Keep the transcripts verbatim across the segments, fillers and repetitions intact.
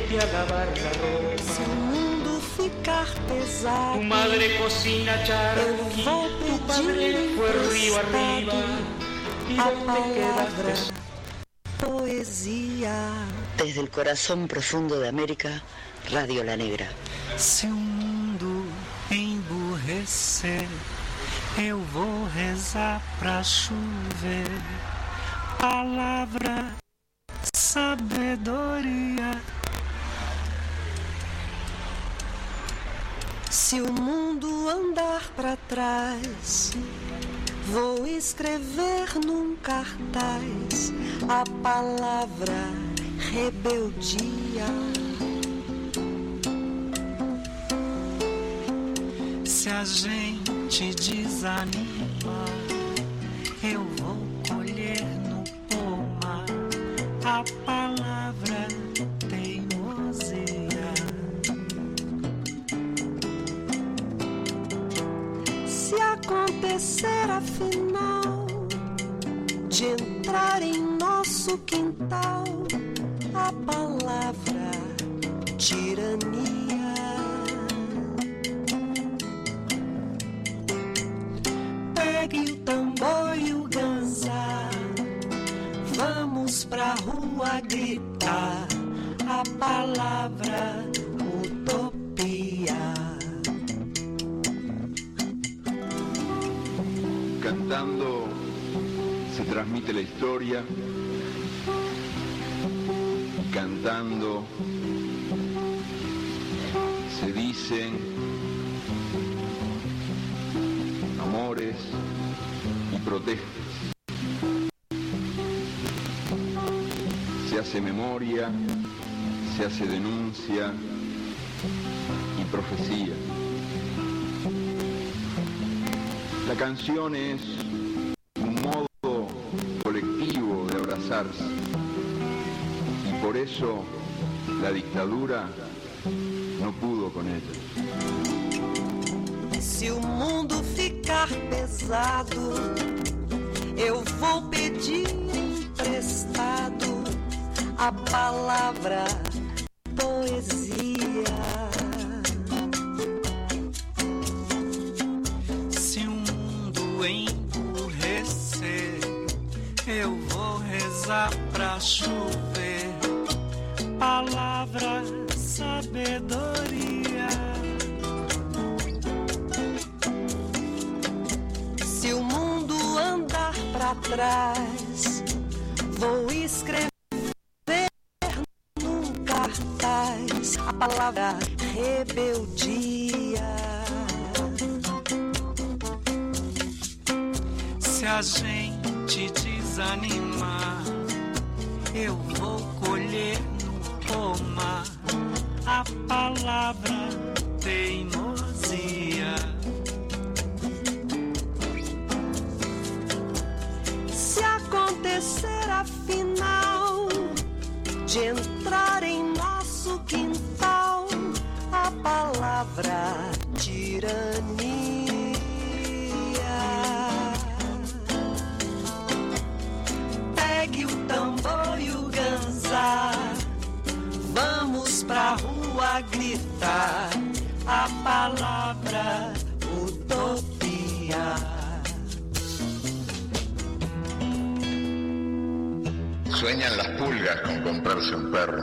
vete a lavar la ropa. Se o mundo ficar pesado, tu madre cocina charqui, tu padre fue río arriba. ¿Y dónde quedaste? Poesia. Desde el corazón profundo de América, Radio La Negra. Se o mundo emburrecer, eu vou rezar pra chover. Palavra, sabedoria. Se o mundo andar pra trás, vou escrever num cartaz a palavra rebeldia. Se a gente desanima, eu vou colher no pomar a palavra teimosia. Se acontecer afinal de entrar em nosso quintal a palavra tirania, pegue o tambor e o ganzá, vamos pra rua gritar a palavra utopia. Cantando se transmite la historia, cantando se dicen amores y protestas, se hace memoria, se hace denuncia y profecía. La canción es un modo colectivo de abrazarse y por eso la dictadura no pudo con ella. Se o mundo ficar pesado, eu vou pedir emprestado a palavra poesia. Se o mundo emburrecer, eu vou rezar pra chover palavra sabedoria. Se o mundo andar pra trás, vou escrever num cartaz a palavra rebeldia. Se a gente desanimar, eu vou colher no pomar a palavra teimosia. Se acontecer afinal de entrar em nosso quintal a palavra tirania, pegue o tambor e o ganzá, vamos pra rua gritar a palavra utopia. Sueñan las pulgas con comprarse un perro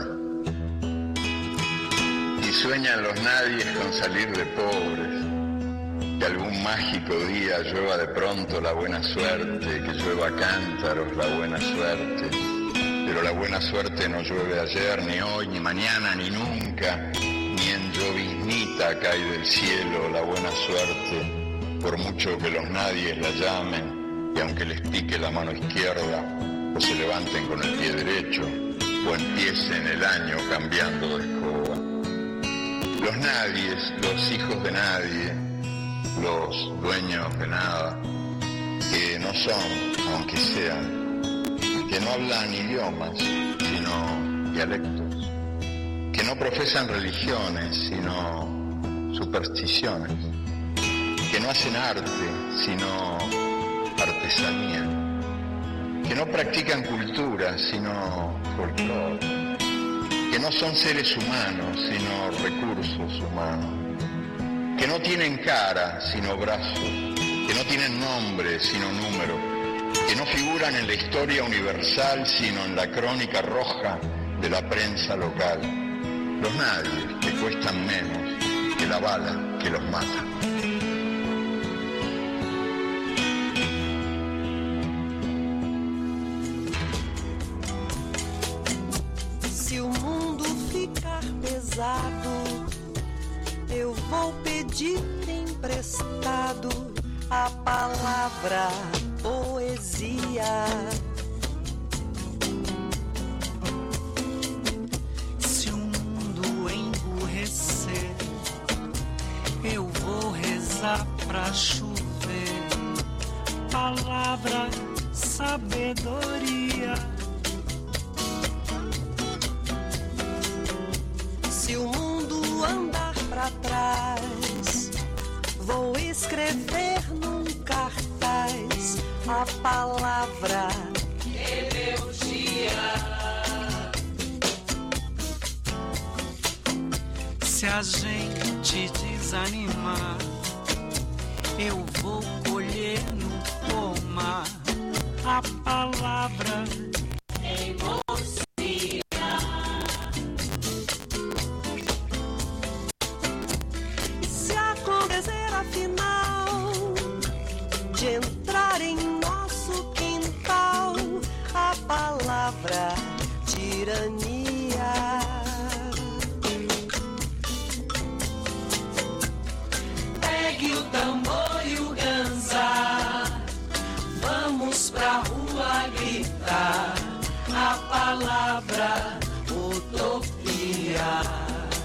y sueñan los nadies con salir de pobres, que algún mágico día llueva de pronto la buena suerte, que llueva cántaros la buena suerte, pero la buena suerte no llueve ayer, ni hoy, ni mañana, ni nunca, ni en lloviznita cae del cielo la buena suerte, por mucho que los nadies la llamen, y aunque les pique la mano izquierda, o se levanten con el pie derecho, o empiecen el año cambiando de escoba. Los nadies, los hijos de nadie, los dueños de nada, que no son, aunque sean, que no hablan idiomas, sino dialectos, que no profesan religiones, sino supersticiones, que no hacen arte, sino artesanía, que no practican cultura, sino folclore, que que no son seres humanos, sino recursos humanos, que no tienen cara, sino brazos, que no tienen nombre, sino número, que no figuran en la historia universal, sino en la crónica roja de la prensa local. Los nadies, que cuestan menos que la bala que los mata. Se o mundo ficar pesado, eu vou pedir emprestado a palavra poesia. Se o mundo emburrecer, eu vou rezar pra chover palavra, sabedoria. Se o mundo andar pra trás, vou escrever num cartaz a palavra rebeldia. Se a gente desanimar, eu vou colher no pomar a palavra emoção. Afinal, de entrar em nosso quintal, a palavra tirania. Pegue o tambor e o ganzá, vamos pra rua gritar a palavra utopia.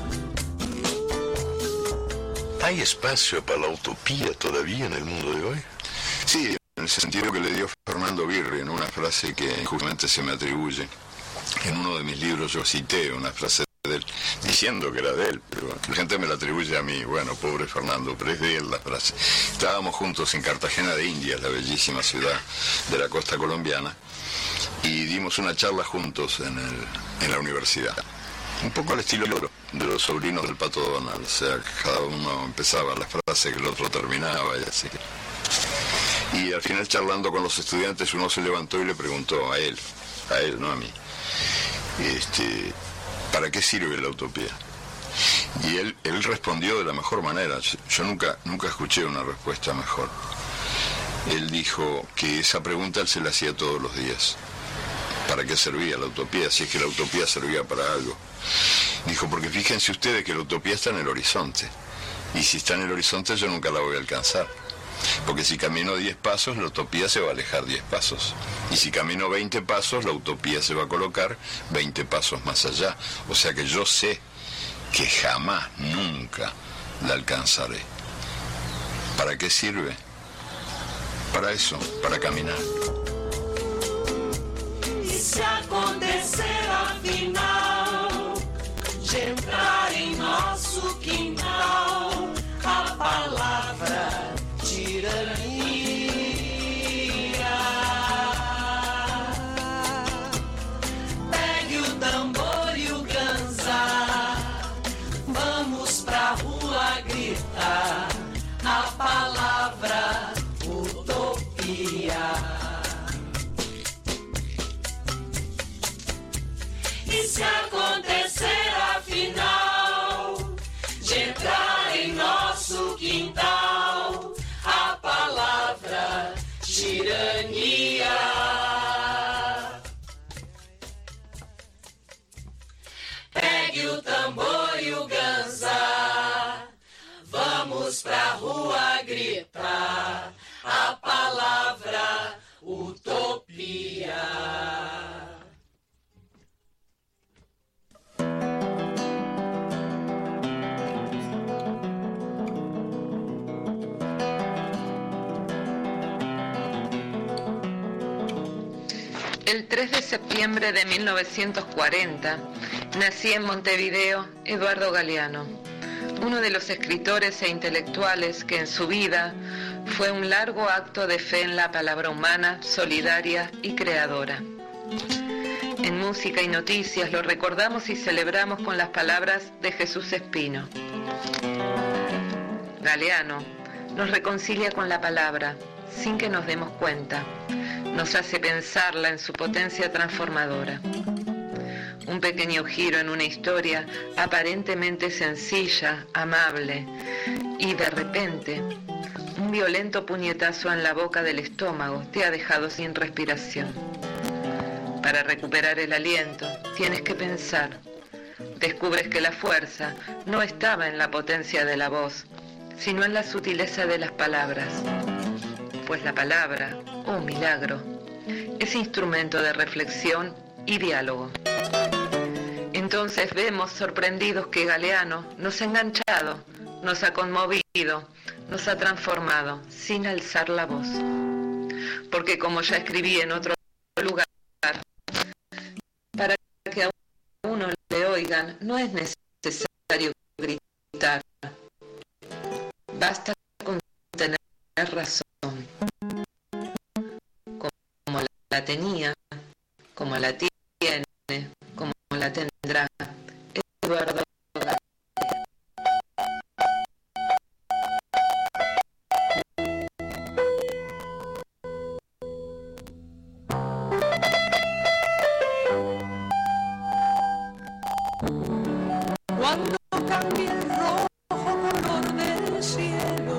¿Hay espacio para la utopía todavía en el mundo de hoy? Sí, en el sentido que le dio Fernando Birri en una frase que justamente se me atribuye. En uno de mis libros yo cité una frase de él, diciendo que era de él, pero la gente me la atribuye a mí. Bueno, pobre Fernando, pero es de él la frase. Estábamos juntos en Cartagena de Indias, la bellísima ciudad de la costa colombiana, y dimos una charla juntos en, el, en la universidad. Un poco al estilo de los sobrinos del Pato Donald, o sea, cada uno empezaba la frase que el otro terminaba y así. Y al final, charlando con los estudiantes, uno se levantó y le preguntó a él, a él, no a mí, este, ¿para qué sirve la utopía? Y él, él respondió de la mejor manera. Yo nunca, nunca escuché una respuesta mejor. Él dijo que esa pregunta él se la hacía todos los días. ¿Para qué servía la utopía? Si es que la utopía servía para algo. Dijo, porque fíjense ustedes que la utopía está en el horizonte. Y si está en el horizonte yo nunca la voy a alcanzar. Porque si camino diez pasos, la utopía se va a alejar diez pasos. Y si camino veinte pasos, la utopía se va a colocar veinte pasos más allá. O sea que yo sé que jamás, nunca la alcanzaré. ¿Para qué sirve? Para eso, para caminar. Se acontecer afinal, de entrar em nosso quintal, a palavra tirania. Pegue o tambor e o ganzá, vamos pra rua gritar a palavra utopia. E se acontecer afinal, de entrar em nosso quintal, a palavra tirania. Pegue o tambor e o ganzá, vamos pra rua gritar a palavra utopia. El tres de septiembre de mil novecientos cuarenta nacía en Montevideo Eduardo Galeano, uno de los escritores e intelectuales que en su vida fue un largo acto de fe en la palabra humana, solidaria y creadora. En Música y Noticias lo recordamos y celebramos con las palabras de Jesús Espino. Galeano nos reconcilia con la palabra, sin que nos demos cuenta. Nos hace pensarla en su potencia transformadora. Un pequeño giro en una historia aparentemente sencilla, amable, y de repente, un violento puñetazo en la boca del estómago te ha dejado sin respiración. Para recuperar el aliento, tienes que pensar. Descubres que la fuerza no estaba en la potencia de la voz, sino en la sutileza de las palabras. Pues la palabra, oh milagro, es instrumento de reflexión y diálogo. Entonces vemos sorprendidos que Galeano nos ha enganchado, nos ha conmovido, nos ha transformado sin alzar la voz. Porque como ya escribí en otro lugar, para que a uno le oigan no es necesario gritar, basta con tener razón, como la tenía, como la tiene, como la tendrá Eduardo. Cuando cambie el rojo color del cielo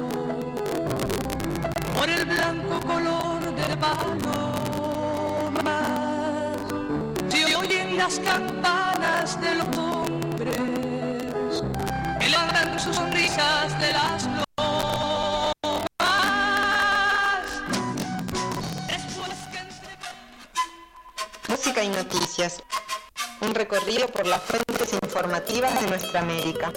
por el blanco color de palomas, se oyen las campanas de los hombres que ladran sus sonrisas de las lomas. Después que entre... Música y Noticias. Un recorrido por las fuentes informativas de nuestra América.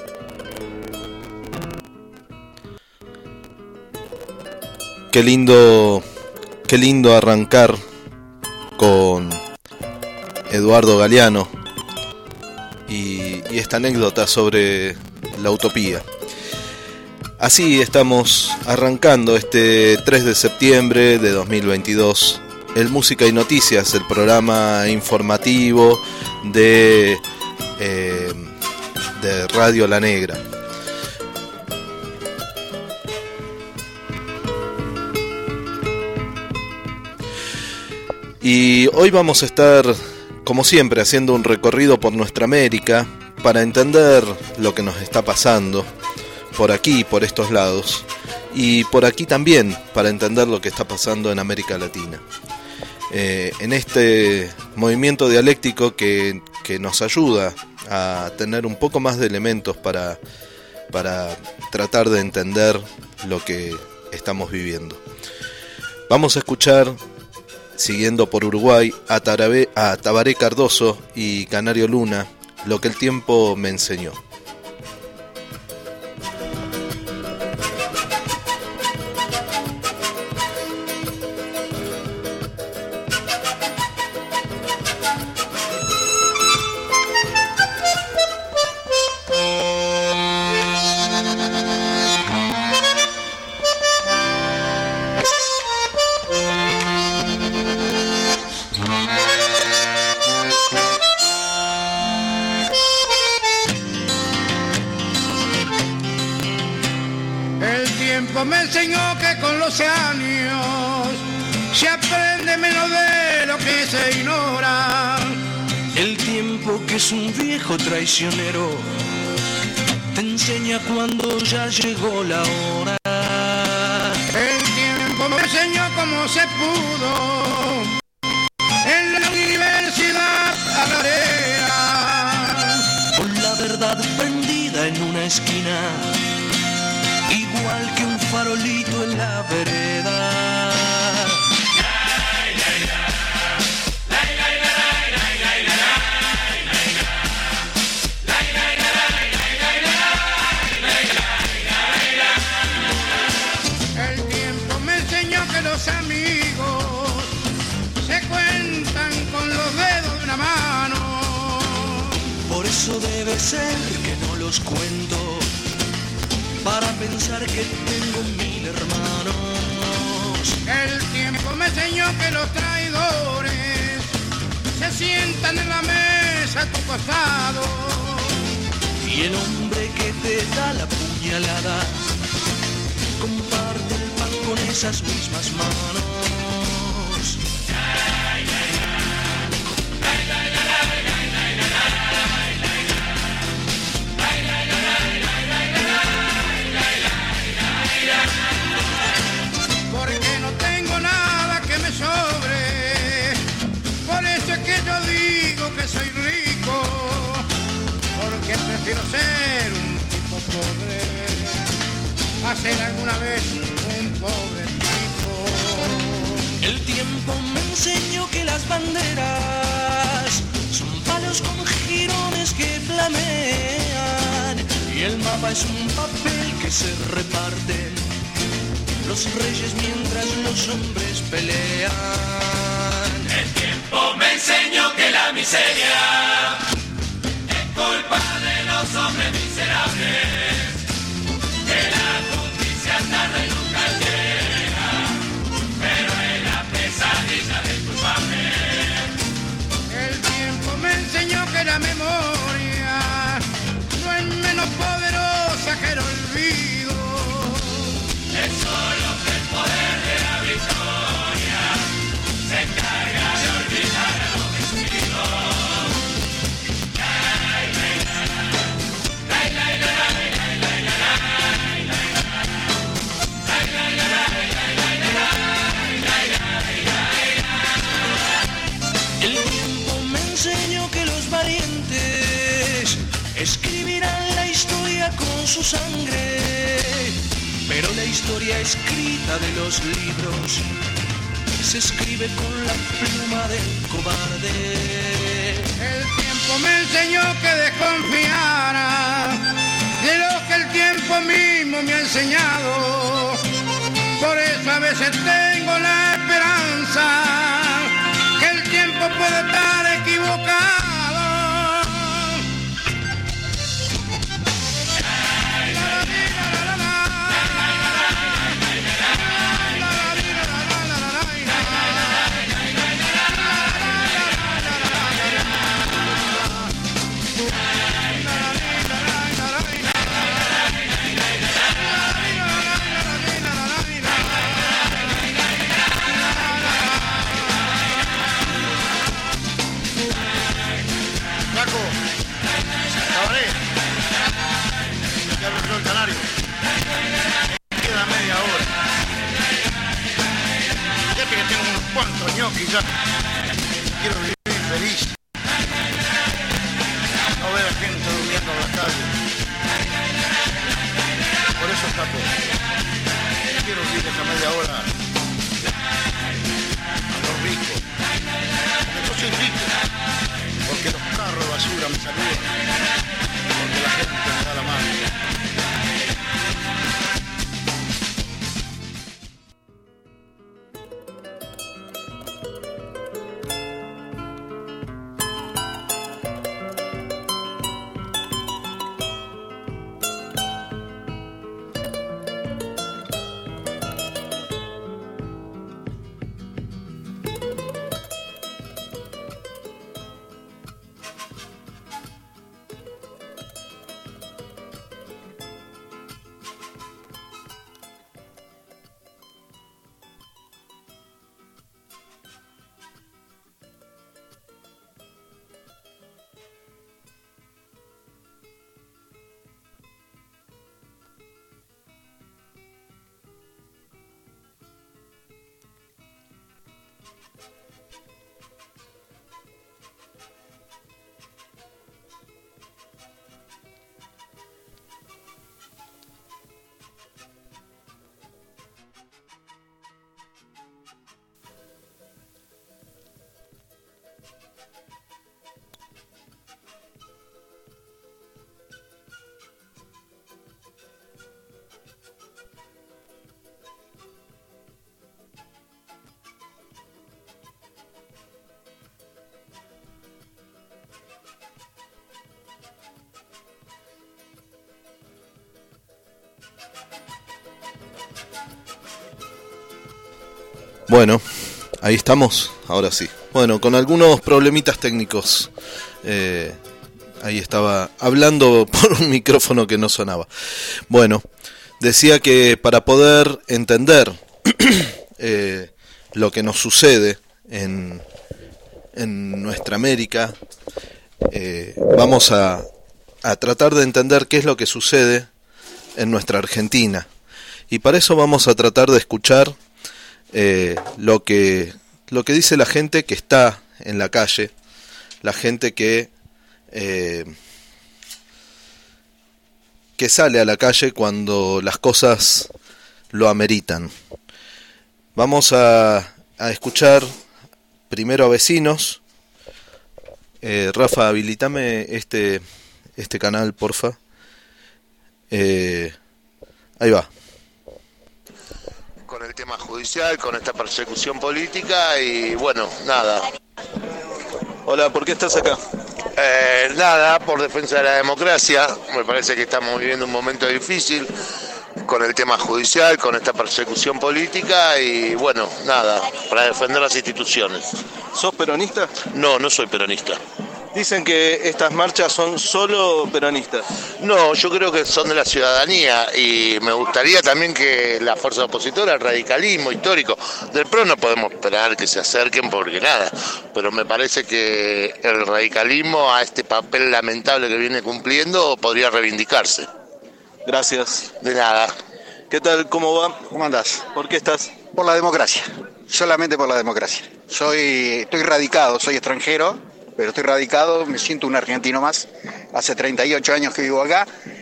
Qué lindo, qué lindo arrancar con Eduardo Galeano y, y esta anécdota sobre la utopía. Así estamos arrancando este tres de septiembre de dos mil veintidós. El Música y Noticias, el programa informativo de, eh, de Radio La Negra. Y hoy vamos a estar, como siempre, haciendo un recorrido por nuestra América para entender lo que nos está pasando por aquí, por estos lados, y por aquí también para entender lo que está pasando en América Latina. Eh, en este movimiento dialéctico que, que nos ayuda a tener un poco más de elementos para, para tratar de entender lo que estamos viviendo. Vamos a escuchar, siguiendo por Uruguay, a, Tarabé, a Tabaré Cardoso y Canario Luna, Lo que el tiempo me enseñó. Me enseñó que con los años se aprende menos de lo que se ignora. El tiempo, que es un viejo traicionero, te enseña cuando ya llegó la hora. El tiempo me enseñó cómo se pudo en la universidad agarera, con la verdad prendida en una esquina, igual que un farolito en la vereda. El tiempo me enseñó que los amigos se cuentan con los dedos de una mano. Por eso debe ser que no los cuento, para pensar que tengo mil hermanos. El tiempo me enseñó que los traidores se se sientan en la mesa a tu costado. Y el hombre que te da la puñalada comparte el pan con esas mismas manos. Porque no tengo nada que me sobre, por eso es que yo digo que soy rico, porque prefiero ser un tipo pobre a ser alguna vez un pobre tipo. El tiempo me enseñó que las banderas son palos con jirones que flamean, y el mapa es un papel que se reparten los reyes mientras los hombres pelean. El tiempo me enseñó que la miseria es culpa de los hombres miserables, que la justicia tarda y nunca llega, pero es la pesadilla del culpable. El tiempo me enseñó que la memoria no es menos poderosa que el olvido. Es solo que el poder de la victoria se encarga de olvidar a los vencidos. El tiempo me enseñó que los valientes escribirán la historia con su sangre, pero la historia escrita de los libros se escribe con la pluma del cobarde. El tiempo me enseñó que desconfiara de lo que el tiempo mismo me ha enseñado. Por eso a veces tengo la esperanza que el tiempo puede estar equivocado. El Canario. Me queda media hora. Fíjate que tengo unos cuantos ñoquis ya. Quiero vivir feliz. No ver a gente durmiendo en la calle. Por eso escapo. Quiero vivir esa media hora a los ricos. Porque yo soy rico. Porque los carros de basura me saludan. Porque la gente me da la mano. Bueno, ahí estamos, ahora sí. Bueno, con algunos problemitas técnicos. Eh, ahí estaba hablando por un micrófono que no sonaba. Bueno, decía que para poder entender eh, lo que nos sucede en, en nuestra América, eh, vamos a, a tratar de entender qué es lo que sucede en nuestra Argentina. Y para eso vamos a tratar de escuchar eh, lo que lo que dice la gente que está en la calle, la gente que eh, que sale a la calle cuando las cosas lo ameritan. Vamos a, a escuchar primero a vecinos. Eh, Rafa, habilitame este este canal, porfa. Eh, ahí va. Con el tema judicial, con esta persecución política y bueno, nada. Hola, ¿por qué estás acá? Eh, nada, por defensa de la democracia. Me parece que estamos viviendo un momento difícil con el tema judicial, con esta persecución política y bueno, nada, para defender las instituciones. ¿Sos peronista? No, no soy peronista. Dicen que estas marchas son solo peronistas. No, yo creo que son de la ciudadanía y me gustaría también que la fuerza opositora, el radicalismo histórico del P R O, no podemos esperar que se acerquen porque nada, pero me parece que el radicalismo a este papel lamentable que viene cumpliendo podría reivindicarse. Gracias. De nada. ¿Qué tal? ¿Cómo va? ¿Cómo andás? ¿Por qué estás? Por la democracia, solamente por la democracia. Soy, estoy radicado, soy extranjero, pero estoy radicado, me siento un argentino más. Hace treinta y ocho años que vivo acá.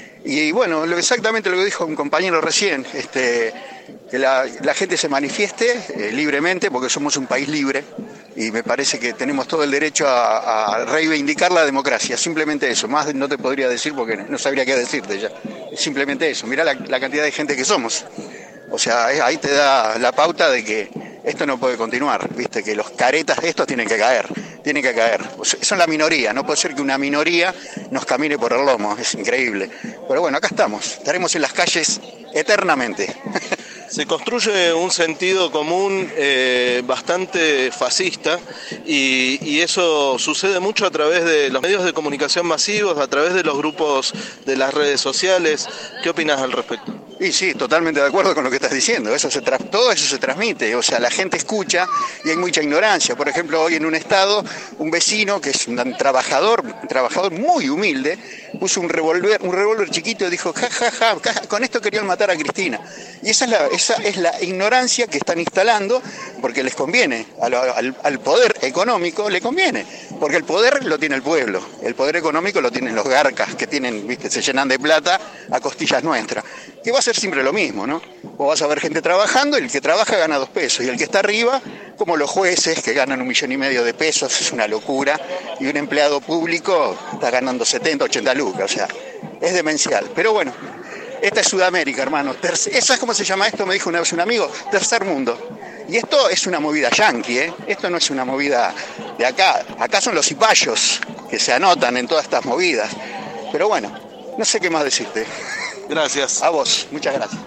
Y bueno, lo, exactamente lo que dijo un compañero recién, este, que la, la gente se manifieste eh, libremente, porque somos un país libre, y me parece que tenemos todo el derecho a, a reivindicar la democracia, simplemente eso. Más no te podría decir porque no sabría qué decirte ya. Simplemente eso, mirá la, la cantidad de gente que somos. O sea, ahí te da la pauta de que esto no puede continuar, viste, que los caretas de estos tienen que caer, tienen que caer. O sea, son la minoría, no puede ser que una minoría nos camine por el lomo, es increíble. Pero bueno, acá estamos, estaremos en las calles eternamente. Se construye un sentido común eh, bastante fascista y, y eso sucede mucho a través de los medios de comunicación masivos, a través de los grupos de las redes sociales. ¿Qué opinas al respecto? Y sí, totalmente de acuerdo con lo que estás diciendo. Eso se tra- todo eso se transmite, o sea, la gente escucha y hay mucha ignorancia. Por ejemplo, hoy en un estado, un vecino que es un trabajador, un trabajador muy humilde, puso un revólver, un revólver chiquito y dijo, ja, ja, ja, ja, con esto querían matar a Cristina. Y esa es la, esa es la ignorancia que están instalando porque les conviene, al, al, al poder económico le conviene, porque el poder lo tiene el pueblo, el poder económico lo tienen los garcas que tienen, viste, se llenan de plata a costillas nuestras. Que va a ser siempre lo mismo, ¿no? Vos vas a ver gente trabajando y el que trabaja gana dos pesos y el que está arriba, como los jueces que ganan un millón y medio de pesos, es una locura, y un empleado público está ganando setenta, ochenta lucas, o sea, es demencial. Pero bueno, esta es Sudamérica, hermano. Tercer, ¿sabes cómo se llama esto? Me dijo una vez un amigo, tercer mundo. Y esto es una movida yanqui, ¿eh? Esto no es una movida de acá. Acá son los cipayos que se anotan en todas estas movidas. Pero bueno, no sé qué más decirte. Gracias. A vos, muchas gracias.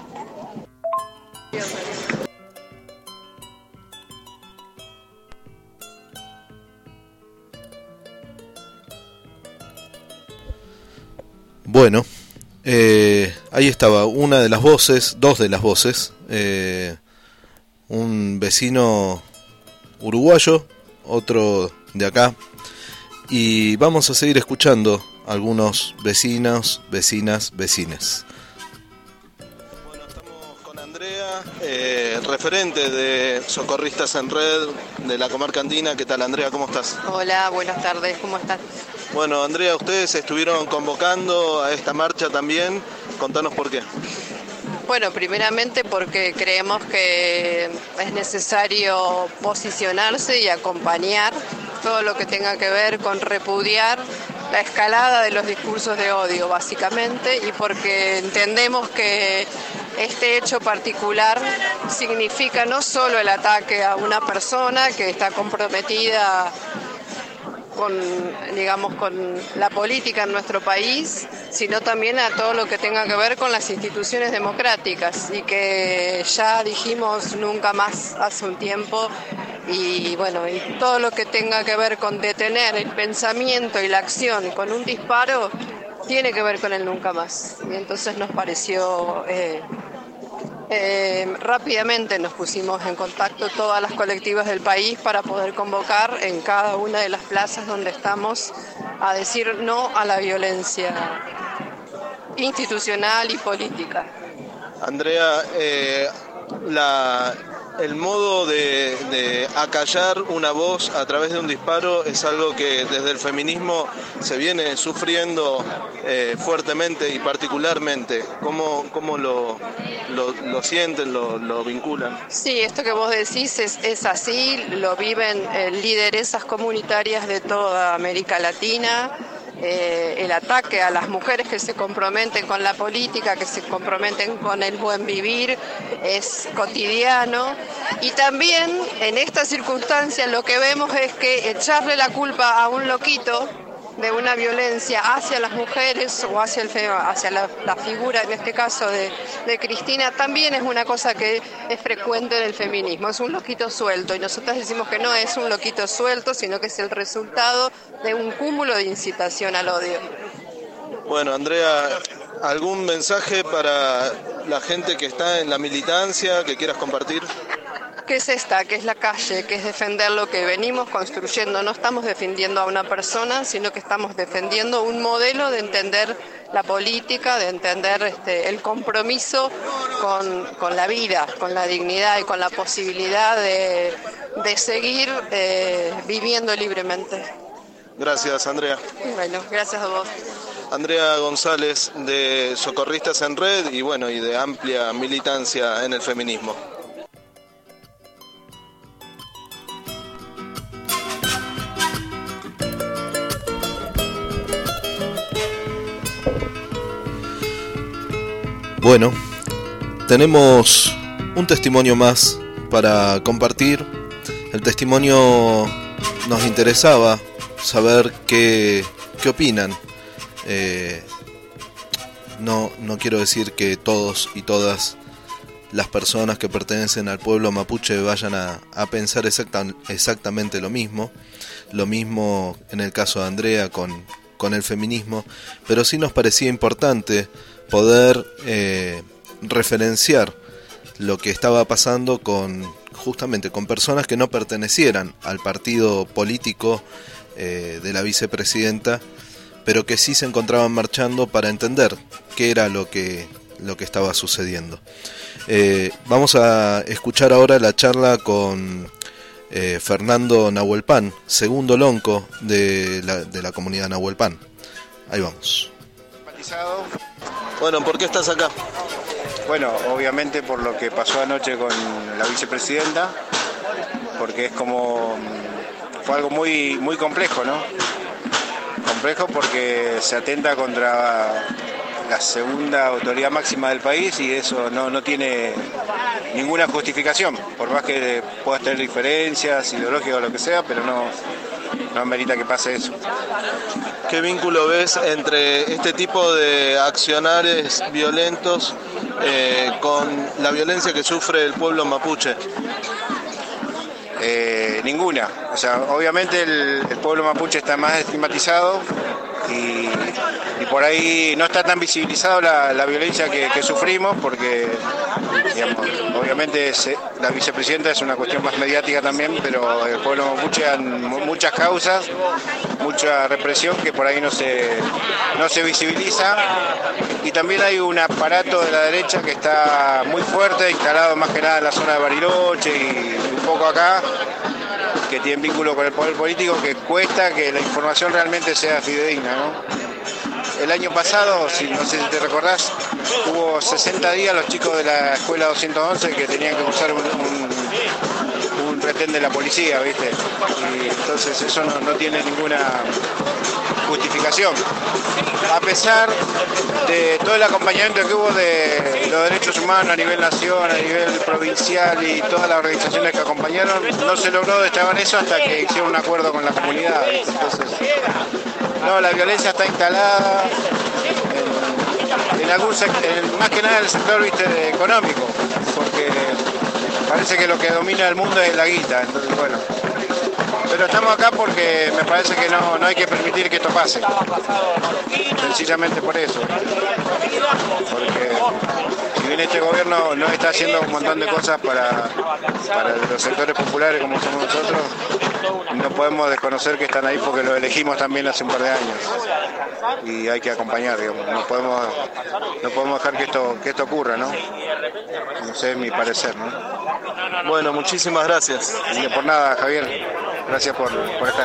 Bueno, eh, ahí estaba una de las voces, dos de las voces, eh, un vecino uruguayo, otro de acá, y vamos a seguir escuchando algunos vecinos, vecinas, vecines. Bueno, estamos con Andrea, eh, referente de Socorristas en Red de la Comarca Andina. ¿Qué tal, Andrea? ¿Cómo estás? Hola, buenas tardes, ¿cómo estás? Bueno, Andrea, ustedes estuvieron convocando a esta marcha también. Contanos por qué. Bueno, primeramente porque creemos que es necesario posicionarse y acompañar todo lo que tenga que ver con repudiar la escalada de los discursos de odio, básicamente, y porque entendemos que este hecho particular significa no solo el ataque a una persona que está comprometida con, digamos, con la política en nuestro país, sino también a todo lo que tenga que ver con las instituciones democráticas, y que ya dijimos nunca más hace un tiempo y bueno, y todo lo que tenga que ver con detener el pensamiento y la acción con un disparo tiene que ver con el nunca más. Y entonces nos pareció, eh, eh, rápidamente nos pusimos en contacto todas las colectivas del país para poder convocar en cada una de las plazas donde estamos a decir no a la violencia institucional y política. Andrea, eh, la, el modo de, de acallar una voz a través de un disparo es algo que desde el feminismo se viene sufriendo eh, fuertemente y particularmente. ¿Cómo, cómo lo, lo, lo sienten, lo, lo vinculan? Sí, esto que vos decís es, es así, lo viven eh, lideresas comunitarias de toda América Latina. Eh, el ataque a las mujeres que se comprometen con la política, que se comprometen con el buen vivir, es cotidiano. Y también en esta circunstancia lo que vemos es que echarle la culpa a un loquito de una violencia hacia las mujeres o hacia, el, hacia la, la figura, en este caso de, de Cristina, también es una cosa que es frecuente en el feminismo, es un loquito suelto, y nosotros decimos que no es un loquito suelto, sino que es el resultado de un cúmulo de incitación al odio. Bueno, Andrea, ¿algún mensaje para la gente que está en la militancia que quieras compartir? ¿Qué es esta? ¿Qué es la calle? ¿Qué es defender lo que venimos construyendo? No estamos defendiendo a una persona, sino que estamos defendiendo un modelo de entender la política, de entender este, el compromiso con, con la vida, con la dignidad y con la posibilidad de, de seguir eh, viviendo libremente. Gracias, Andrea. Bueno, gracias a vos. Andrea González, de Socorristas en Red y bueno, y de amplia militancia en el feminismo. Bueno, tenemos un testimonio más para compartir. El testimonio nos interesaba saber qué, qué opinan. Eh, no, no quiero decir que todos y todas las personas que pertenecen al pueblo mapuche vayan a, a pensar exacta, exactamente lo mismo. Lo mismo en el caso de Andrea con, con el feminismo, pero sí nos parecía importante poder eh, referenciar lo que estaba pasando con justamente con personas que no pertenecieran al partido político eh, de la vicepresidenta, pero que sí se encontraban marchando para entender qué era lo que, lo que estaba sucediendo. Eh, vamos a escuchar ahora la charla con eh, Fernando Nahuelpan, segundo lonco de la, de la comunidad Nahuelpan. Ahí vamos. Bueno, ¿por qué estás acá? Bueno, obviamente por lo que pasó anoche con la vicepresidenta, porque es como, fue algo muy, muy complejo, ¿no? Complejo porque se atenta contra la segunda autoridad máxima del país y eso no, no tiene ninguna justificación, por más que puedas tener diferencias ideológicas o lo que sea, pero no, no amerita que pase eso. ¿Qué vínculo ves entre este tipo de accionares violentos eh, con la violencia que sufre el pueblo mapuche? Eh, ninguna. O sea, obviamente el, el pueblo mapuche está más estigmatizado y, y por ahí no está tan visibilizado la, la violencia que, que sufrimos porque, digamos, obviamente se, la vicepresidenta es una cuestión más mediática también, pero el pueblo mapuche han muchas causas, mucha represión que por ahí no se, no se visibiliza, y también hay un aparato de la derecha que está muy fuerte, instalado más que nada en la zona de Bariloche y un poco acá, que tiene vínculo con el poder político, que cuesta que la información realmente sea fidedigna, ¿no? El año pasado, si no sé si te recordás, hubo sesenta días los chicos de la escuela doscientos once que tenían que usar un, un, un retén de la policía, ¿viste? Y entonces eso no, no tiene ninguna justificación. A pesar de todo el acompañamiento que hubo de los derechos humanos a nivel nación, a nivel provincial y todas las organizaciones que acompañaron, no se logró destrabar eso hasta que hicieron un acuerdo con la comunidad, ¿viste? Entonces, no, la violencia está instalada en, en algún sector, más que nada en el sector, ¿viste?, económico, porque parece que lo que domina el mundo es la guita, entonces bueno. Pero estamos acá porque me parece que no, no hay que permitir que esto pase. Sencillamente por eso. Porque si bien este gobierno no está haciendo un montón de cosas para, para los sectores populares como somos nosotros, no podemos desconocer que están ahí porque lo elegimos también hace un par de años. Y hay que acompañar, digamos. No podemos, no podemos dejar que esto, que esto ocurra, ¿no? No sé, es mi parecer, ¿no? Bueno, muchísimas gracias. Y por nada, Javier. Gracias por, por estar.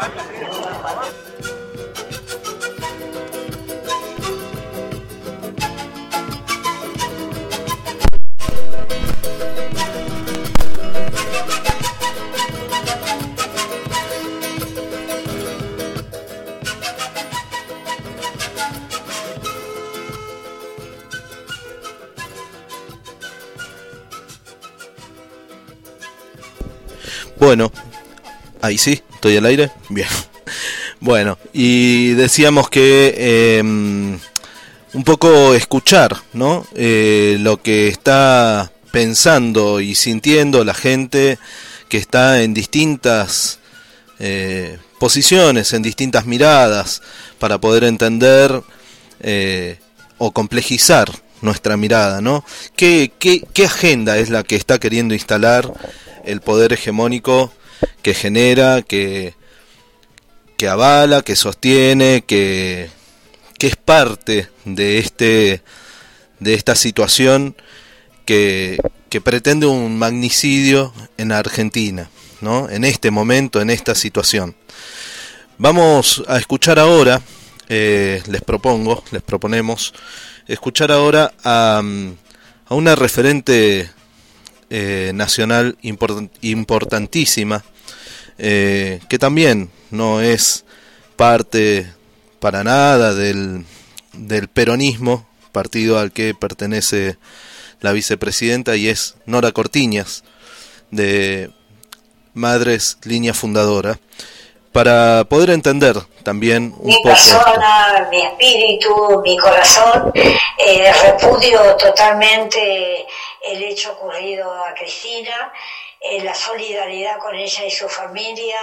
Bueno, ahí sí, estoy al aire. Bien. Bueno, y decíamos que eh, un poco escuchar, ¿no? Eh, lo que está pensando y sintiendo la gente que está en distintas eh, posiciones, en distintas miradas, para poder entender eh, o complejizar nuestra mirada, ¿no? ¿Qué, qué, qué agenda es la que está queriendo instalar el poder hegemónico que genera, que, que avala, que sostiene, que, que es parte de este de esta situación que, que pretende un magnicidio en Argentina, ¿no? En este momento, en esta situación. Vamos a escuchar ahora, eh, les propongo, les proponemos, escuchar ahora a, a una referente Eh, nacional import, importantísima, eh, que también no es parte para nada del, del peronismo, partido al que pertenece la vicepresidenta, y es Nora Cortiñas, de Madres Línea Fundadora, para poder entender también un mi poco persona, esto. Mi espíritu, mi corazón, eh, repudio totalmente el hecho ocurrido a Cristina, eh, la solidaridad con ella y su familia,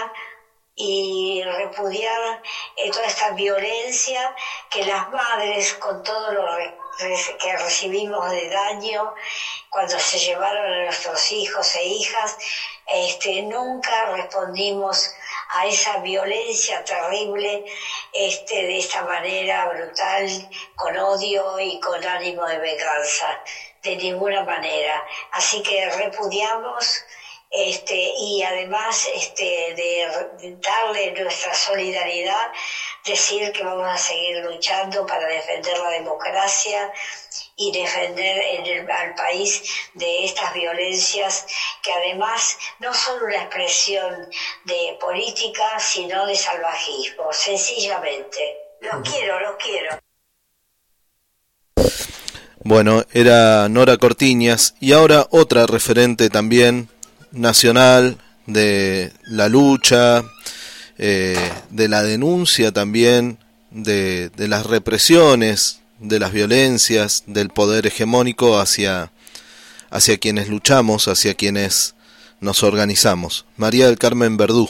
y repudiar eh, toda esta violencia que las madres, con todo lo re- que recibimos de daño cuando se llevaron a nuestros hijos e hijas, este, nunca respondimos a esa violencia terrible este, de esta manera brutal, con odio y con ánimo de venganza, de ninguna manera. Así que repudiamos este, y además este, de darle nuestra solidaridad, decir que vamos a seguir luchando para defender la democracia y defender en el, al país de estas violencias que además no son una expresión de política, sino de salvajismo, sencillamente. Los quiero, los quiero. Bueno, era Nora Cortiñas, y ahora otra referente también nacional de la lucha, eh, de la denuncia también, de, de las represiones, de las violencias, del poder hegemónico hacia, hacia quienes luchamos, hacia quienes nos organizamos. María del Carmen Verdú.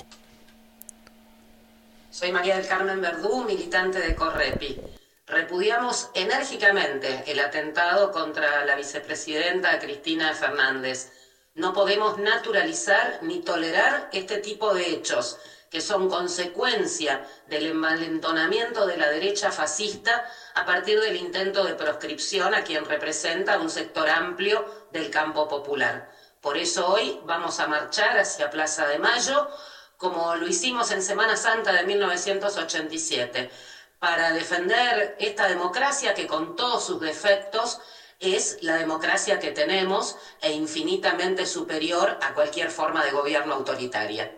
Soy María del Carmen Verdú, militante de Correpi. Repudiamos enérgicamente el atentado contra la vicepresidenta Cristina Fernández. No podemos naturalizar ni tolerar este tipo de hechos, que son consecuencia del envalentonamiento de la derecha fascista a partir del intento de proscripción a quien representa un sector amplio del campo popular. Por eso hoy vamos a marchar hacia Plaza de Mayo, como lo hicimos en Semana Santa de mil novecientos ochenta y siete, para defender esta democracia que con todos sus defectos es la democracia que tenemos e infinitamente superior a cualquier forma de gobierno autoritaria.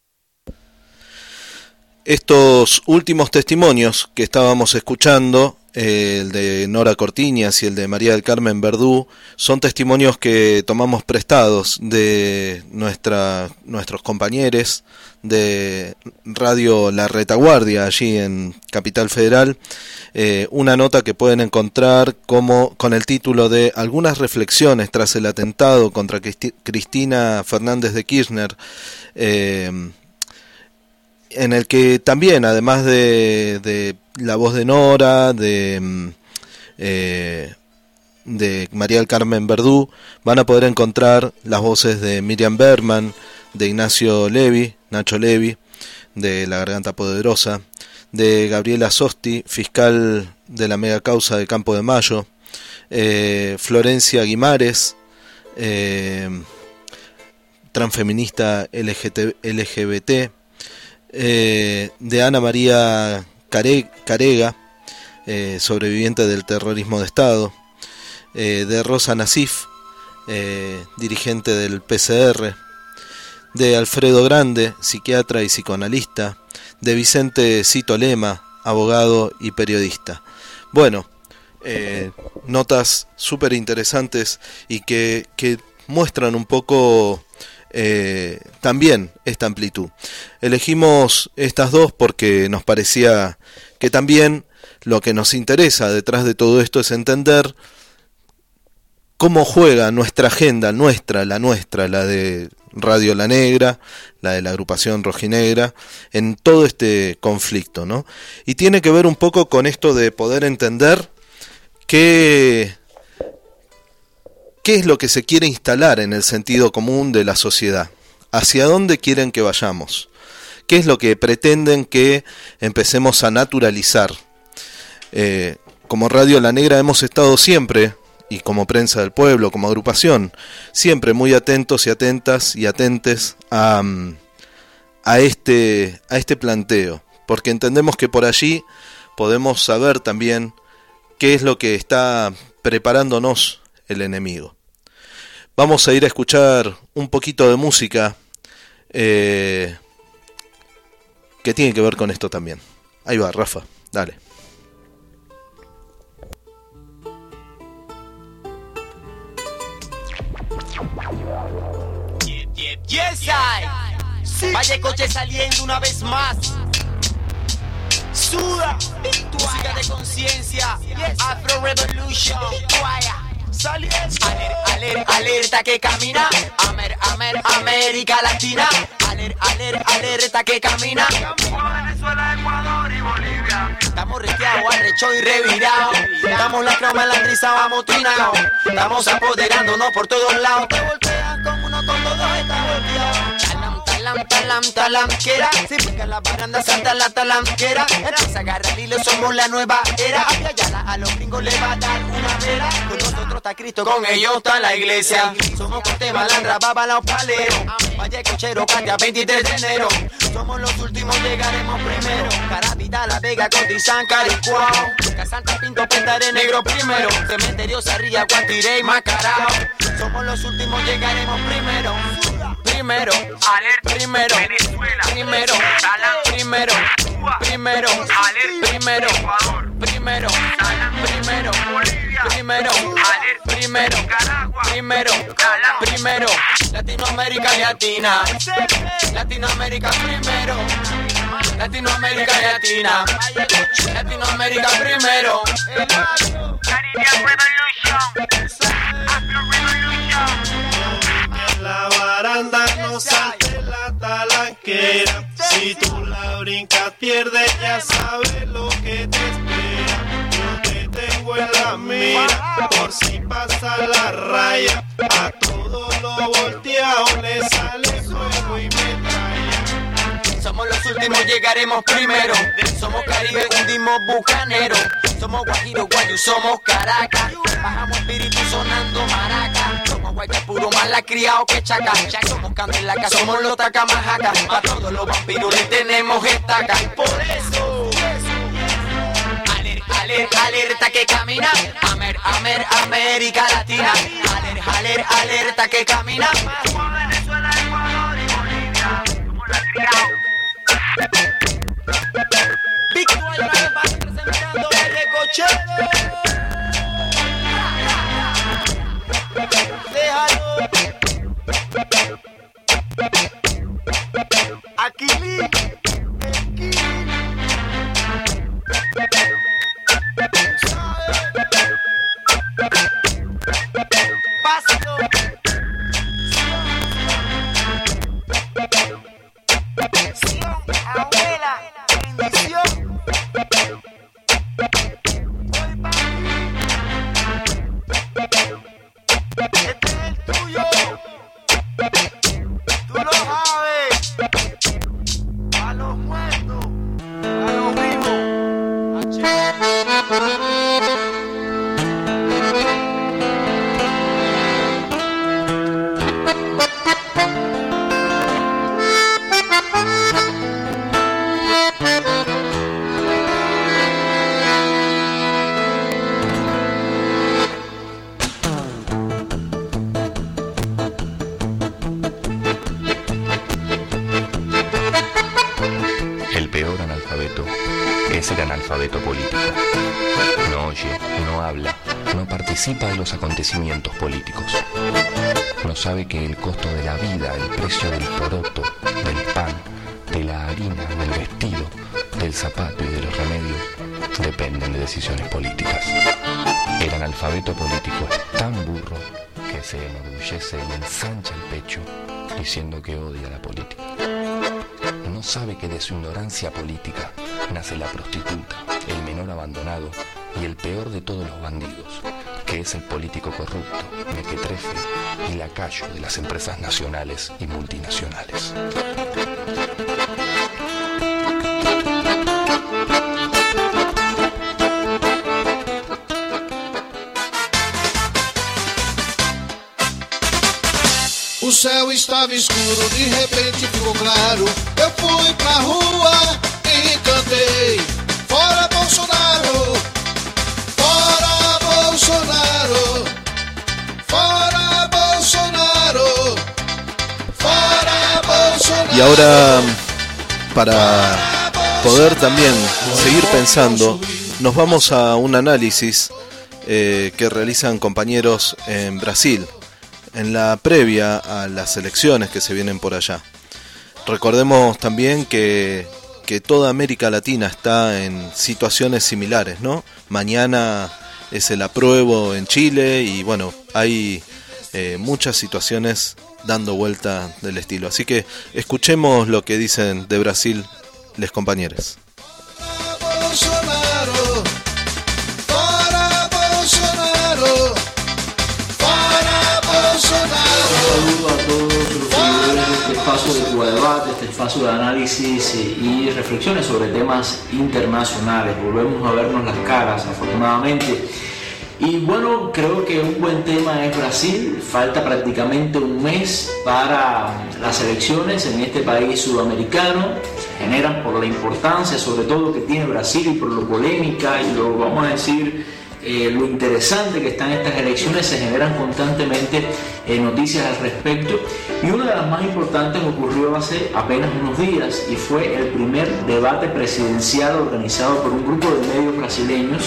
Estos últimos testimonios que estábamos escuchando eh, el de Nora Cortiñas y el de María del Carmen Verdú, son testimonios que tomamos prestados de nuestra, nuestros compañeros de Radio La Retaguardia, allí en Capital Federal. Eh, una nota que pueden encontrar como con el título de Algunas reflexiones tras el atentado contra Cristi- Cristina Fernández de Kirchner, eh, en el que también, además de, de la voz de Nora, de, eh, de María del Carmen Verdú, van a poder encontrar las voces de Miriam Berman, de Ignacio Levi, Nacho Levi, de La Garganta Poderosa, de Gabriela Sosti, fiscal de la mega causa de Campo de Mayo, eh, Florencia Guimares, eh, transfeminista L G B T, eh, de Ana María Care, Carega, eh, sobreviviente del terrorismo de Estado, eh, de Rosa Nasif, eh, dirigente del P C R, de Alfredo Grande, psiquiatra y psicoanalista, de Vicente Cito Lema, abogado y periodista. Bueno, eh, notas súper interesantes y que, que muestran un poco eh, también esta amplitud. Elegimos estas dos porque nos parecía que también lo que nos interesa detrás de todo esto es entender cómo juega nuestra agenda, nuestra, la nuestra, la de Radio La Negra, la de la agrupación rojinegra, en todo este conflicto, ¿no? Y tiene que ver un poco con esto de poder entender qué, qué es lo que se quiere instalar en el sentido común de la sociedad, hacia dónde quieren que vayamos, qué es lo que pretenden que empecemos a naturalizar. Eh, como Radio La Negra hemos estado siempre, y como Prensa del Pueblo, como agrupación, siempre muy atentos y atentas y atentes a, a, este, a este planteo, porque entendemos que por allí podemos saber también qué es lo que está preparándonos el enemigo. Vamos a ir a escuchar un poquito de música eh, que tiene que ver con esto también. Ahí va, Rafa, dale. Yes, I. Sí. Vaya coche saliendo una vez más. Suda, música de conciencia. Yes. Afro Revolution. Saliendo. Aler, aler, alerta que camina. Amer, amer, América Latina. Aler, aler, alerta que camina. Venezuela, Ecuador y Bolivia. Estamos reteados, arrecho y revirados. Estamos lacrados, malandrizados, amotinados. Estamos apoderándonos por todos lados. Te voltean con uno, con dos, dos, está volteado. Talam, talam, talam, talamquera. Si pica la baranda, salta la talamquera. Empieza a agarrar el hilo, somos la nueva era. Hacia allá a los gringos le va a dar una vera. Con nosotros está Cristo, con ellos está la iglesia. Somos corte, malandra, bábala o palero. Vaya cochero, Katia, veintitrés de enero. Somos los últimos, llegaremos primero. Carabita, La Vega, Cotizán, Caricuao. Casanta, Pinto, Pentaré, Negro primero. Cementerio, Sarria, Guatiré y Macarao. Somos los últimos, llegaremos primero. Primero, primero, primero, primero, primero, primero, primero, primero, primero, primero, primero, primero, Latinoamérica Latina, Latinoamérica primero, Latinoamérica Latina, Latinoamérica primero, Caribbean Revolution, Afro Revolution. La baranda no salte la talanquera. Si tú la brincas pierdes, ya sabes lo que te espera. Yo te tengo en la mira, por si pasa la raya. A todo lo volteado le sale fuego y metralla. Somos los últimos, llegaremos primero. Somos Caribe, hundimos bucaneros. Somos Guajiro, Guayu, somos Caracas. Bajamos espíritu sonando maraca. Somos guayas puro, más la criado que chaca. Somos Candelaca, somos los tacamajaca. Pa' todos los vampiros le tenemos estaca. Y por eso, aler, aler, alerta que camina. Amer, amer, América Latina. Aler, aler, alerta que camina. Somos Venezuela, Ecuador y Bolivia. Somos la criado. Victoria va presentando el recoche. Déjalo. Aquilín, el Kilín. Pásalo. Bendición, abuela, bendición. Voy pa' este es el tuyo. Tú lo sabes. A los muertos, a los vivos. El peor analfabeto es el analfabeto político. No oye, no habla, no participa de los acontecimientos políticos. No sabe que el costo de la vida, el precio del poroto, del pan, de la harina, del vestido, del zapato y de los remedios dependen de decisiones políticas. El analfabeto político es tan burro que se enorgullece y ensancha el pecho diciendo que odia la política. No sabe que de su ignorancia política nace la prostituta, el menor abandonado y el peor de todos los bandidos, que es el político corrupto, mequetrefe y lacayo de las empresas nacionales y multinacionales. O céu estava escuro, de repente ficou claro. Eu fui pra rua e cantei: fora Bolsonaro, fora Bolsonaro, fora Bolsonaro, fora Bolsonaro. Y ahora, para poder también seguir pensando, nos vamos a un análisis eh, que realizan compañeros en Brasil, en la previa a las elecciones que se vienen por allá. Recordemos también que, que toda América Latina está en situaciones similares, ¿no? Mañana es el apruebo en Chile y bueno, hay eh, muchas situaciones dando vuelta del estilo. Así que escuchemos lo que dicen de Brasil les compañeros. Bolsonaro, fora Bolsonaro, fora Bolsonaro. Un saludo a todos los seguidores de este espacio de Cuba Debate, este espacio de análisis y reflexiones sobre temas internacionales. Volvemos a vernos las caras, afortunadamente. Y bueno, creo que un buen tema es Brasil. Falta prácticamente un mes para las elecciones en este país sudamericano. Se generan por la importancia, sobre todo, que tiene Brasil y por lo polémica y lo, vamos a decir, eh, lo interesante que están estas elecciones. Se generan constantemente eh, noticias al respecto. Y una de las más importantes ocurrió hace apenas unos días y fue el primer debate presidencial organizado por un grupo de medios brasileños,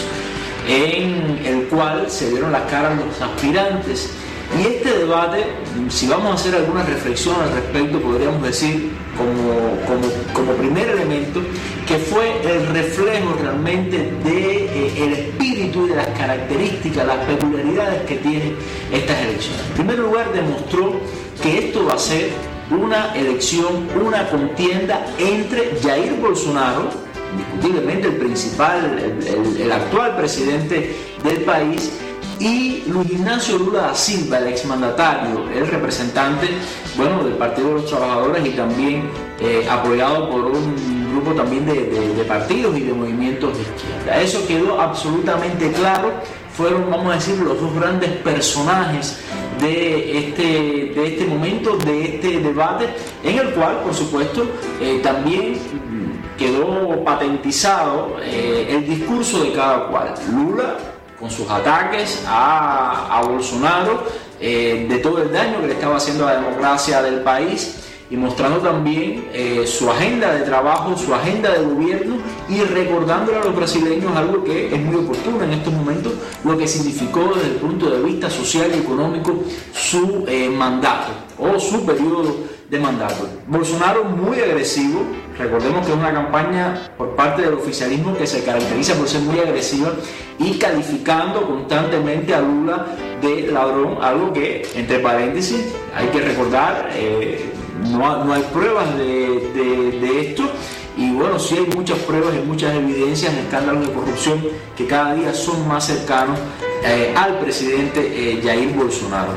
en el cual se dieron las caras los aspirantes. Y este debate, si vamos a hacer alguna reflexión al respecto, podríamos decir como, como, como primer elemento que fue el reflejo realmente del de, eh, espíritu y de las características, las peculiaridades que tienen estas elecciones. En primer lugar, demostró que esto va a ser una elección, una contienda entre Jair Bolsonaro, indiscutiblemente el principal, el, el, el actual presidente del país, y Luis Ignacio Lula da Silva, el exmandatario, el representante, bueno, del Partido de los Trabajadores y también eh, apoyado por un grupo también de, de, de partidos y de movimientos de izquierda. Eso quedó absolutamente claro. Fueron, vamos a decir, los dos grandes personajes de este, de este momento, de este debate, en el cual, por supuesto, eh, también quedó patentizado eh, el discurso de cada cual. Lula, con sus ataques a, a Bolsonaro, eh, de todo el daño que le estaba haciendo a la democracia del país, y mostrando también eh, su agenda de trabajo, su agenda de gobierno y recordándole a los brasileños algo que es muy oportuno en estos momentos, lo que significó desde el punto de vista social y económico su eh, mandato o su periodo de mandato. Bolsonaro muy agresivo, recordemos que es una campaña por parte del oficialismo que se caracteriza por ser muy agresiva y calificando constantemente a Lula de ladrón, algo que, entre paréntesis, hay que recordar, eh, no, no hay pruebas de, de, de esto, y bueno, sí hay muchas pruebas y muchas evidencias de escándalos de corrupción que cada día son más cercanos eh, al presidente eh, Jair Bolsonaro.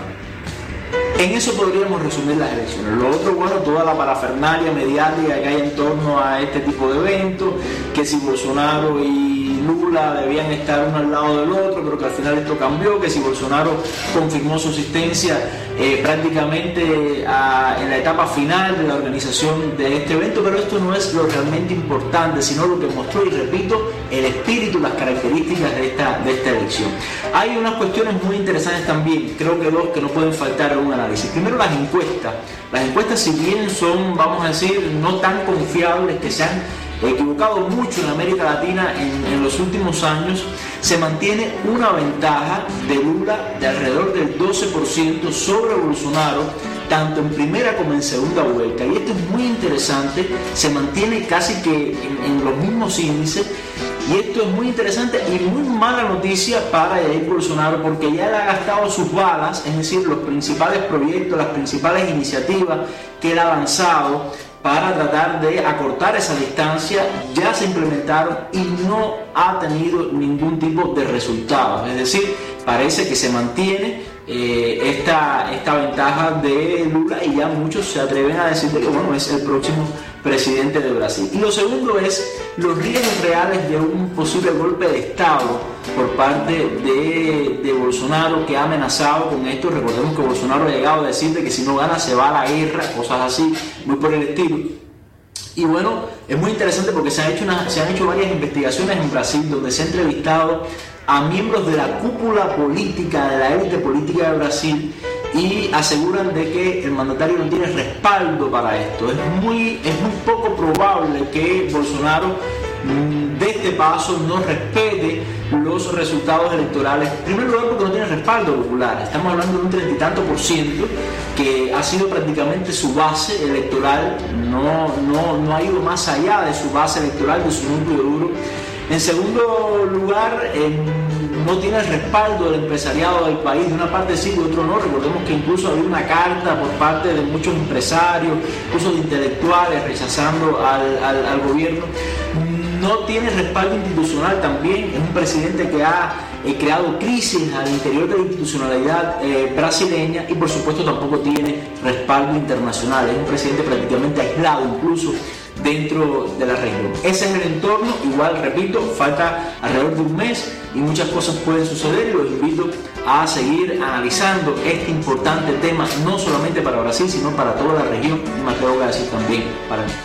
En eso podríamos resumir las elecciones. Lo otro, bueno, toda la parafernalia mediática que hay en torno a este tipo de eventos, que si Bolsonaro y Lula debían estar uno al lado del otro, pero que al final esto cambió, que si Bolsonaro confirmó su asistencia eh, prácticamente a, en la etapa final de la organización de este evento, pero esto no es lo realmente importante, sino lo que mostró, y repito, el espíritu, las características de esta, de esta elección. Hay unas cuestiones muy interesantes también, creo que dos que no pueden faltar en un análisis. Primero, las encuestas. Las encuestas, si bien son, vamos a decir, no tan confiables, que se han equivocado mucho en América Latina en, en los últimos años, se mantiene una ventaja de Lula de alrededor del doce por ciento sobre Bolsonaro, tanto en primera como en segunda vuelta. Y esto es muy interesante, se mantiene casi que en, en los mismos índices. Y esto es muy interesante y muy mala noticia para Jair Bolsonaro, porque ya él ha gastado sus balas, es decir, los principales proyectos, las principales iniciativas que él ha lanzado para tratar de acortar esa distancia, ya se implementaron y no ha tenido ningún tipo de resultados. Es decir, parece que se mantiene eh, esta, esta ventaja de Lula, y ya muchos se atreven a decir que bueno, es el próximo presidente de Brasil. Y lo segundo es los riesgos reales de un posible golpe de Estado por parte de, de Bolsonaro, que ha amenazado con esto. Recordemos que Bolsonaro ha llegado a decirle que si no gana se va a la guerra, cosas así, muy por el estilo. Y bueno, es muy interesante porque se han hecho, una, se han hecho varias investigaciones en Brasil donde se ha entrevistado a miembros de la cúpula política, de la élite política de Brasil, y aseguran de que el mandatario no tiene respaldo para esto. Es muy, es muy poco probable que Bolsonaro mmm, de este paso no respete los resultados electorales. En primer lugar, porque no tiene respaldo popular. Estamos hablando de un treinta y tanto por ciento que ha sido prácticamente su base electoral, no, no, no ha ido más allá de su base electoral, de su núcleo duro. En segundo lugar, en no tiene el respaldo del empresariado del país, de una parte sí, de otro no. Recordemos que incluso había una carta por parte de muchos empresarios, incluso de intelectuales, rechazando al, al, al gobierno. No tiene respaldo institucional también, es un presidente que ha eh, creado crisis al interior de la institucionalidad eh, brasileña, y por supuesto tampoco tiene respaldo internacional, es un presidente prácticamente aislado incluso dentro de la región. Ese es el entorno. Igual, repito, falta alrededor de un mes y muchas cosas pueden suceder, y los invito a seguir analizando este importante tema, no solamente para Brasil, sino para toda la región, y me atrevo a decir también para mí.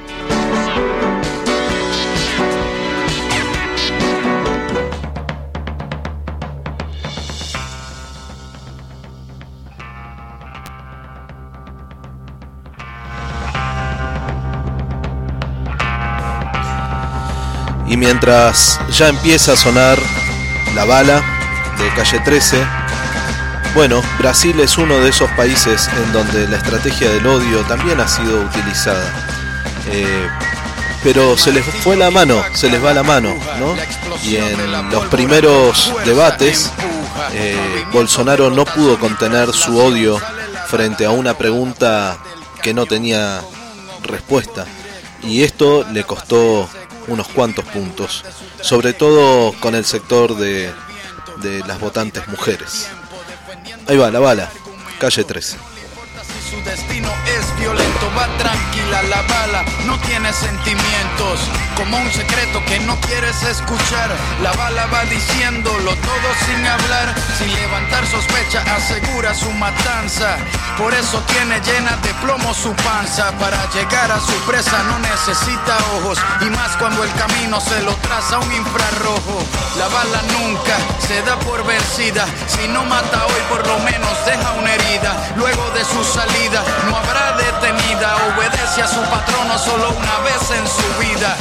Y mientras ya empieza a sonar la bala de Calle trece, bueno, Brasil es uno de esos países en donde la estrategia del odio también ha sido utilizada. Eh, pero se les fue la mano, se les va la mano, ¿no? Y en los primeros debates, eh, Bolsonaro no pudo contener su odio frente a una pregunta que no tenía respuesta. Y esto le costó unos cuantos puntos, sobre todo con el sector de, de las votantes mujeres. Ahí va la bala, Calle trece. Su destino es violento, va tranquila la bala, no tiene sentimientos, como un secreto que no quieres escuchar. La bala va diciéndolo todo sin hablar, sin levantar sospecha asegura su matanza. Por eso tiene llena de plomo su panza. Para llegar a su presa no necesita ojos, y más cuando el camino se lo traza un infrarrojo. La bala nunca se da por vencida, si no mata hoy por lo menos deja una herida. Luego de su salida no habrá detenida, obedece a su patrono solo una vez en su vida.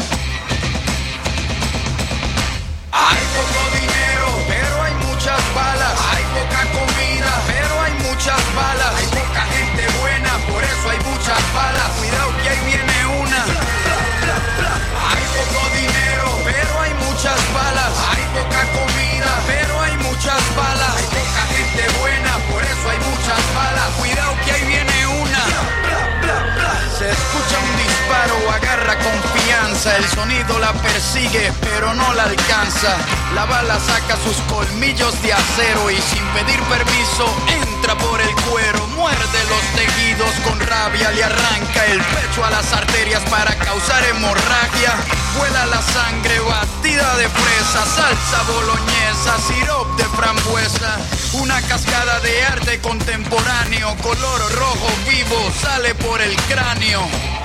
Hay poco dinero, pero hay muchas balas. Hay poca comida, pero hay muchas balas. Hay poca gente buena, por eso hay muchas balas. Cuidado que ahí viene una. Hay poco dinero, pero hay muchas balas. Hay poca comida, pero hay muchas balas. Hay poca gente buena, por eso hay muchas balas. Cuidado que ahí viene una. Se escucha un disparo, agarra confianza. El sonido la persigue, pero no la alcanza. La bala saca sus colmillos de acero y sin pedir permiso entra por el cuero. Muerde los tejidos con rabia, le arranca el pecho a las arterias para causar hemorragia. Vuela la sangre batida de fresa, salsa boloñesa, sirop de frambuesa. Una cascada de arte contemporáneo, color rojo vivo, sale por el cráneo.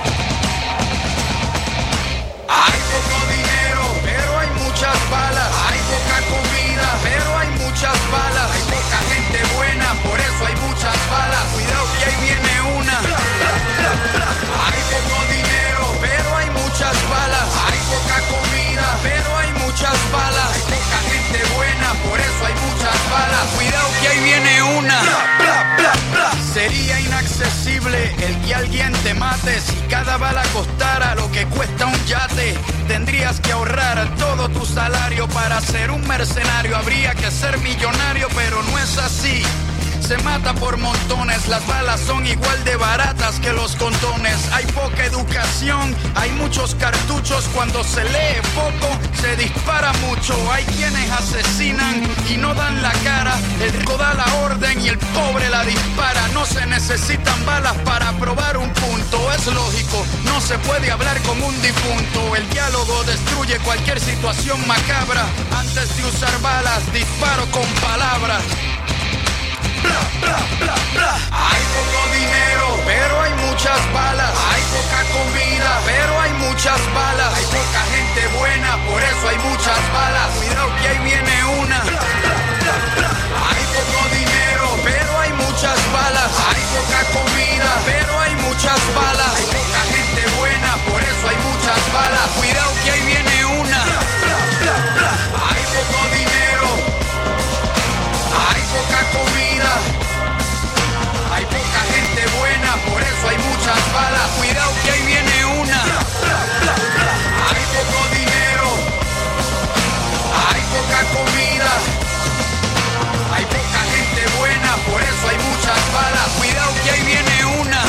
Hay poco dinero, pero hay muchas balas. Hay poca comida, pero hay muchas balas. Hay poca gente buena, por eso hay muchas balas. Cuidado que ahí viene una. Hay poco dinero, pero hay muchas balas. Hay poca comida, pero hay muchas balas. Hay poca gente buena, por eso hay muchas balas. Cuidado que ahí viene una. Sería inaccesible el que alguien te mate. Si cada bala costara lo que cuesta un yate, tendrías que ahorrar todo tu salario para ser un mercenario. Habría que ser millonario, pero no es así. Se mata por montones, las balas son igual de baratas que los condones. Hay poca educación, hay muchos cartuchos. Cuando se lee poco, se dispara mucho. Hay quienes asesinan y no dan la cara. El rico da la orden y el pobre la dispara. No se necesitan balas para probar un punto. Es lógico, no se puede hablar con un difunto. El diálogo destruye cualquier situación macabra. Antes de usar balas, disparo con palabras. Bla, bla, bla, bla. Hay poco dinero, pero hay muchas balas. Hay poca comida, pero hay muchas balas. Hay poca gente buena, por eso hay muchas balas. Cuidado que ahí viene una. Hay poco dinero, pero hay muchas balas. Hay poca comida, pero hay muchas balas. Hay poca gente buena, por eso hay muchas balas. Cuidado que ahí viene una. Hay poco dinero, hay poca comida, hay poca gente buena, por eso hay muchas balas. Cuidado que ahí viene una. Hay poco dinero, hay poca comida, hay poca gente buena, por eso hay muchas balas. Cuidado que ahí viene una.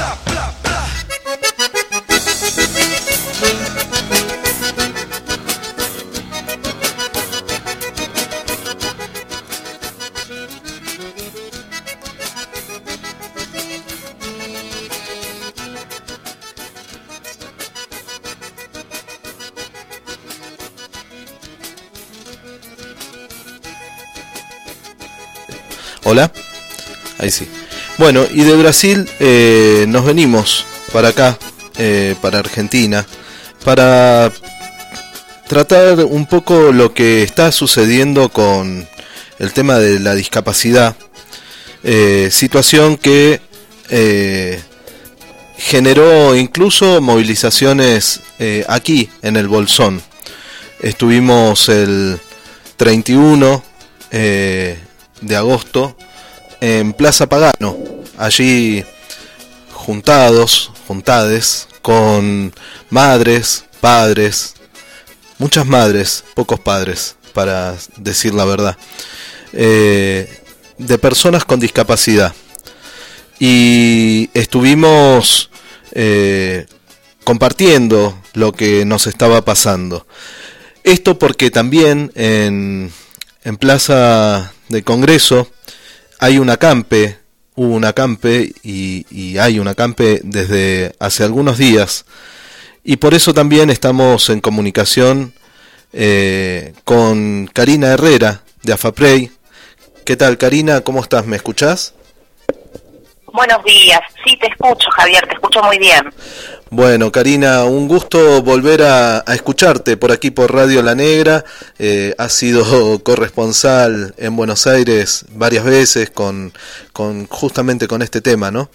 Hola, ahí sí. Bueno, y de Brasil eh, nos venimos para acá, eh, para Argentina, para tratar un poco lo que está sucediendo con el tema de la discapacidad, eh, situación que eh, generó incluso movilizaciones eh, aquí en el Bolsón. Estuvimos el treinta y uno eh, de agosto en Plaza Pagano, allí juntados, juntades con madres, padres, muchas madres, pocos padres, para decir la verdad, eh, de personas con discapacidad, y estuvimos eh, compartiendo lo que nos estaba pasando. Esto porque también en, en Plaza de Congreso hay un acampe, hubo un acampe y, y hay un acampe desde hace algunos días, y por eso también estamos en comunicación eh, con Karina Herrera de AFAPREI, ¿Qué tal, Karina? ¿Cómo estás? ¿Me escuchás? Buenos días. Sí, te escucho, Javier, te escucho muy bien. Bueno, Karina, un gusto volver a, a escucharte por aquí por Radio La Negra. Eh, has sido corresponsal en Buenos Aires varias veces con, con justamente con este tema, ¿no?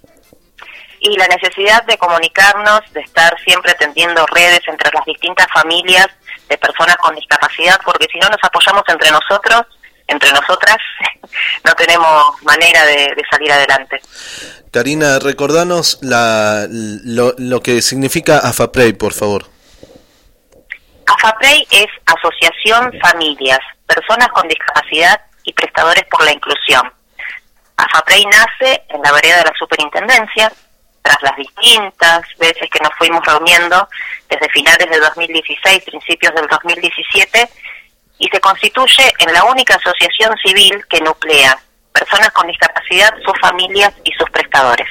Y la necesidad de comunicarnos, de estar siempre tendiendo redes entre las distintas familias de personas con discapacidad, porque si no nos apoyamos entre nosotros, entre nosotras, no tenemos manera de, de salir adelante. Karina, recordanos la, lo, lo que significa AFAPREI, por favor. AFAPREI es Asociación Familias, Personas con Discapacidad y Prestadores por la Inclusión. AFAPREI nace en la vereda de la Superintendencia, tras las distintas veces que nos fuimos reuniendo desde finales de dos mil dieciséis, principios del dos mil diecisiete, y se constituye en la única asociación civil que nuclea personas con discapacidad, sus familias y sus prestadores.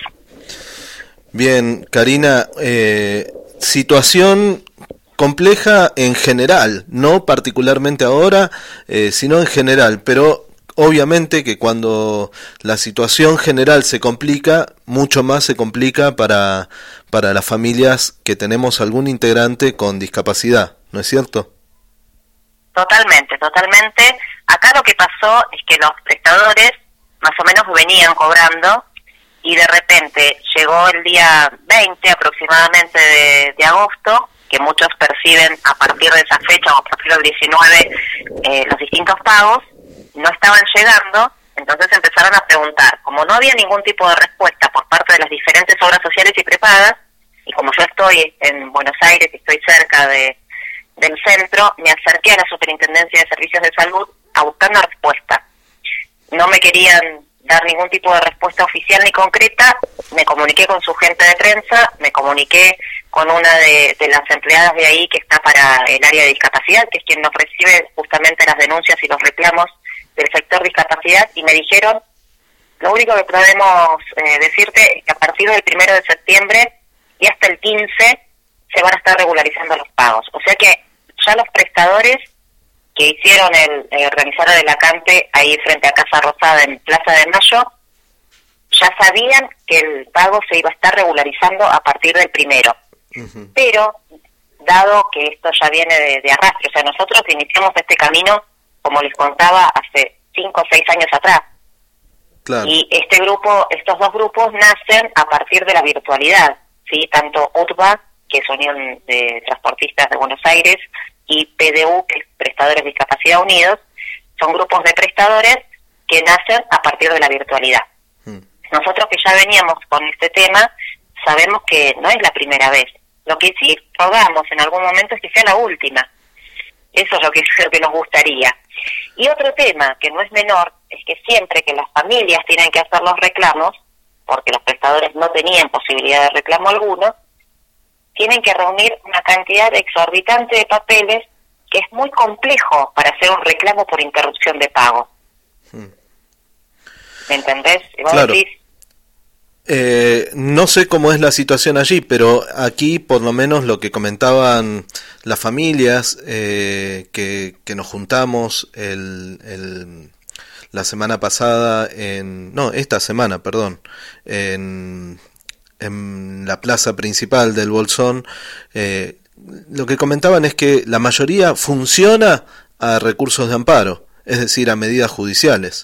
Bien, Karina, eh, situación compleja en general, no particularmente ahora, eh, sino en general, pero obviamente que cuando la situación general se complica, mucho más se complica para, para las familias que tenemos algún integrante con discapacidad, ¿no es cierto? Totalmente, totalmente. Acá lo que pasó es que los prestadores más o menos venían cobrando y de repente llegó el día veinte aproximadamente de, de agosto, que muchos perciben a partir de esa fecha o a partir del diecinueve eh, los distintos pagos, no estaban llegando, entonces empezaron a preguntar. Como no había ningún tipo de respuesta por parte de las diferentes obras sociales y prepagas, y como yo estoy en Buenos Aires y estoy cerca de del centro, me acerqué a la Superintendencia de Servicios de Salud a buscar una respuesta. No me querían dar ningún tipo de respuesta oficial ni concreta, me comuniqué con su gente de prensa, me comuniqué con una de, de las empleadas de ahí que está para el área de discapacidad, que es quien nos recibe justamente las denuncias y los reclamos del sector discapacidad, y me dijeron, lo único que podemos eh, decirte es que a partir del primero de septiembre y hasta el quince se van a estar regularizando los pagos. O sea que ya los prestadores que hicieron el, eh, realizaron el acampe ahí frente a Casa Rosada en Plaza de Mayo, ya sabían que el pago se iba a estar regularizando a partir del primero. Uh-huh. Pero, dado que esto ya viene de, de arrastre, o sea, nosotros iniciamos este camino, como les contaba, hace cinco o seis años atrás. Claro. Y este grupo, estos dos grupos nacen a partir de la virtualidad, ¿sí? Tanto U T B A, que es Unión de Transportistas de Buenos Aires, y P D U, que es Prestadores de Discapacidad Unidos, son grupos de prestadores que nacen a partir de la virtualidad. Hmm. Nosotros que ya veníamos con este tema, sabemos que no es la primera vez. Lo que sí rogamos en algún momento es que sea la última. Eso es lo que, lo que nos gustaría. Y otro tema, que no es menor, es que siempre que las familias tienen que hacer los reclamos, porque los prestadores no tenían posibilidad de reclamo alguno, tienen que reunir una cantidad exorbitante de papeles que es muy complejo para hacer un reclamo por interrupción de pago. Hmm. ¿Me entendés? ¿Y vos claro. decís? Eh, no sé cómo es la situación allí, pero aquí por lo menos lo que comentaban las familias eh, que, que nos juntamos el, el, la semana pasada, en no, esta semana, perdón, en... en la plaza principal del Bolsón, eh, lo que comentaban es que la mayoría funciona a recursos de amparo, es decir, a medidas judiciales.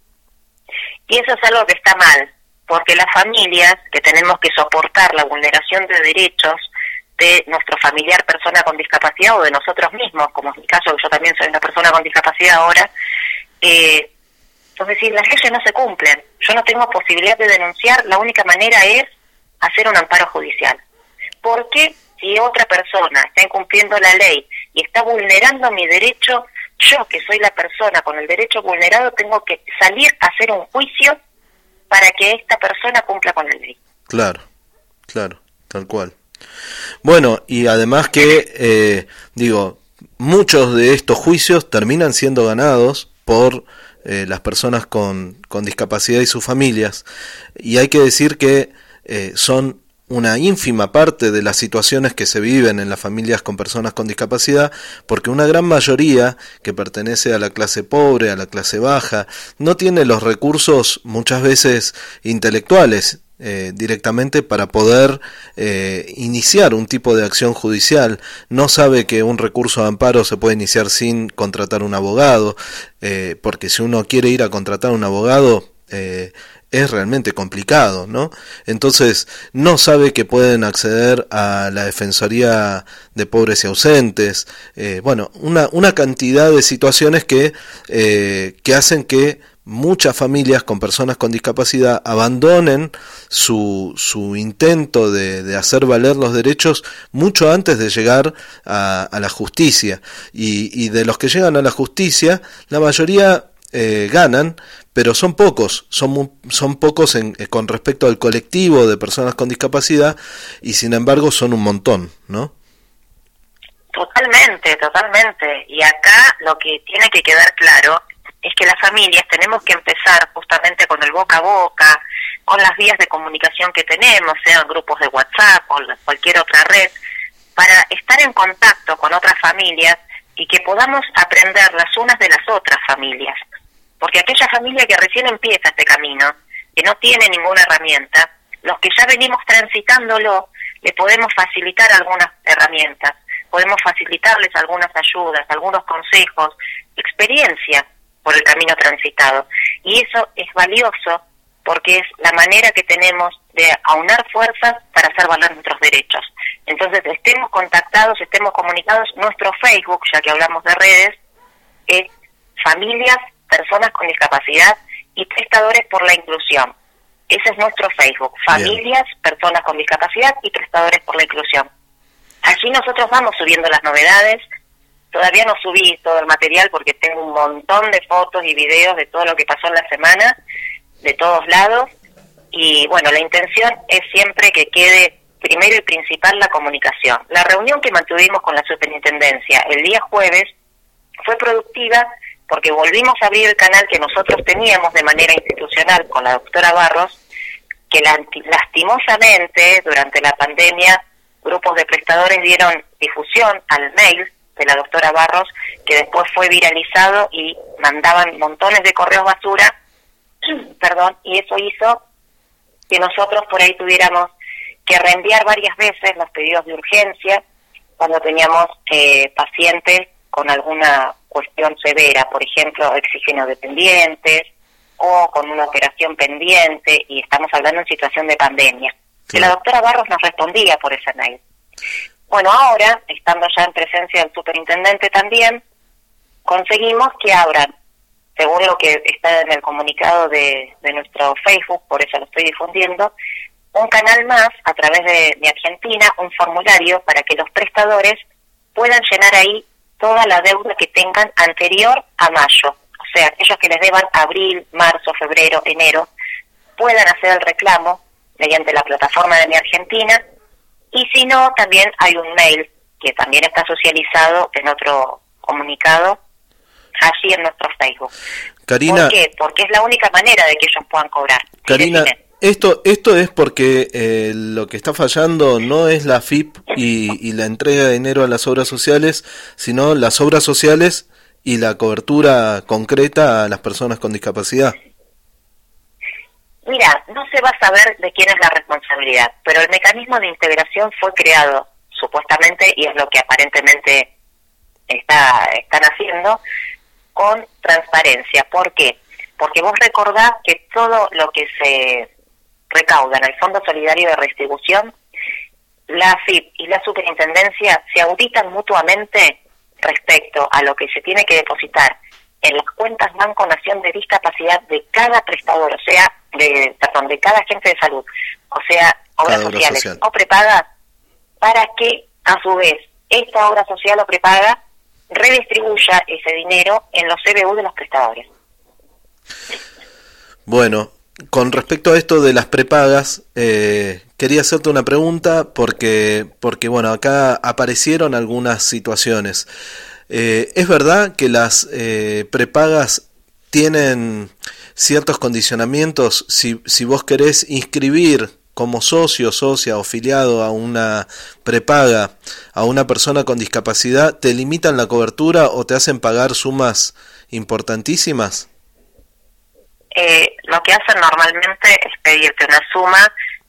Y eso es algo que está mal, porque las familias que tenemos que soportar la vulneración de derechos de nuestro familiar persona con discapacidad o de nosotros mismos, como es mi caso, que yo también soy una persona con discapacidad ahora, eh, entonces si las leyes no se cumplen, yo no tengo posibilidad de denunciar, la única manera es hacer un amparo judicial. Porque si otra persona está incumpliendo la ley y está vulnerando mi derecho, yo que soy la persona con el derecho vulnerado tengo que salir a hacer un juicio para que esta persona cumpla con la ley. Claro, claro, tal cual. Bueno, y además que, eh, digo, muchos de estos juicios terminan siendo ganados por eh, las personas con, con discapacidad y sus familias. Y hay que decir que Eh, son una ínfima parte de las situaciones que se viven en las familias con personas con discapacidad, porque una gran mayoría que pertenece a la clase pobre, a la clase baja, no tiene los recursos muchas veces intelectuales eh, directamente para poder eh, iniciar un tipo de acción judicial, no sabe que un recurso de amparo se puede iniciar sin contratar un abogado, eh, porque si uno quiere ir a contratar un abogado, eh, es realmente complicado, ¿no? Entonces no sabe que pueden acceder a la Defensoría de Pobres y Ausentes, eh, bueno, una, una cantidad de situaciones que, eh, que hacen que muchas familias con personas con discapacidad abandonen su, su intento de, de hacer valer los derechos mucho antes de llegar a, a la justicia, y, y de los que llegan a la justicia, la mayoría eh, ganan, pero son pocos, son, son pocos en, con respecto al colectivo de personas con discapacidad, y sin embargo son un montón, ¿no? Totalmente, totalmente. Y acá lo que tiene que quedar claro es que las familias tenemos que empezar justamente con el boca a boca, con las vías de comunicación que tenemos, sean grupos de WhatsApp o cualquier otra red, para estar en contacto con otras familias y que podamos aprender las unas de las otras familias. Porque aquella familia que recién empieza este camino, que no tiene ninguna herramienta, los que ya venimos transitándolo, le podemos facilitar algunas herramientas, podemos facilitarles algunas ayudas, algunos consejos, experiencia por el camino transitado. Y eso es valioso porque es la manera que tenemos de aunar fuerzas para hacer valer nuestros derechos. Entonces, estemos contactados, estemos comunicados. Nuestro Facebook, ya que hablamos de redes, es Familias, Personas con Discapacidad y Prestadores por la Inclusión. Ese es nuestro Facebook, Familias, Bien. Personas con Discapacidad y Prestadores por la Inclusión. Allí nosotros vamos subiendo las novedades. Todavía no subí todo el material porque tengo un montón de fotos y videos de todo lo que pasó en la semana, de todos lados. Y bueno, la intención es siempre que quede primero y principal la comunicación. La reunión que mantuvimos con la superintendencia el día jueves fue productiva porque volvimos a abrir el canal que nosotros teníamos de manera institucional con la doctora Barros, que lastimosamente durante la pandemia grupos de prestadores dieron difusión al mail de la doctora Barros, que después fue viralizado y mandaban montones de correos basura, perdón, y eso hizo que nosotros por ahí tuviéramos que reenviar varias veces los pedidos de urgencia cuando teníamos eh, pacientes con alguna cuestión severa, por ejemplo, oxígeno dependientes o con una operación pendiente, y estamos hablando en situación de pandemia. Sí. Y la doctora Barros nos respondía por ese mail. Bueno, ahora, estando ya en presencia del superintendente también, conseguimos que abran, según lo que está en el comunicado de, de nuestro Facebook, por eso lo estoy difundiendo, un canal más a través de, de Argentina, un formulario para que los prestadores puedan llenar ahí toda la deuda que tengan anterior a mayo. O sea, aquellos que les deban abril, marzo, febrero, enero, puedan hacer el reclamo mediante la plataforma de Mi Argentina. Y si no, también hay un mail que también está socializado en otro comunicado allí en nuestro Facebook. Karina, ¿por qué? Porque es la única manera de que ellos puedan cobrar. Karina, esto esto es porque eh, lo que está fallando no es la F I P y, y la entrega de dinero a las obras sociales, sino las obras sociales y la cobertura concreta a las personas con discapacidad. Mira, no se va a saber de quién es la responsabilidad, pero el mecanismo de integración fue creado, supuestamente, y es lo que aparentemente está están haciendo, con transparencia. ¿Por qué? Porque vos recordás que todo lo que se recauda en el Fondo Solidario de Redistribución, la A F I P y la Superintendencia se auditan mutuamente respecto a lo que se tiene que depositar en las cuentas Banco Nación de Discapacidad de cada prestador, o sea, de perdón, de cada agente de salud, o sea, obras obra sociales social. o prepagas, para que a su vez esta obra social o prepaga redistribuya ese dinero en los C B U de los prestadores. Bueno, con respecto a esto de las prepagas, eh, quería hacerte una pregunta porque, porque bueno, acá aparecieron algunas situaciones. Eh, ¿Es verdad que las eh, prepagas tienen ciertos condicionamientos? Si, si vos querés inscribir como socio, socia o afiliado a una prepaga, a una persona con discapacidad, te limitan la cobertura o te hacen pagar sumas importantísimas? Eh, lo que hacen normalmente es pedirte una suma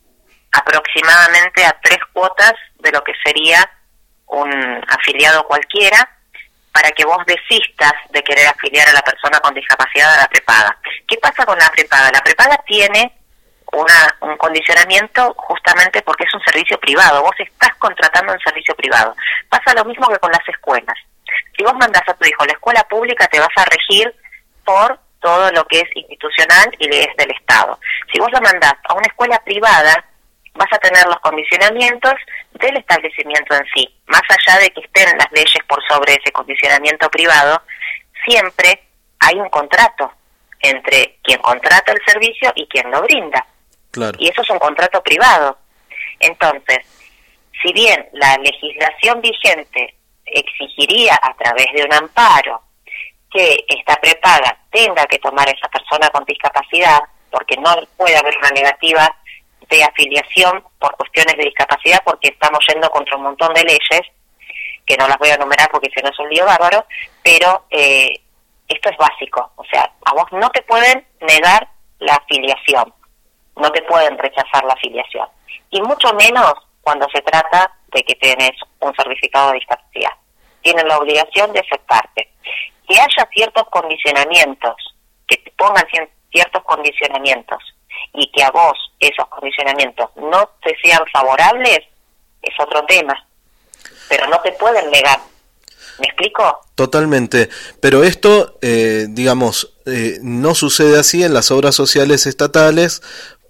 aproximadamente a tres cuotas de lo que sería un afiliado cualquiera, para que vos desistas de querer afiliar a la persona con discapacidad a la prepaga. ¿Qué pasa con la prepaga? La prepaga tiene una, un condicionamiento justamente porque es un servicio privado. Vos estás contratando un servicio privado. Pasa lo mismo que con las escuelas. Si vos mandás a tu hijo a la escuela pública, te vas a regir por todo lo que es institucional y es del Estado. Si vos lo mandás a una escuela privada, vas a tener los condicionamientos del establecimiento en sí. Más allá de que estén las leyes por sobre ese condicionamiento privado, siempre hay un contrato entre quien contrata el servicio y quien lo brinda. Claro. Y eso es un contrato privado. Entonces, si bien la legislación vigente exigiría a través de un amparo que esta prepaga tenga que tomar a esa persona con discapacidad, porque no puede haber una negativa de afiliación por cuestiones de discapacidad, porque estamos yendo contra un montón de leyes, que no las voy a enumerar porque si no es un lío bárbaro, pero eh, esto es básico. O sea, a vos no te pueden negar la afiliación, no te pueden rechazar la afiliación, y mucho menos cuando se trata de que tienes un certificado de discapacidad. Tienen la obligación de aceptarte. Que haya ciertos condicionamientos, que te pongan ciertos condicionamientos, y que a vos esos condicionamientos no te sean favorables, es otro tema, pero no te pueden negar. ¿Me explico? Totalmente, pero esto, eh, digamos, eh, no sucede así en las obras sociales estatales,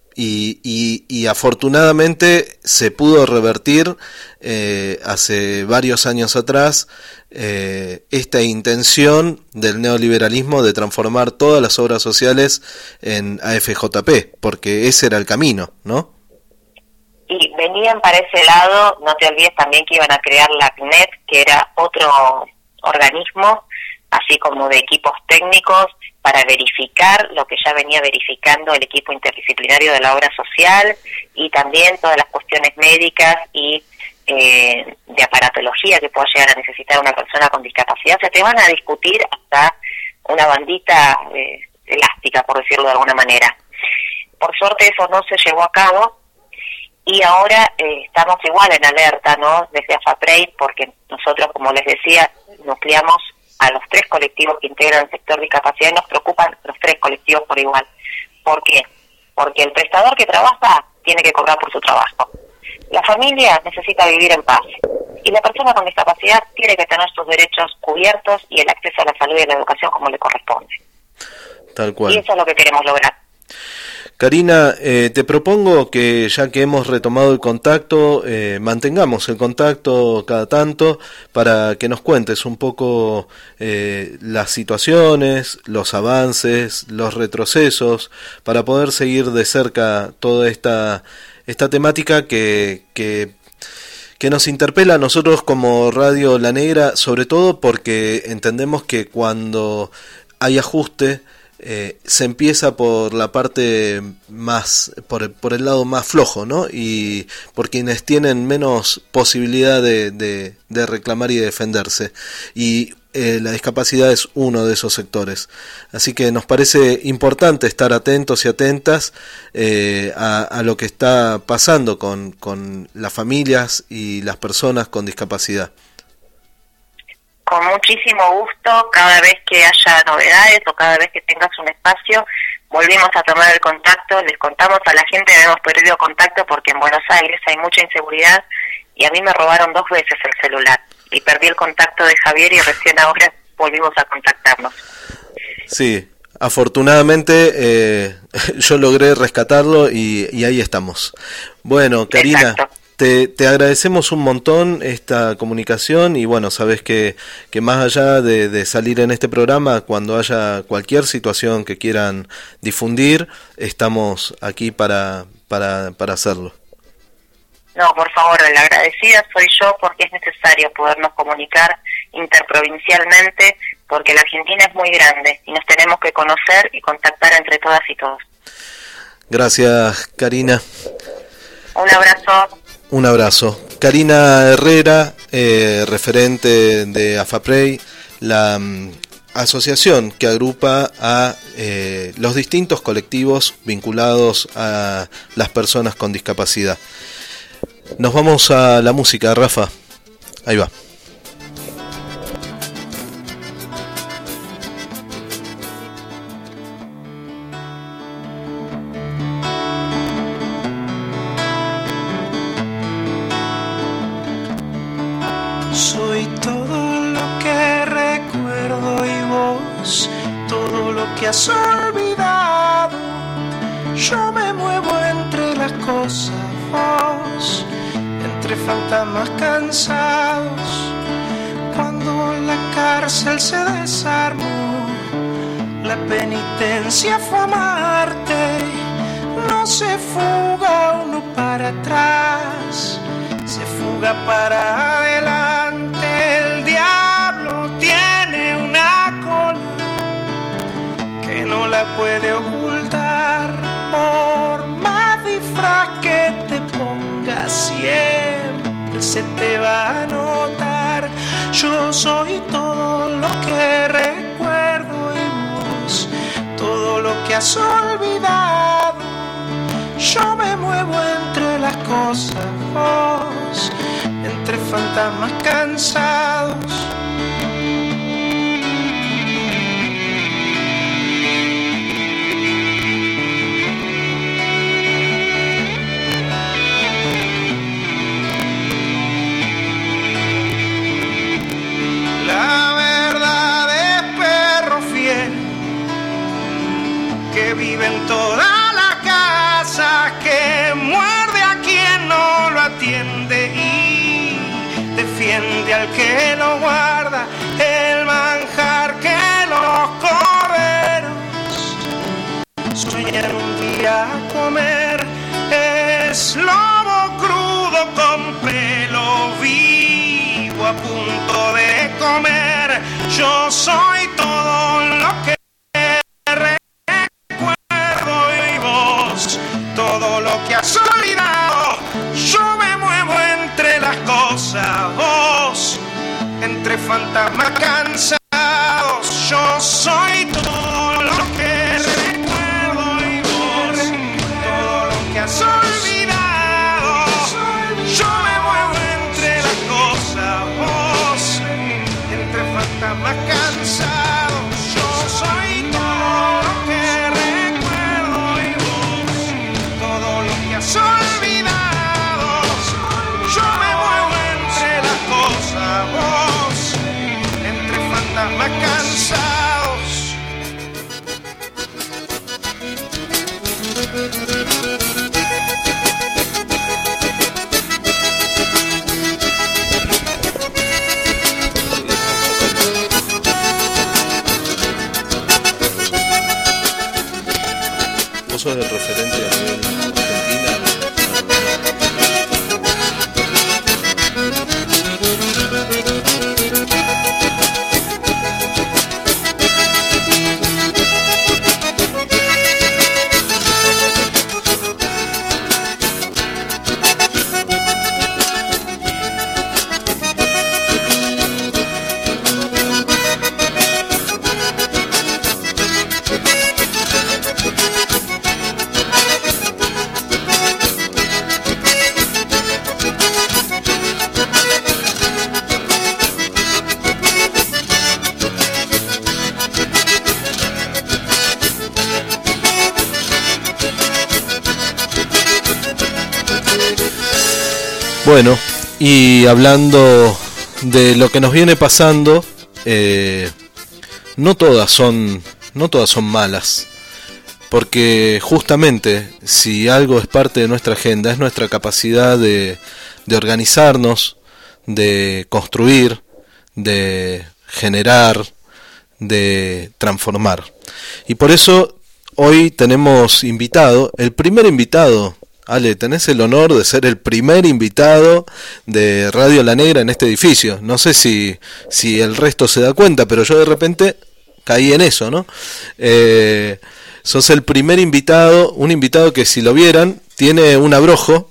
y, y, y afortunadamente se pudo revertir eh, hace varios años atrás eh, esta intención del neoliberalismo de transformar todas las obras sociales en A F J P, porque ese era el camino, ¿no? Y venían para ese lado. No te olvides también que iban a crear la C N E T, que era otro organismo, así como de equipos técnicos, para verificar lo que ya venía verificando el equipo interdisciplinario de la obra social, y también todas las cuestiones médicas y eh, de aparatología que pueda llegar a necesitar una persona con discapacidad. O sea, te van a discutir hasta una bandita eh, elástica, por decirlo de alguna manera. Por suerte eso no se llevó a cabo, y ahora eh, estamos igual en alerta, ¿no?, desde AFAPREI, porque nosotros, como les decía, nucleamos a los tres colectivos que integran el sector discapacidad, y nos preocupan los tres colectivos por igual. ¿Por qué? Porque el prestador que trabaja tiene que cobrar por su trabajo. La familia necesita vivir en paz. Y la persona con discapacidad tiene que tener sus derechos cubiertos y el acceso a la salud y a la educación como le corresponde. Tal cual. Y eso es lo que queremos lograr. Karina, eh, te propongo que ya que hemos retomado el contacto, eh, mantengamos el contacto cada tanto para que nos cuentes un poco eh, las situaciones, los avances, los retrocesos, para poder seguir de cerca toda esta, esta temática que, que, que nos interpela a nosotros como Radio La Negra, sobre todo porque entendemos que cuando hay ajuste, Eh, se empieza por la parte más, por el, por el lado más flojo, ¿no? Y por quienes tienen menos posibilidad de, de, de reclamar y defenderse. Y eh, la discapacidad es uno de esos sectores. Así que nos parece importante estar atentos y atentas eh, a, a lo que está pasando con, con las familias y las personas con discapacidad. Con muchísimo gusto, cada vez que haya novedades o cada vez que tengas un espacio, volvimos a tomar el contacto, les contamos a la gente que hemos perdido contacto porque en Buenos Aires hay mucha inseguridad, y a mí me robaron dos veces el celular y perdí el contacto de Javier, y recién ahora volvimos a contactarnos. Sí, afortunadamente eh, yo logré rescatarlo y, y ahí estamos. Bueno, Karina, te, te agradecemos un montón esta comunicación, y bueno, sabes que, que más allá de, de salir en este programa, cuando haya cualquier situación que quieran difundir, estamos aquí para, para, para hacerlo. No, por favor, la agradecida soy yo, porque es necesario podernos comunicar interprovincialmente, porque la Argentina es muy grande y nos tenemos que conocer y contactar entre todas y todos. Gracias, Karina. Un abrazo. Un abrazo. Karina Herrera, eh, referente de AFAPREI, la mm, asociación que agrupa a eh, los distintos colectivos vinculados a las personas con discapacidad. Nos vamos a la música, Rafa. Ahí va. Soy todo lo que recuerdo y vos, todo lo que has olvidado. Yo me muevo entre las cosas, vos, entre fantasmas cansados. Cuando la cárcel se desarmó, la penitencia fue amarte. No se fuga uno para atrás, se fuga para adelante. El diablo tiene una cola que no la puede ocultar. Por más disfraz que te pongas, siempre se te va a notar. Yo soy todo lo que recuerdo y vos, todo lo que has olvidado. Yo me muevo entre las cosas, vos, entre fantasmas cansados. La verdad es perro fiel que vive en toda la casa, que muerde a quien no lo atiende y defiende al que lo guarda. El manjar que los corderos sueñan un día comer es lobo crudo con pelo vivo a punto de comer. Yo soy todo lo que todo lo que has olvidado. Yo me muevo entre las cosas, vos, entre fantasmas cansados. Yo soy todo lo que recuerdo y vos, todo lo que has olvidado. Yo me muevo entre las cosas, vos, entre fantasmas cansados. Yo soy todo lo que recuerdo y vos, todo lo que has olvidado. Yo me muevo entre las cosas, vos, entre fantasmas cansados. Vos sos el referente a nivel Bueno, y hablando de lo que nos viene pasando, eh, no todas son, no todas son malas, porque justamente si algo es parte de nuestra agenda es nuestra capacidad de, de organizarnos, de construir, de generar, de transformar. Y por eso hoy tenemos invitado, el primer invitado. Ale, tenés el honor de ser el primer invitado de Radio La Negra en este edificio. No sé si, si el resto se da cuenta, pero yo de repente caí en eso, ¿no? Eh, sos el primer invitado, un invitado que si lo vieran, tiene un abrojo.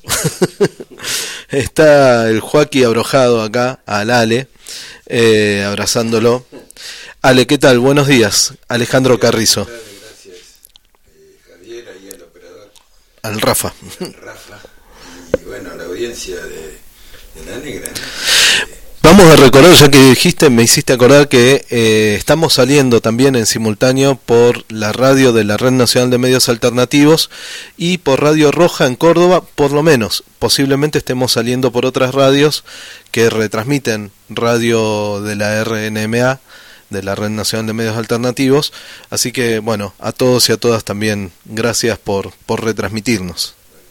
Está el Joaquín abrojado acá, al Ale, eh, abrazándolo. Ale, ¿qué tal? Buenos días. Alejandro Carrizo. Gracias, eh, Javier, ahí al operador. Al Rafa. Al Rafa. Y bueno, a la audiencia de, de La Negra, ¿no? Vamos a recordar, ya que dijiste, me hiciste acordar que eh, estamos saliendo también en simultáneo por la radio de la Red Nacional de Medios Alternativos y por Radio Roja en Córdoba, por lo menos. Posiblemente estemos saliendo por otras radios que retransmiten radio de la R N M A, de la Red Nacional de Medios Alternativos. Así que, bueno, a todos y a todas también, gracias por, por retransmitirnos.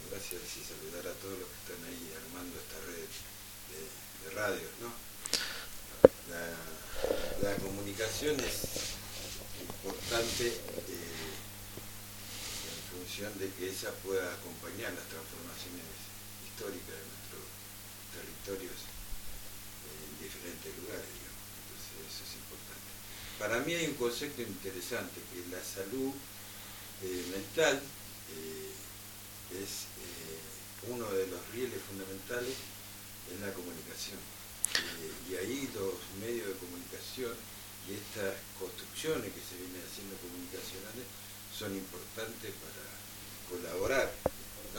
De que esa pueda acompañar las transformaciones históricas de nuestros territorios en diferentes lugares, digamos. Entonces eso es importante. Para mí hay un concepto interesante, que la salud eh, mental eh, es eh, uno de los rieles fundamentales en la comunicación. Eh, y ahí los medios de comunicación y estas construcciones que se vienen haciendo comunicacionales son importantes para colaborar, ¿no?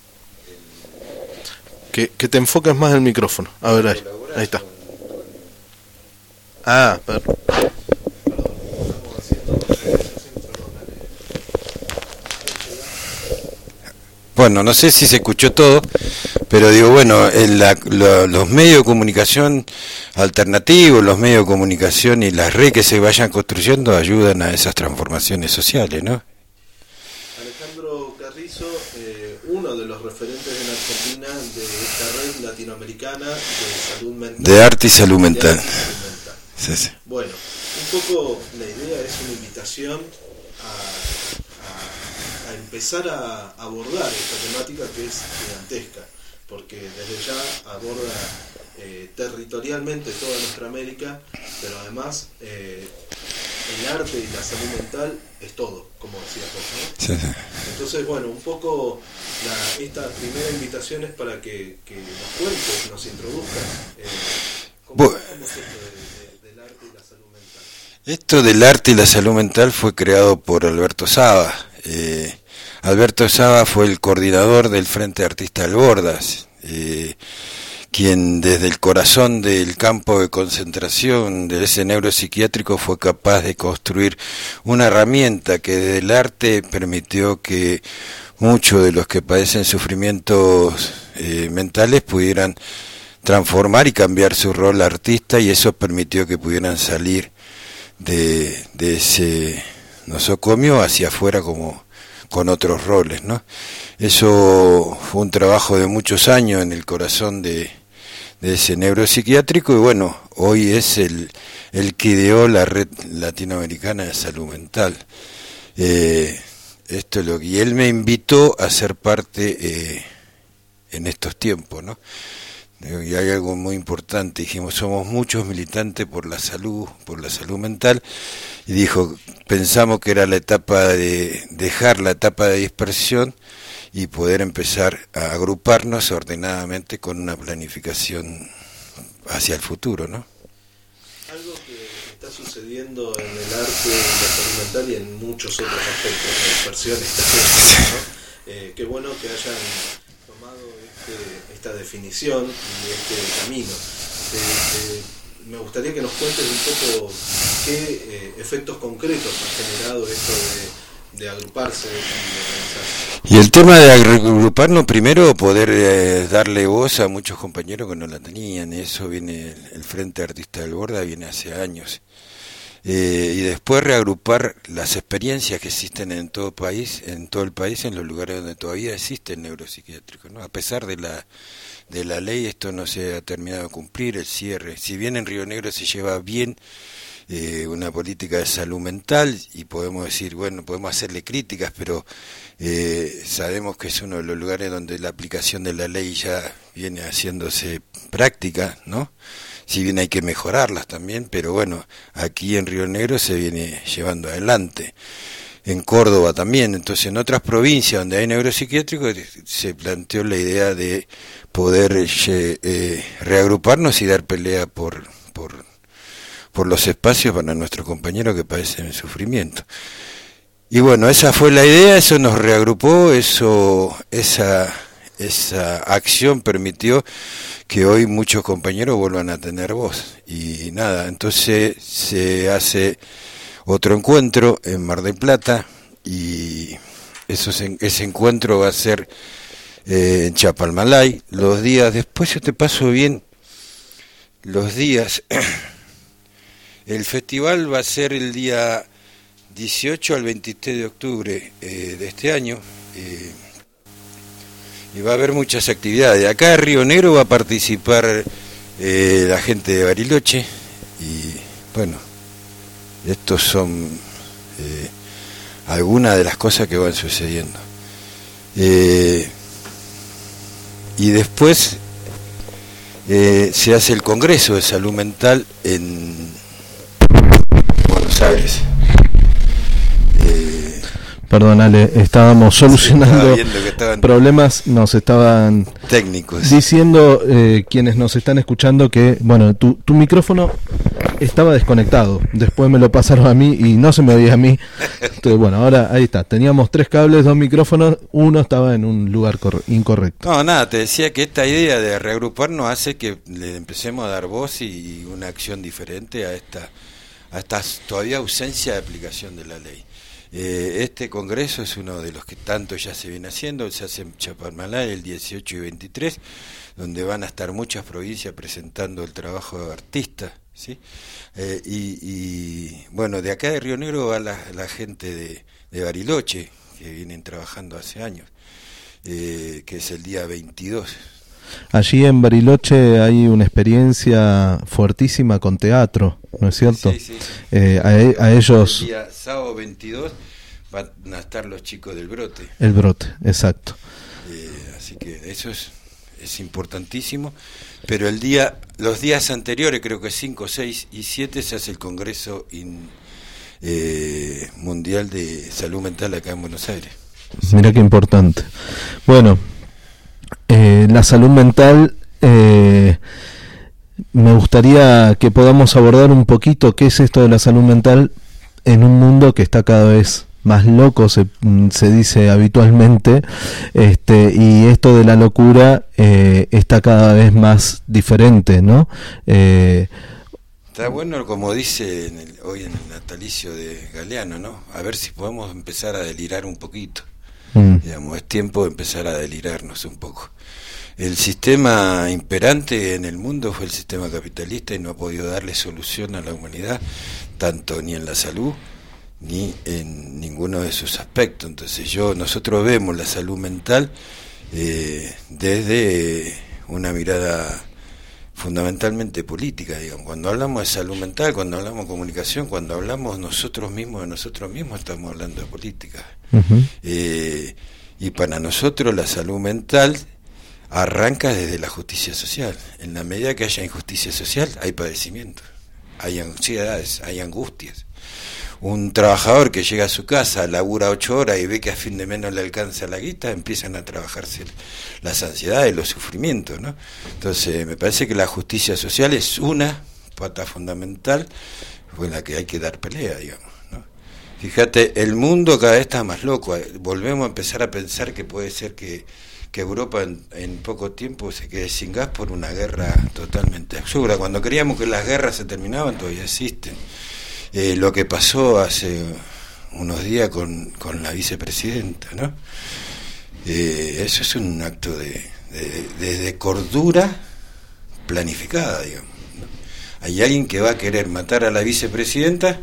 En... Que, que te enfoques más en el micrófono. A ver, ahí, ahí está. Con, con... Ah, pero... Bueno, no sé si se escuchó todo, pero digo, bueno, en la, lo, los medios de comunicación alternativos, los medios de comunicación y las redes que se vayan construyendo ayudan a esas transformaciones sociales, ¿no? Eh, uno de los referentes en Argentina de esta red latinoamericana de salud mental, de arte y salud mental, y salud mental. Sí, sí. Bueno, un poco la idea es una invitación a, a, a empezar a abordar esta temática que es gigantesca, porque desde ya aborda eh, territorialmente toda nuestra América, pero además eh, el arte y la salud mental es todo, como decías vos, ¿no? Sí, sí. Entonces, bueno, un poco la, esta primera invitación es para que, que nos cuentes, nos introduzcas eh, cómo, bueno, cómo es esto de, de, del arte y la salud mental. Esto del arte y la salud mental fue creado por Alberto Saba. Eh, Alberto Saba fue el coordinador del Frente Artista Albordas, eh, quien desde el corazón del campo de concentración de ese neuropsiquiátrico fue capaz de construir una herramienta que desde el arte permitió que muchos de los que padecen sufrimientos eh, mentales pudieran transformar y cambiar su rol artista, y eso permitió que pudieran salir de, de ese nosocomio hacia afuera como con otros roles, ¿no? Eso fue un trabajo de muchos años en el corazón de de ese neuropsiquiátrico, y bueno, hoy es el, el que ideó la Red Latinoamericana de Salud Mental. Eh, esto es lo que, y él me invitó a ser parte eh, en estos tiempos, ¿no? Y hay algo muy importante, dijimos, somos muchos militantes por la salud, por la salud mental, y dijo, pensamos que era la etapa de dejar la etapa de dispersión y poder empezar a agruparnos ordenadamente con una planificación hacia el futuro, ¿no? Algo que está sucediendo en el arte y la salud mental y en muchos otros aspectos, la dispersión está, ¿no? Eh, qué bueno que hayan tomado este, esta definición y este camino. Eh, eh, me gustaría que nos cuentes un poco qué eh, efectos concretos ha generado esto de de agruparse y de organizarse. Y el tema de agruparnos, primero poder eh, darle voz a muchos compañeros que no la tenían, eso viene, el, el Frente Artista del Borda viene hace años, eh, y después reagrupar las experiencias que existen en todo país, en todo el país, en los lugares donde todavía existe el neuropsiquiátrico, ¿no? A pesar de la de la ley, esto no se ha terminado de cumplir, el cierre, si bien en Río Negro se lleva bien Eh, una política de salud mental, y podemos decir, bueno, podemos hacerle críticas, pero eh, sabemos que es uno de los lugares donde la aplicación de la ley ya viene haciéndose práctica, ¿no? Si bien hay que mejorarlas también, pero bueno, aquí en Río Negro se viene llevando adelante. en Córdoba también. Entonces, en otras provincias donde hay neuropsiquiátricos se planteó la idea de poder eh, reagruparnos y dar pelea por, por, por los espacios para nuestros compañeros que padecen el sufrimiento. Y bueno, esa fue la idea, eso nos reagrupó, eso, esa, esa acción permitió que hoy muchos compañeros vuelvan a tener voz. Y nada, entonces se hace otro encuentro en Mar del Plata y eso, ese encuentro va a ser eh, en Chapalmalay. Los días, después yo te paso bien los días. El festival va a ser el día dieciocho al veintitrés de octubre eh, de este año, eh, y va a haber muchas actividades. Acá en Río Negro va a participar eh, la gente de Bariloche, y bueno, estos son eh, algunas de las cosas que van sucediendo. Eh, y después eh, se hace el Congreso de Salud Mental en Buenos Aires. Eh, Perdón, Ale, estábamos solucionando sí, estaba estaban problemas, nos estaban técnicos diciendo eh, quienes nos están escuchando que, bueno, tu, tu micrófono estaba desconectado, después me lo pasaron a mí y no se me oía a mí, entonces bueno, ahora ahí está, teníamos tres cables, dos micrófonos, uno estaba en un lugar incorrecto. No, nada, te decía que esta idea de reagruparnos hace que le empecemos a dar voz y una acción diferente a esta, a esta todavía ausencia de aplicación de la ley. Eh, este congreso es uno de los que tanto ya se viene haciendo, se hace en Chapalmalay el dieciocho y veintitrés, donde van a estar muchas provincias presentando el trabajo de artistas, ¿sí? Eh, y, y bueno, de acá de Río Negro va la, la gente de, de Bariloche, que vienen trabajando hace años, eh, que es el día veintidós. Allí en Bariloche hay una experiencia fuertísima con teatro, ¿no es cierto? Sí, sí. Eh, a, a ellos... El día sábado veintidós van a estar los chicos del Brote. El Brote, exacto. Eh, así que eso es, es importantísimo. Pero el día, los días anteriores, creo que cinco, seis y siete, se hace el Congreso in, eh, Mundial de Salud Mental acá en Buenos Aires. Mira qué importante. Bueno, eh, la salud mental, eh, me gustaría que podamos abordar un poquito qué es esto de la salud mental en un mundo que está cada vez más loco, se, se dice habitualmente, este, y esto de la locura eh, está cada vez más diferente, ¿no? Eh, Está bueno, como dice en el, hoy en el natalicio de Galeano, ¿no? A ver si podemos empezar a delirar un poquito. Mm. Digamos, es tiempo de empezar a delirarnos un poco. El sistema imperante en el mundo fue el sistema capitalista y no ha podido darle solución a la humanidad, tanto ni en la salud ni en ninguno de sus aspectos. Entonces yo nosotros vemos la salud mental eh, desde una mirada fundamentalmente política, digamos. Cuando hablamos de salud mental, cuando hablamos de comunicación, cuando hablamos nosotros mismos de nosotros mismos, estamos hablando de política. Uh-huh. eh, y para nosotros la salud mental arranca desde la justicia social. En la medida que haya injusticia social, hay padecimiento, hay ansiedades, hay angustias. Un trabajador que llega a su casa, labura ocho horas y ve que a fin de mes no le alcanza la guita, empiezan a trabajarse las ansiedades, los sufrimientos, ¿no? Entonces, me parece que la justicia social es una pata fundamental con la que hay que dar pelea, digamos, ¿no? Fíjate, el mundo cada vez está más loco. Volvemos a empezar a pensar que puede ser que, que Europa en, en poco tiempo se quede sin gas por una guerra totalmente absurda. Cuando creíamos que las guerras se terminaban, todavía existen. Eh, lo que pasó hace unos días con, con la vicepresidenta, ¿no? Eh, eso es un acto de, de, de, de cordura planificada, digamos, ¿no? Hay alguien que va a querer matar a la vicepresidenta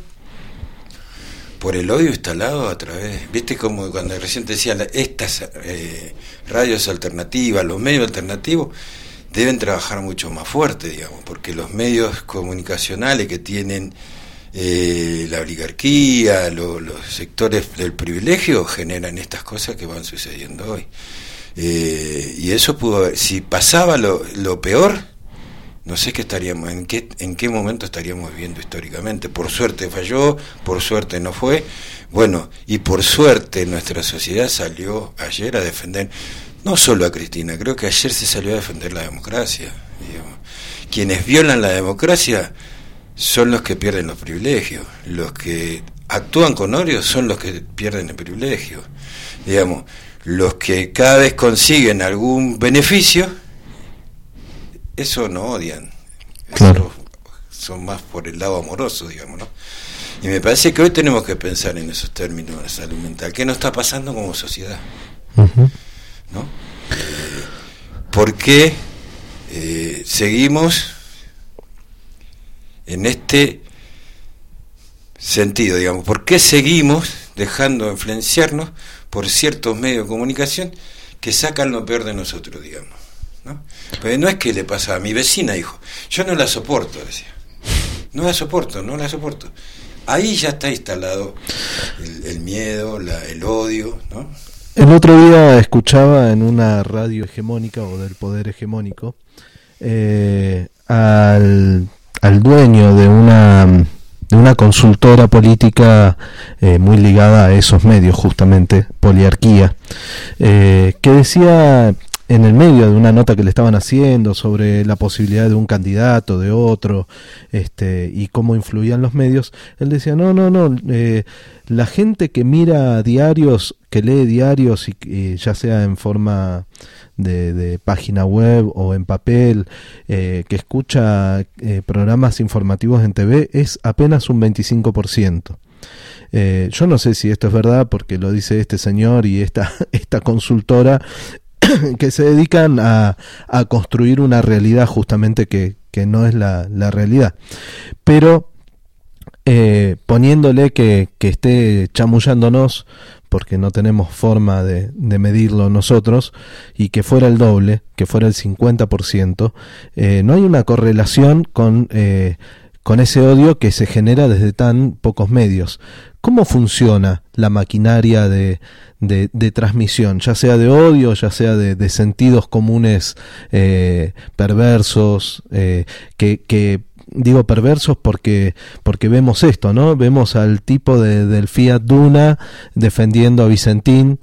por el odio instalado a través, viste como cuando recién te decía, estas eh, radios alternativas, los medios alternativos deben trabajar mucho más fuerte, digamos, porque los medios comunicacionales que tienen Eh, la oligarquía, lo, los sectores del privilegio generan estas cosas que van sucediendo hoy. Eh, y eso pudo haber, si pasaba lo, lo peor, no sé qué estaríamos, en qué, en qué momento estaríamos viviendo históricamente. Por suerte falló, por suerte no fue. Bueno, y por suerte nuestra sociedad salió ayer a defender, no solo a Cristina, creo que ayer se salió a defender la democracia. Digamos. Quienes violan la democracia son los que pierden los privilegios, los que actúan con odio son los que pierden el privilegio. Digamos, los que cada vez consiguen algún beneficio, eso no odian, claro. Eso son más por el lado amoroso, digamos, ¿no? Y me parece que hoy tenemos que pensar en esos términos de salud mental. ¿Qué nos está pasando como sociedad? Uh-huh. ¿No? Eh, ¿Por qué eh, seguimos en este sentido, digamos? ¿Por qué seguimos dejando influenciarnos por ciertos medios de comunicación que sacan lo peor de nosotros, digamos? ¿No? Pero no es que le pasa a mi vecina, hijo, yo no la soporto, decía, no la soporto, no la soporto. Ahí ya está instalado el, el miedo, la, el odio, ¿no? El otro día escuchaba en una radio hegemónica o del poder hegemónico eh, al, al dueño de una de una consultora política eh, muy ligada a esos medios, justamente, Poliarquía, eh, que decía en el medio de una nota que le estaban haciendo sobre la posibilidad de un candidato, de otro, este, y cómo influían los medios, él decía, no, no, no, eh, la gente que mira diarios, que lee diarios, y, y ya sea en forma de, de página web o en papel, eh, que escucha eh, programas informativos en T V, es apenas un veinticinco por ciento. Eh, yo no sé si esto es verdad, porque lo dice este señor y esta, esta consultora, que se dedican a, a construir una realidad justamente que, que no es la, la realidad. Pero eh, poniéndole que, que esté chamullándonos, porque no tenemos forma de, de medirlo nosotros, y que fuera el doble, que fuera el cincuenta por ciento, eh, no hay una correlación con, eh, con ese odio que se genera desde tan pocos medios. ¿Cómo funciona la maquinaria de, de, de transmisión, ya sea de odio, ya sea de, de sentidos comunes eh, perversos, eh, que, que digo perversos porque porque vemos esto, ¿no? Vemos al tipo de, del Fiat Duna defendiendo a Vicentín,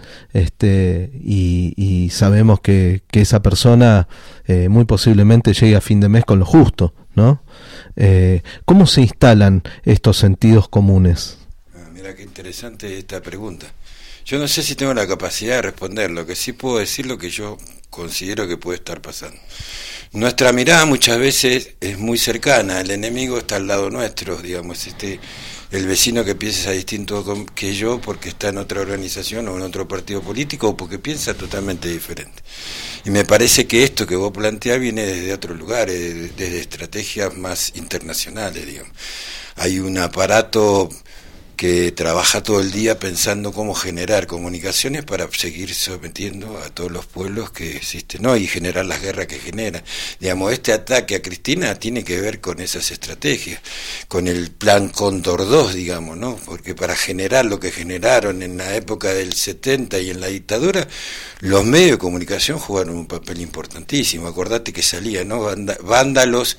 este y, y sabemos que, que esa persona eh, muy posiblemente llegue a fin de mes con lo justo, ¿no? Eh, ¿Cómo se instalan estos sentidos comunes? Mira qué interesante esta pregunta. Yo no sé si tengo la capacidad de responder, lo que sí puedo decir lo que yo considero que puede estar pasando. Nuestra mirada muchas veces es muy cercana, el enemigo está al lado nuestro, digamos, este, el vecino que piensa distinto que yo porque está en otra organización o en otro partido político o porque piensa totalmente diferente. Y me parece que esto que vos planteás viene desde otros lugares, desde estrategias más internacionales, digamos. Hay un aparato que trabaja todo el día pensando cómo generar comunicaciones para seguir sometiendo a todos los pueblos que existen, ¿no? Y generar las guerras que genera. Digamos, este ataque a Cristina tiene que ver con esas estrategias, con el plan Cóndor dos, digamos, ¿no? Porque para generar lo que generaron en la época del setenta y en la dictadura, los medios de comunicación jugaron un papel importantísimo. Acordate que salían, ¿no? Vándalos,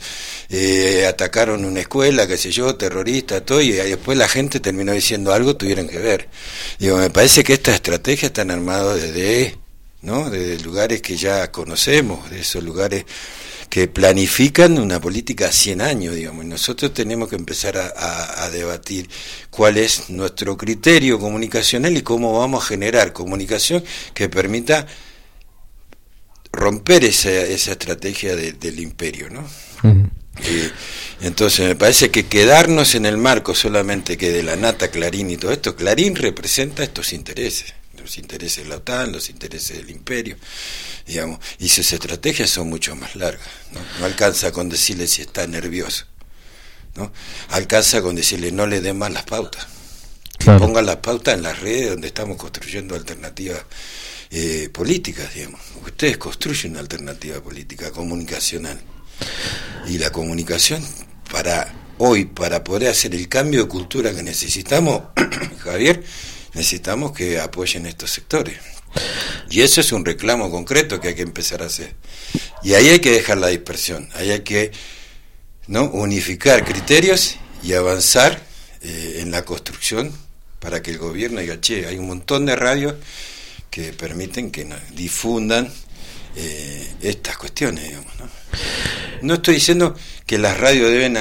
eh, atacaron una escuela, qué sé yo, terroristas, todo, y después la gente terminó diciendo algo, tuvieron que ver. Digo, me parece que estas estrategias están armadas desde, ¿no? Desde lugares que ya conocemos, de esos lugares que planifican una política a cien años, digamos. Nosotros tenemos que empezar a, a, a debatir cuál es nuestro criterio comunicacional y cómo vamos a generar comunicación que permita romper esa, esa estrategia de, del imperio, ¿no? Uh-huh. Eh, entonces me parece que quedarnos en el marco solamente que de la nata Clarín y todo esto, Clarín representa estos intereses, los intereses de la OTAN, los intereses del imperio, digamos, y sus estrategias son mucho más largas, ¿no? No alcanza con decirle si está nervioso, ¿no? Alcanza con decirle no le den más las pautas, claro. Pongan las pautas en las redes donde estamos construyendo alternativas eh, políticas, digamos. Ustedes construyen una alternativa política comunicacional. Y la comunicación para hoy, para poder hacer el cambio de cultura que necesitamos, Javier, necesitamos que apoyen estos sectores. Y eso es un reclamo concreto que hay que empezar a hacer. Y ahí hay que dejar la dispersión, ahí hay que, ¿no?, unificar criterios y avanzar eh, en la construcción para que el gobierno diga, che, hay un montón de radios que permiten que nos difundan eh, estas cuestiones, digamos, ¿no? No estoy diciendo que las radios deben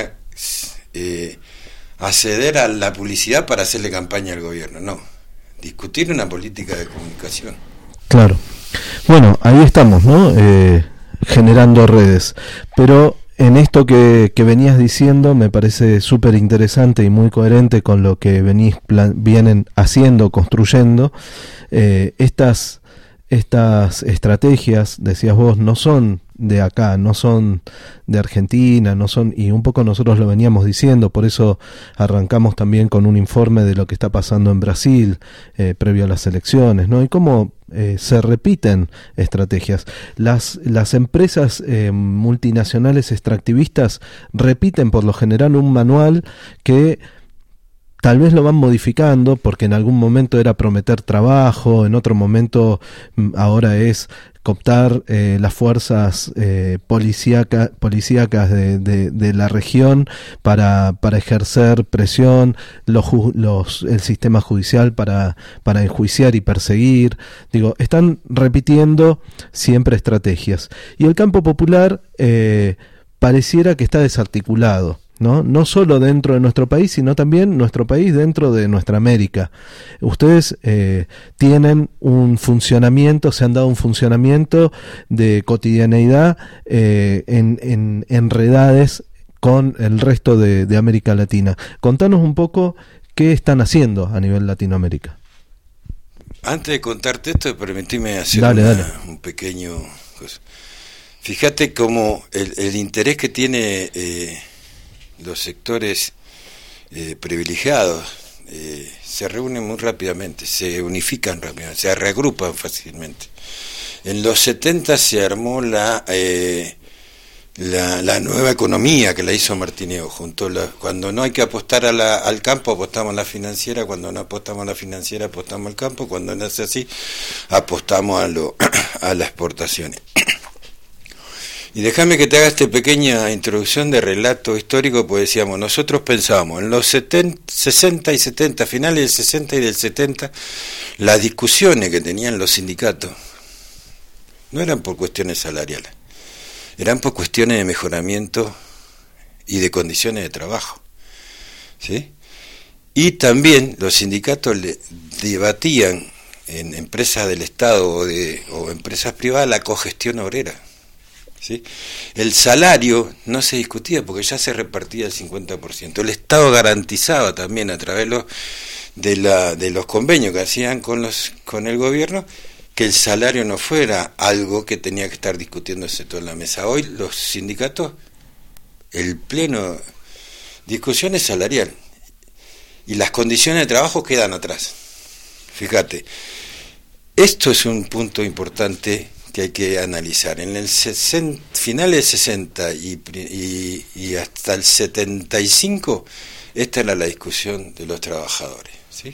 eh, acceder a la publicidad para hacerle campaña al gobierno, no. Discutir una política de comunicación. Claro. Bueno, ahí estamos, ¿no? Eh, generando redes. Pero en esto que, que venías diciendo me parece súper interesante y muy coherente con lo que venís plan, vienen haciendo, construyendo. Eh, estas, estas estrategias, decías vos, no son de acá, no son de Argentina, no son, y un poco nosotros lo veníamos diciendo, por eso arrancamos también con un informe de lo que está pasando en Brasil eh, previo a las elecciones, ¿no? Y cómo eh, se repiten estrategias. Las, las empresas eh, multinacionales extractivistas repiten por lo general un manual que tal vez lo van modificando porque en algún momento era prometer trabajo, en otro momento ahora es cooptar eh, las fuerzas eh, policíaca, policíacas de, de, de la región para, para ejercer presión, los, los, el sistema judicial para, para enjuiciar y perseguir. Digo, están repitiendo siempre estrategias. Y el campo popular eh, pareciera que está desarticulado. ¿No? No solo dentro de nuestro país, sino también nuestro país dentro de nuestra América. Ustedes eh, tienen un funcionamiento, se han dado un funcionamiento de cotidianeidad eh, en, en enredades con el resto de, de América Latina. Contanos un poco qué están haciendo a nivel Latinoamérica. Antes de contarte esto, permitime hacer dale, una, dale. un pequeño cosa. Fíjate cómo el, el interés que tiene eh, los sectores eh, privilegiados eh, se reúnen muy rápidamente, se unifican rápidamente, se reagrupan fácilmente. En los setenta se armó la eh, la, la nueva economía que la hizo Martineo, junto la, cuando no hay que apostar a la, al campo apostamos a la financiera, cuando no apostamos a la financiera apostamos al campo, cuando no es así apostamos a, lo, a las exportaciones. Y déjame que te haga esta pequeña introducción de relato histórico, pues decíamos, nosotros pensábamos en los setenta, sesenta y setenta, finales del sesenta y del setenta, las discusiones que tenían los sindicatos no eran por cuestiones salariales, eran por cuestiones de mejoramiento y de condiciones de trabajo, ¿sí? Y también los sindicatos le debatían en empresas del Estado o, de, o empresas privadas la cogestión obrera. ¿Sí? El salario no se discutía porque ya se repartía el cincuenta por ciento. El Estado garantizaba también a través los, de, la, de los convenios que hacían con, los, con el gobierno que el salario no fuera algo que tenía que estar discutiéndose todo en la mesa. Hoy los sindicatos, el pleno discusión es salarial y las condiciones de trabajo quedan atrás. Fíjate, esto es un punto importante que hay que analizar. En el sesenta, finales del sesenta y, y, y hasta el setenta y cinco, esta era la discusión de los trabajadores, ¿sí?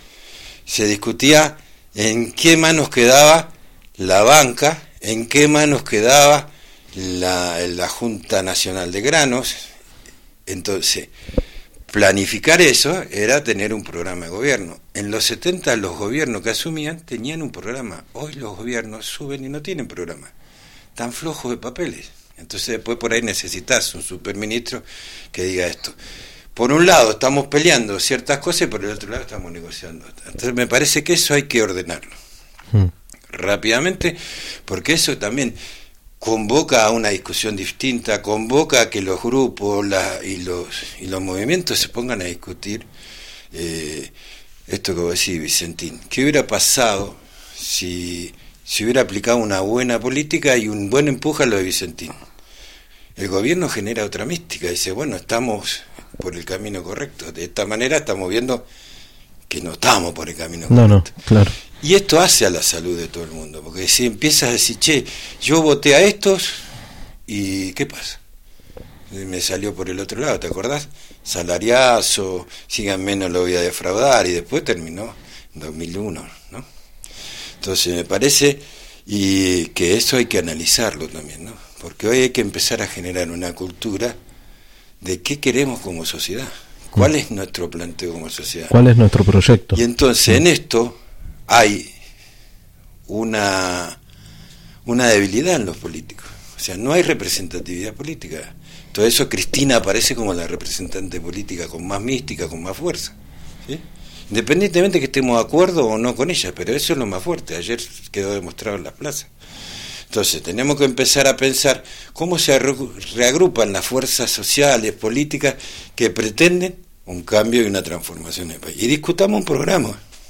Se discutía en qué manos quedaba la banca, en qué manos quedaba la, la Junta Nacional de Granos. Entonces, planificar eso era tener un programa de gobierno. En los setenta los gobiernos que asumían tenían un programa. Hoy los gobiernos suben y no tienen programa. Están flojos de papeles. Entonces después por ahí necesitas un superministro que diga esto. Por un lado estamos peleando ciertas cosas y por el otro lado estamos negociando. Entonces me parece que eso hay que ordenarlo. Hmm. Rápidamente, porque eso también convoca a una discusión distinta, convoca a que los grupos la, y los y los movimientos se pongan a discutir eh, esto que vos decís, Vicentín. ¿Qué hubiera pasado si, si hubiera aplicado una buena política y un buen empuje a lo de Vicentín? El gobierno genera otra mística, dice, bueno, estamos por el camino correcto. De esta manera estamos viendo que no estamos por el camino correcto. No, no, claro. Y esto hace a la salud de todo el mundo, porque si empiezas a decir, che, yo voté a estos, ¿y qué pasa? Me salió por el otro lado, ¿te acordás? Salariazo, sigan menos lo voy a defraudar, y después terminó dos mil uno, ¿no? Entonces me parece y que eso hay que analizarlo también, ¿no? Porque hoy hay que empezar a generar una cultura de qué queremos como sociedad, cuál es nuestro planteo como sociedad, cuál es nuestro proyecto. Y entonces en esto hay una una debilidad en los políticos, o sea, no hay representatividad política. Todo eso Cristina aparece como la representante política con más mística, con más fuerza, ¿sí? Independientemente que estemos de acuerdo o no con ella, pero eso es lo más fuerte. Ayer quedó demostrado en las plazas. Entonces tenemos que empezar a pensar cómo se reagrupan las fuerzas sociales, políticas que pretenden un cambio y una transformación en el país. Y discutamos un programa,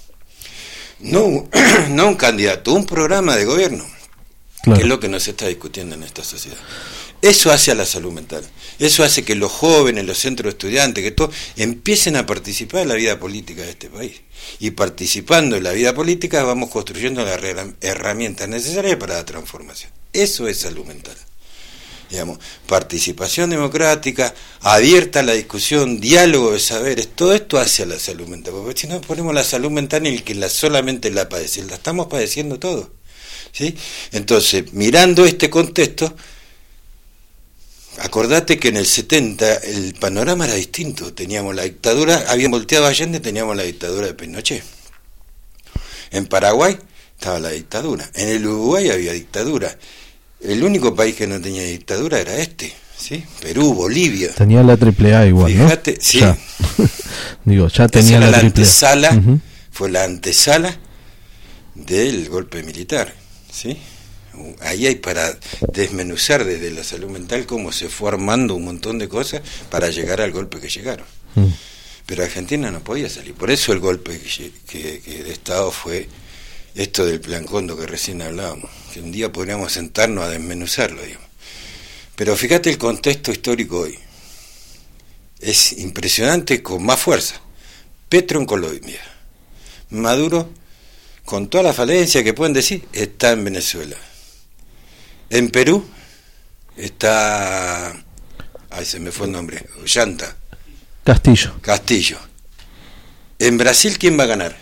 no, no un candidato, un programa de gobierno, claro, que es lo que nos está discutiendo en esta sociedad. Eso hace a la salud mental, eso hace que los jóvenes, los centros de estudiantes, que todos empiecen a participar en la vida política de este país. Y participando en la vida política vamos construyendo las herramientas necesarias para la transformación. Eso es salud mental. Digamos, participación democrática, abierta a la discusión, diálogo de saberes, todo esto hace a la salud mental. Porque si no ponemos la salud mental en el que la, solamente la padece, la estamos padeciendo todos, ¿sí? Entonces, mirando este contexto, acordate que en el setenta el panorama era distinto. Teníamos la dictadura, habían volteado a Allende, teníamos la dictadura de Pinochet. En Paraguay estaba la dictadura, en el Uruguay había dictadura. El único país que no tenía dictadura era este, ¿sí? Perú, Bolivia. Tenía la triple A igual, fíjate, ¿no? Sí. Ya. Digo, ya tenía la, la triple A. Antesala, uh-huh. Fue la antesala del golpe militar, ¿sí? Ahí hay para desmenuzar desde la salud mental cómo se fue armando un montón de cosas para llegar al golpe que llegaron. Mm. Pero Argentina no podía salir. Por eso el golpe que, que, que de Estado fue esto del Plan Cóndor que recién hablábamos, que un día podríamos sentarnos a desmenuzarlo, digamos. Pero fíjate el contexto histórico hoy. Es impresionante, con más fuerza. Petro en Colombia. Maduro, con toda la falencia que pueden decir, está en Venezuela. En Perú está, ay, se me fue el nombre, Ollanta. Castillo. Castillo. En Brasil, ¿quién va a ganar?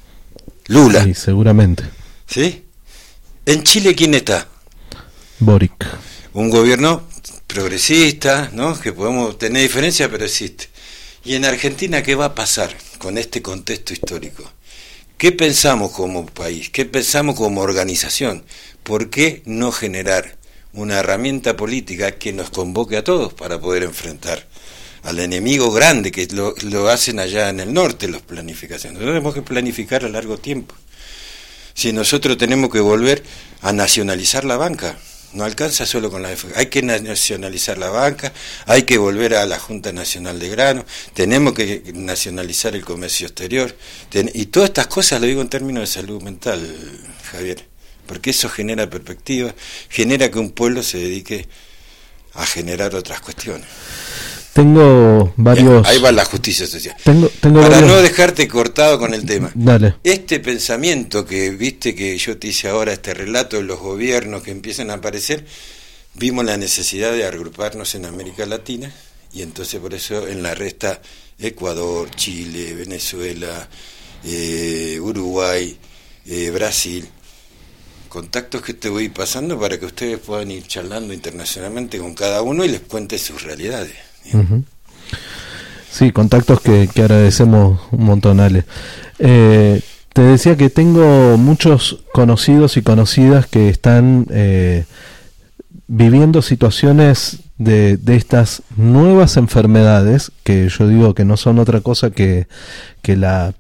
Lula. Sí, seguramente. ¿Sí? En Chile, ¿quién está? Boric. Un gobierno progresista, ¿no? Que podemos tener diferencias, pero existe. Y en Argentina, ¿qué va a pasar con este contexto histórico? ¿Qué pensamos como país? ¿Qué pensamos como organización? ¿Por qué no generar una herramienta política que nos convoque a todos para poder enfrentar al enemigo grande que lo, lo hacen allá en el norte, las planificaciones? Nosotros tenemos que planificar a largo tiempo. Si nosotros tenemos que volver a nacionalizar la banca, no alcanza solo con la defensa, hay que nacionalizar la banca, hay que volver a la Junta Nacional de Grano, tenemos que nacionalizar el comercio exterior, ten, y todas estas cosas lo digo en términos de salud mental, Javier, porque eso genera perspectiva, genera que un pueblo se dedique a generar otras cuestiones. Tengo varios... Ahí va la justicia social. Tengo, tengo Para varios... no dejarte cortado con el tema. Dale. Este pensamiento que viste que yo te hice ahora, este relato de los gobiernos que empiezan a aparecer, vimos la necesidad de agruparnos en América Latina y entonces por eso en la red está Ecuador, Chile, Venezuela, eh, Uruguay, eh, Brasil. Contactos que te voy pasando para que ustedes puedan ir charlando internacionalmente con cada uno y les cuente sus realidades. Uh-huh. Sí, contactos que, que agradecemos un montón, Ale. Eh, te decía que tengo muchos conocidos y conocidas que están eh, viviendo situaciones de, de estas nuevas enfermedades, que yo digo que no son otra cosa que, que la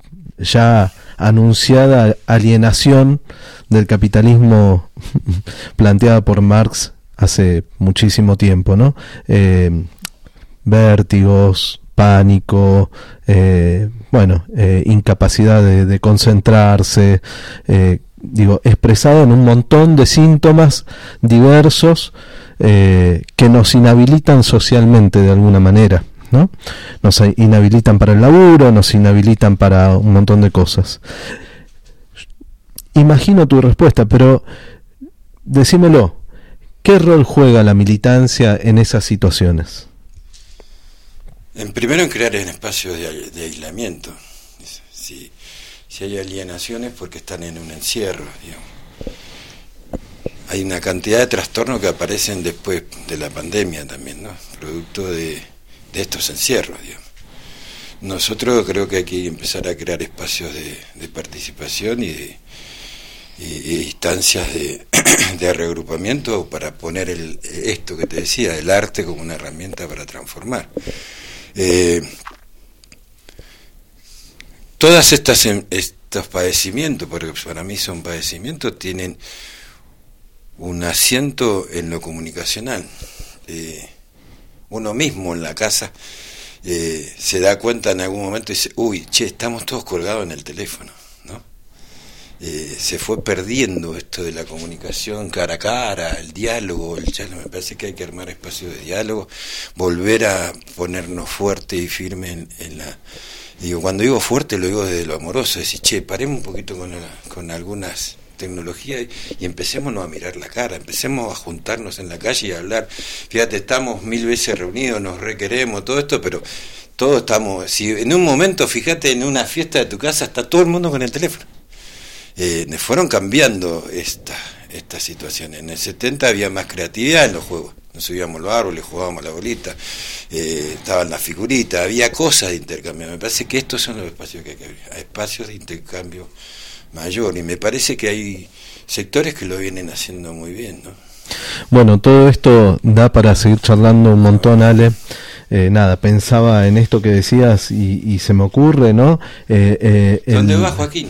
ya anunciada alienación del capitalismo planteada por Marx hace muchísimo tiempo, ¿no? Eh, vértigos, pánico, eh, bueno, eh, incapacidad de, de concentrarse, eh, digo, expresado en un montón de síntomas diversos eh, que nos inhabilitan socialmente de alguna manera, ¿no? Nos inhabilitan para el laburo, nos inhabilitan para un montón de cosas. Imagino tu respuesta, pero decímelo, ¿qué rol juega la militancia en esas situaciones? En primero en crear un espacio de, de aislamiento. Si, si hay alienaciones porque están en un encierro, digamos. Hay una cantidad de trastornos que aparecen después de la pandemia también, ¿no? Producto de, de estos encierros, digamos. Nosotros creo que hay que empezar a crear espacios de, de participación y de y, y instancias de, de reagrupamiento para poner el, esto que te decía, el arte como una herramienta para transformar. Eh, todas estas estos padecimientos, porque para mí son padecimientos, tienen un asiento en lo comunicacional. Eh, uno mismo en la casa eh, se da cuenta en algún momento y dice, uy, che, estamos todos colgados en el teléfono, ¿no? Eh, se fue perdiendo esto de la comunicación cara a cara, el diálogo, el diálogo. Me parece que hay que armar espacios de diálogo, volver a ponernos fuerte y firme en, en la... Digo, cuando digo fuerte lo digo desde lo amoroso, decir, che, paremos un poquito con, la, con algunas tecnologías y, y empecémonos a mirar la cara, empecemos a juntarnos en la calle y a hablar. Fíjate, estamos mil veces reunidos, nos requeremos, todo esto, pero todos estamos... Si en un momento, fíjate, en una fiesta de tu casa está todo el mundo con el teléfono. Eh, fueron cambiando esta, esta situación. En el setenta había más creatividad en los juegos. Nos subíamos a los árboles, jugábamos a la bolita, eh, estaban las figuritas, había cosas de intercambio. Me parece que estos son los espacios que hay que abrir, espacios de intercambio mayor, y me parece que hay sectores que lo vienen haciendo muy bien, ¿no? Bueno, todo esto da para seguir charlando un montón, Ale. Eh, nada, pensaba en esto que decías y, y se me ocurre, ¿no? Eh, eh, ¿Dónde el... va, Joaquín?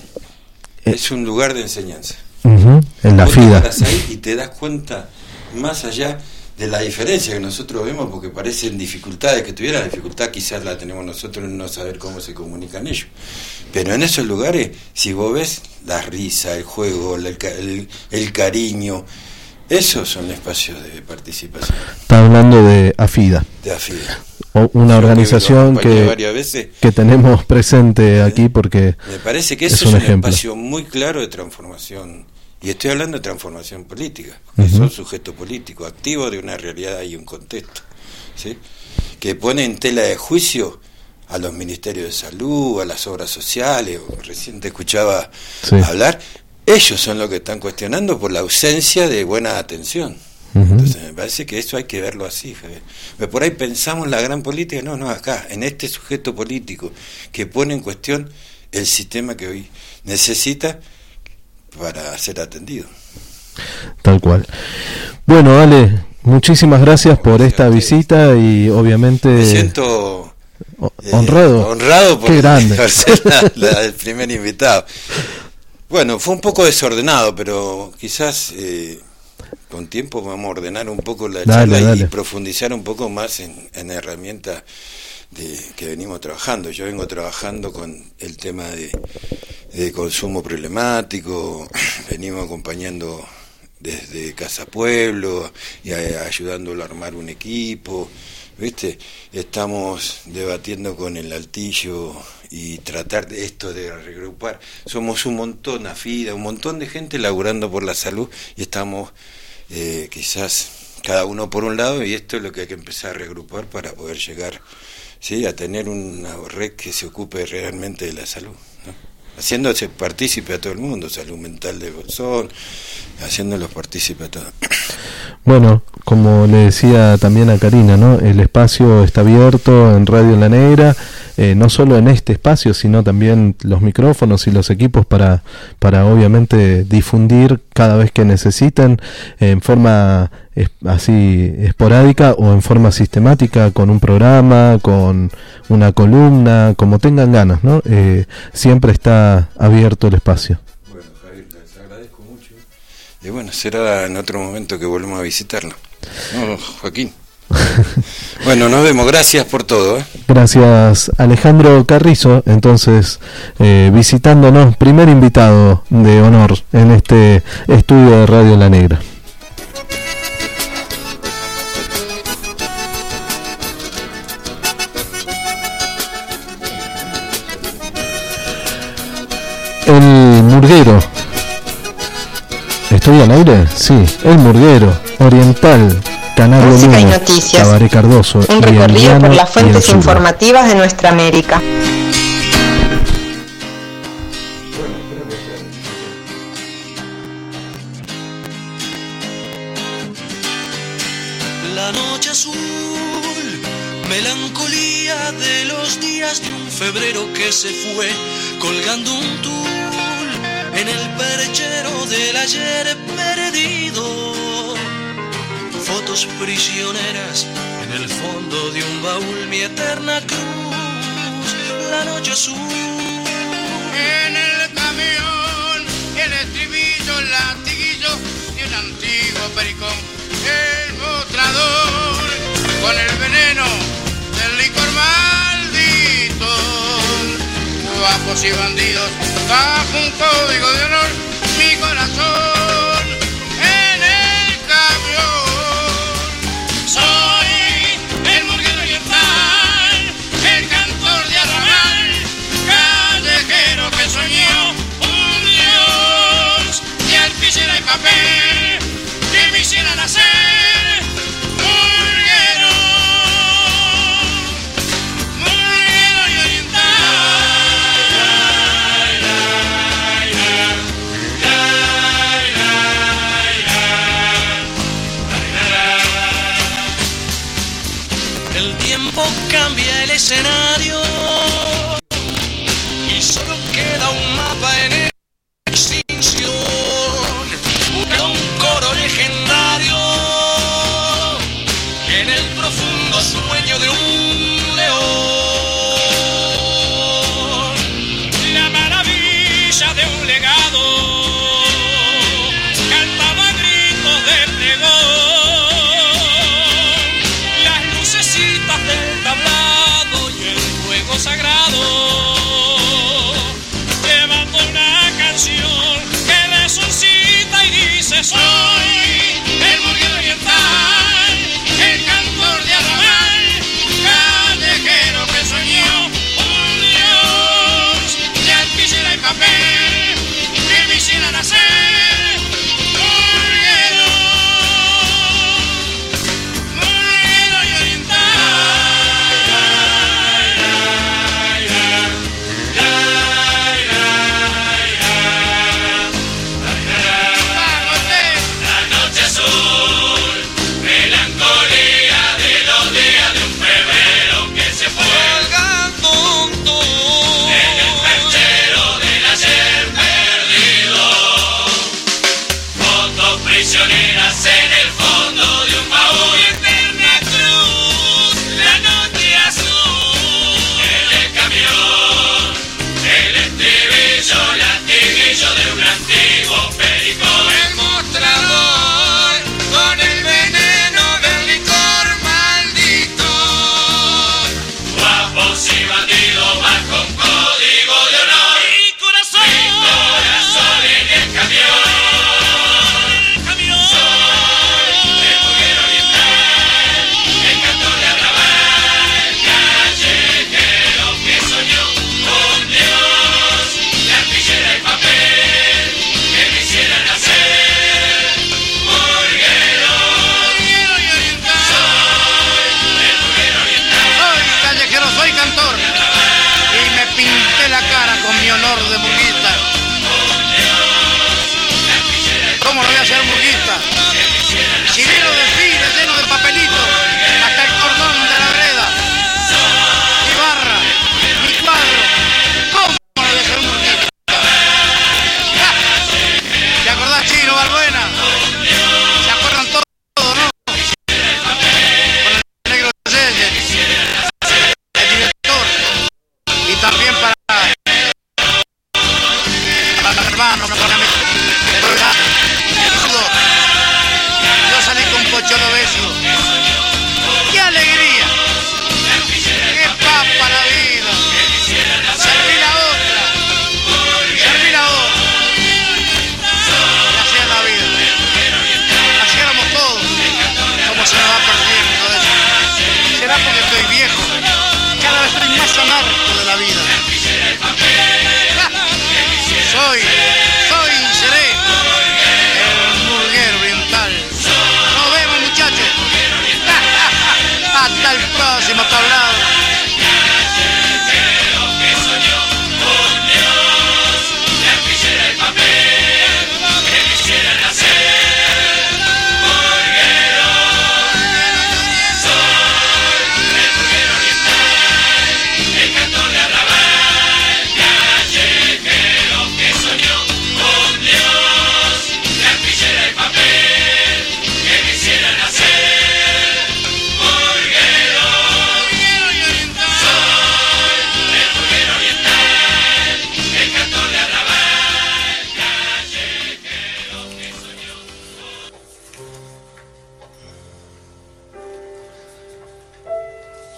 Es un lugar de enseñanza. Uh-huh, en la Vos FIDA. te paras ahí y te das cuenta más allá de la diferencia que nosotros vemos, porque parecen dificultades que tuvieran. La dificultad quizás la tenemos nosotros en no saber cómo se comunican ellos. Pero en esos lugares, si vos ves la risa, el juego, el, el, el cariño, esos son espacios de participación. Está hablando de AFIDA. De AFIDA. O una Yo organización que, que, que tenemos presente aquí porque me parece que eso es, es un, un espacio muy claro de transformación. Y estoy hablando de transformación política, porque uh-huh. son sujetos políticos activos de una realidad y un contexto, ¿sí? Que pone en tela de juicio a los ministerios de salud, a las obras sociales. Recién te escuchaba sí. hablar. Ellos son los que están cuestionando por la ausencia de buena atención. Uh-huh. Entonces me parece que eso hay que verlo así, Javier. Pero por ahí pensamos la gran política, no, no, acá, en este sujeto político que pone en cuestión el sistema que hoy necesita para ser atendido. Tal cual. Bueno, Ale, muchísimas gracias por esta visita y obviamente... Me siento... Eh, honrado. Honrado por, Qué grande. por ser la, la, el primer invitado. Bueno, fue un poco desordenado, pero quizás eh, con tiempo vamos a ordenar un poco la dale, charla dale. y profundizar un poco más en, en herramientas de, que venimos trabajando. Yo vengo trabajando con el tema de, de consumo problemático, venimos acompañando desde Casa Pueblo y a, ayudándolo a armar un equipo, ¿viste? Estamos debatiendo con el Altillo y tratar de esto de regrupar. Somos un montón, AFIDA, un montón de gente laburando por la salud y estamos eh, quizás cada uno por un lado, y esto es lo que hay que empezar a regrupar para poder llegar, ¿sí?, a tener una red que se ocupe realmente de la salud, ¿no? Haciéndose partícipe a todo el mundo, salud mental de Bolsón, haciéndolos partícipe a todos. Bueno, como le decía también a Karina, ¿no? El espacio está abierto en Radio La Negra, eh, no solo en este espacio, sino también los micrófonos y los equipos para, para obviamente difundir cada vez que necesiten, eh, en forma es, así esporádica o en forma sistemática, con un programa, con una columna, como tengan ganas, ¿no? Eh, siempre está abierto el espacio. Bueno, Javier, les agradezco mucho. Y bueno, será en otro momento que volvamos a visitarlo. No, Joaquín. Bueno, nos vemos, gracias por todo, ¿eh? Gracias, Alejandro Carrizo, entonces eh, visitándonos, primer invitado de honor en este estudio de Radio La Negra. El Murguero. ¿Estoy al aire? Sí, El Murguero, Oriental, Canal Música y Luno, noticias. Cabaret Cardoso, Un recorrido Liano por las fuentes y el informativas de nuestra América. La noche azul, melancolía de los días de un febrero que se fue, colgando un tul en el perchero del ayer perdido. Fotos prisioneras en el fondo de un baúl, mi eterna cruz, la noche azul. En el camión, el estribillo, el latiguillo de un antiguo pericón, el mostrador con el veneno del licor maldito, guapos y bandidos bajo un código de honor, mi corazón en el camión. Soy el murguero oriental, el cantor de arrabal, callejero que soñó un dios de alpicera y papel que me hiciera nacer murguero, murguero y oriental. El tiempo cambia el escenario y solo queda un mapa en extinción. Busca un coro legendario en el profundo sueño de un león. La maravilla de un legado cantaba a gritos de pregón. Las lucecitas del tablado y el fuego sagrado llevando una canción que resucita y dice: soy el murguero oriental, el cantor de arrabal, callejero que soñó un dios de alpicera y papel que me hiciera nacer murguero, murguero y oriental. La noche azul, melancolía de los días de un febrero que se fue, colgando un tul en el perchero del ayer perdido. Fotos prisioneras en el fondo de un baúl, eterna cruz, la noche azul. En el camión, el estribillo, latiguillo de un antiguo pericón, el mostrador con el veneno del licor maldito, guapos y bandidos bajo un código de honor, mi corazón, mi corazón en el camión, soy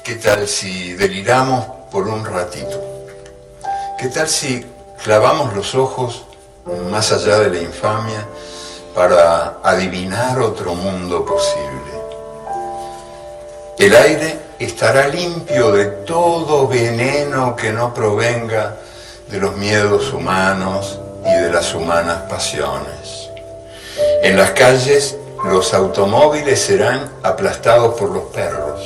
¿Qué tal si deliramos por un ratito? ¿Qué tal si clavamos los ojos más allá de la infamia para adivinar otro mundo posible? El aire estará limpio de todo veneno que no provenga de los miedos humanos y de las humanas pasiones. En las calles los automóviles serán aplastados por los perros.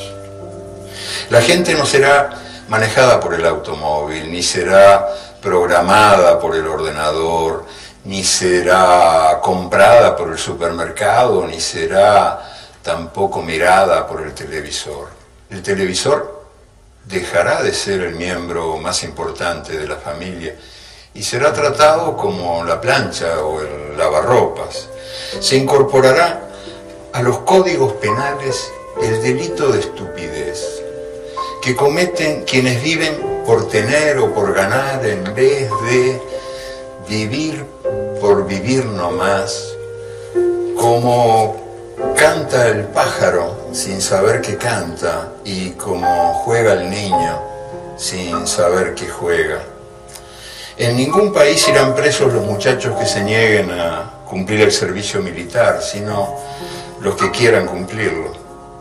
La gente no será manejada por el automóvil, ni será programada por el ordenador, ni será comprada por el supermercado, ni será tampoco mirada por el televisor. El televisor dejará de ser el miembro más importante de la familia y será tratado como la plancha o el lavarropas. Se incorporará a los códigos penales el delito de estupidez que cometen quienes viven por tener o por ganar en vez de vivir por vivir nomás, como canta el pájaro sin saber que canta y como juega el niño sin saber que juega. En ningún país irán presos los muchachos que se nieguen a cumplir el servicio militar, sino los que quieran cumplirlo.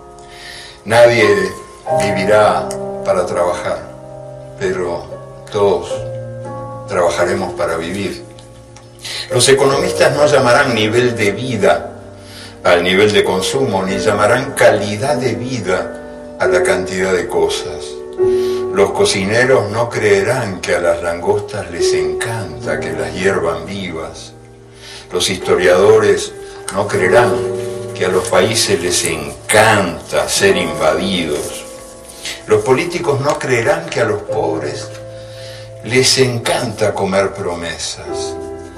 Nadie vivirá para trabajar, pero todos trabajaremos para vivir. Los economistas no llamarán nivel de vida al nivel de consumo, ni llamarán calidad de vida a la cantidad de cosas. Los cocineros no creerán que a las langostas les encanta que las hiervan vivas. Los historiadores no creerán que a los países les encanta ser invadidos. Los políticos no creerán que a los pobres les encanta comer promesas.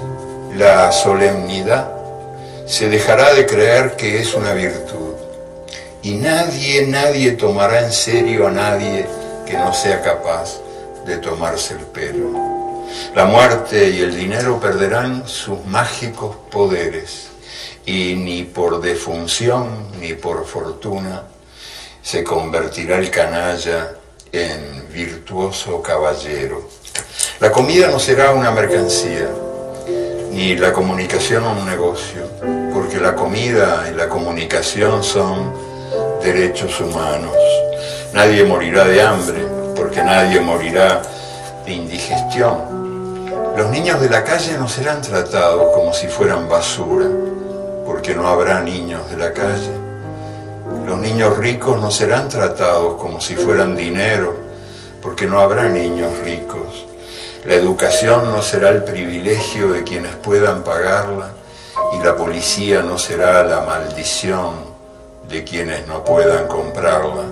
La solemnidad se dejará de creer que es una virtud. Y nadie, nadie tomará en serio a nadie que no sea capaz de tomarse el pelo. La muerte y el dinero perderán sus mágicos poderes. Y ni por defunción ni por fortuna se convertirá el canalla en virtuoso caballero. La comida no será una mercancía, ni la comunicación un negocio, porque la comida y la comunicación son derechos humanos. Nadie morirá de hambre, porque nadie morirá de indigestión. Los niños de la calle no serán tratados como si fueran basura, porque no habrá niños de la calle. Los niños ricos no serán tratados como si fueran dinero, porque no habrá niños ricos. La educación no será el privilegio de quienes puedan pagarla y la policía no será la maldición de quienes no puedan comprarla.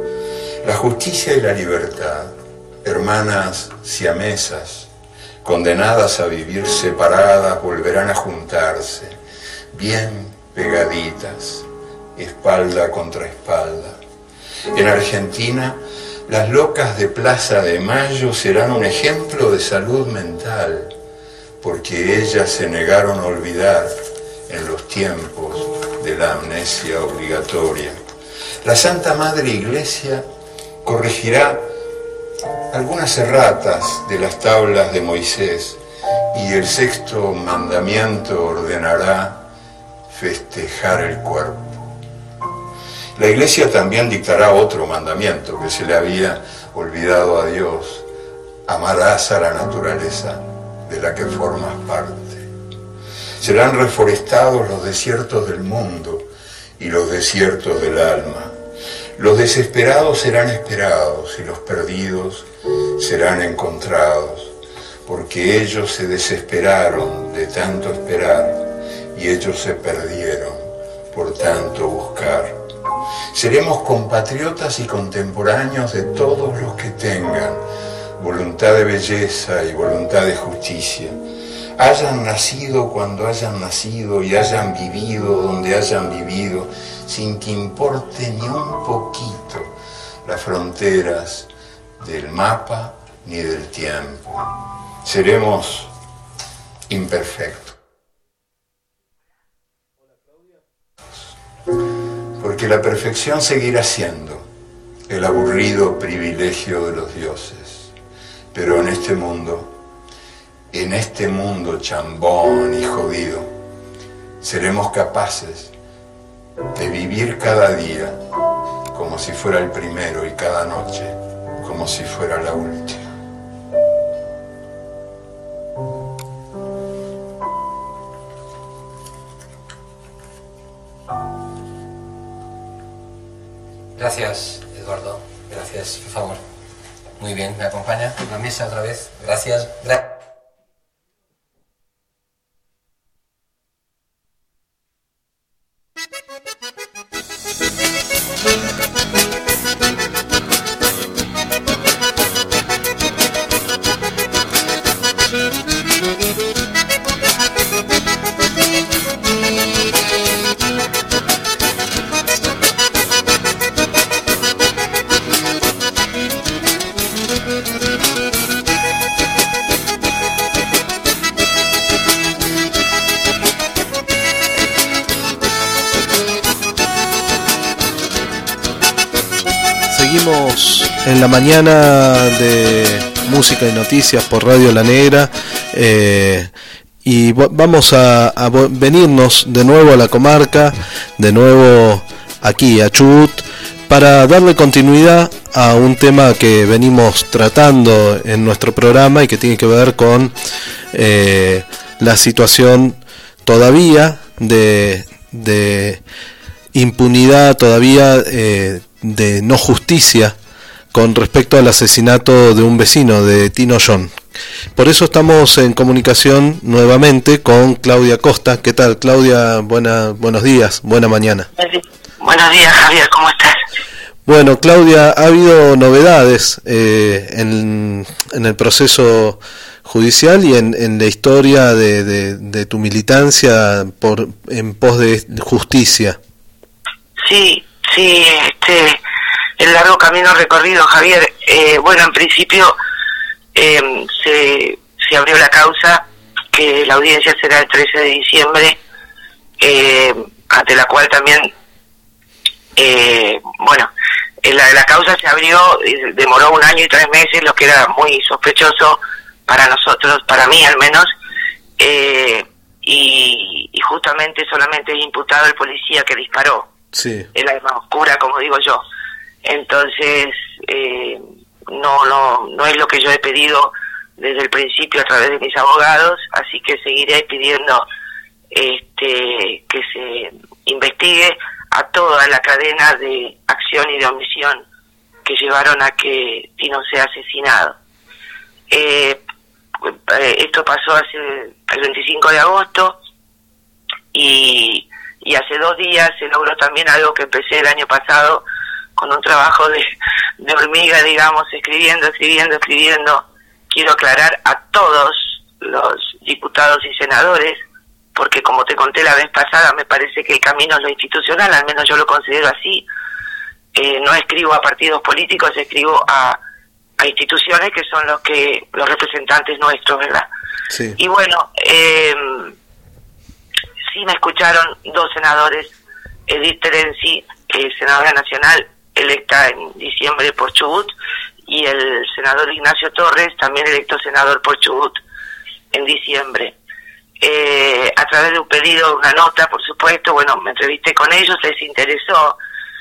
La justicia y la libertad, hermanas siamesas, condenadas a vivir separadas, volverán a juntarse, bien pegaditas, espalda contra espalda. En Argentina, las locas de Plaza de Mayo serán un ejemplo de salud mental, porque ellas se negaron a olvidar en los tiempos de la amnesia obligatoria. La Santa Madre Iglesia corregirá algunas erratas de las tablas de Moisés y el sexto mandamiento ordenará festejar el cuerpo. La Iglesia también dictará otro mandamiento que se le había olvidado a Dios: amarás a la naturaleza de la que formas parte. Serán reforestados los desiertos del mundo y los desiertos del alma. Los desesperados serán esperados y los perdidos serán encontrados, porque ellos se desesperaron de tanto esperar y ellos se perdieron por tanto buscar. Seremos compatriotas y contemporáneos de todos los que tengan voluntad de belleza y voluntad de justicia. Hayan nacido cuando hayan nacido y hayan vivido donde hayan vivido, sin que importe ni un poquito las fronteras del mapa ni del tiempo. Seremos imperfectos. Porque la perfección seguirá siendo el aburrido privilegio de los dioses. Pero en este mundo, en este mundo chambón y jodido, seremos capaces de vivir cada día como si fuera el primero y cada noche como si fuera la última. Gracias, Eduardo. Gracias, por favor. Muy bien, me acompaña en la mesa otra vez. Gracias. Gra Seguimos en la mañana de música y noticias por Radio La Negra, eh, y vamos a, a venirnos de nuevo a la comarca, de nuevo aquí a Chubut, para darle continuidad a un tema que venimos tratando en nuestro programa y que tiene que ver con eh, la situación todavía de, de impunidad, todavía eh, de no justicia con respecto al asesinato de un vecino, de Tino John. Por eso estamos en comunicación nuevamente con Claudia Costa. ¿Qué tal, Claudia? Buena, buenos días, buena mañana. Buenos días, Javier, ¿cómo estás? Bueno, Claudia, ha habido novedades eh, en, en el proceso judicial y en, en la historia de, de, de tu militancia por en pos de justicia. Sí, sí, este, el largo camino recorrido, Javier. Eh, bueno, en principio eh, se, se abrió la causa, que la audiencia será el trece de diciembre, eh, ante la cual también, eh, bueno, la, la causa se abrió, demoró un año y tres meses, lo que era muy sospechoso para nosotros, para mí al menos, eh, y, y justamente solamente es imputado el policía que disparó. Sí. El arma oscura, como digo yo. Entonces, eh, no, no, no es lo que yo he pedido desde el principio a través de mis abogados, así que seguiré pidiendo este, que se investigue a toda la cadena de acción y de omisión que llevaron a que Tino sea asesinado. Eh, esto pasó hace el veinticinco de agosto y, y hace dos días se logró también algo que empecé el año pasado con un trabajo de, de hormiga, digamos, escribiendo, escribiendo, escribiendo. Quiero aclarar a todos los diputados y senadores, porque como te conté la vez pasada, me parece que el camino es lo institucional, al menos yo lo considero así. Eh, no escribo a partidos políticos, escribo a, a instituciones que son los que los representantes nuestros, ¿verdad? Sí. Y bueno, eh, sí me escucharon dos senadores, Edith Terenzi, eh, senadora nacional, electa en diciembre por Chubut, y el senador Ignacio Torres, también electo senador por Chubut en diciembre. Eh, a través de un pedido, una nota, por supuesto, bueno, me entrevisté con ellos, les interesó,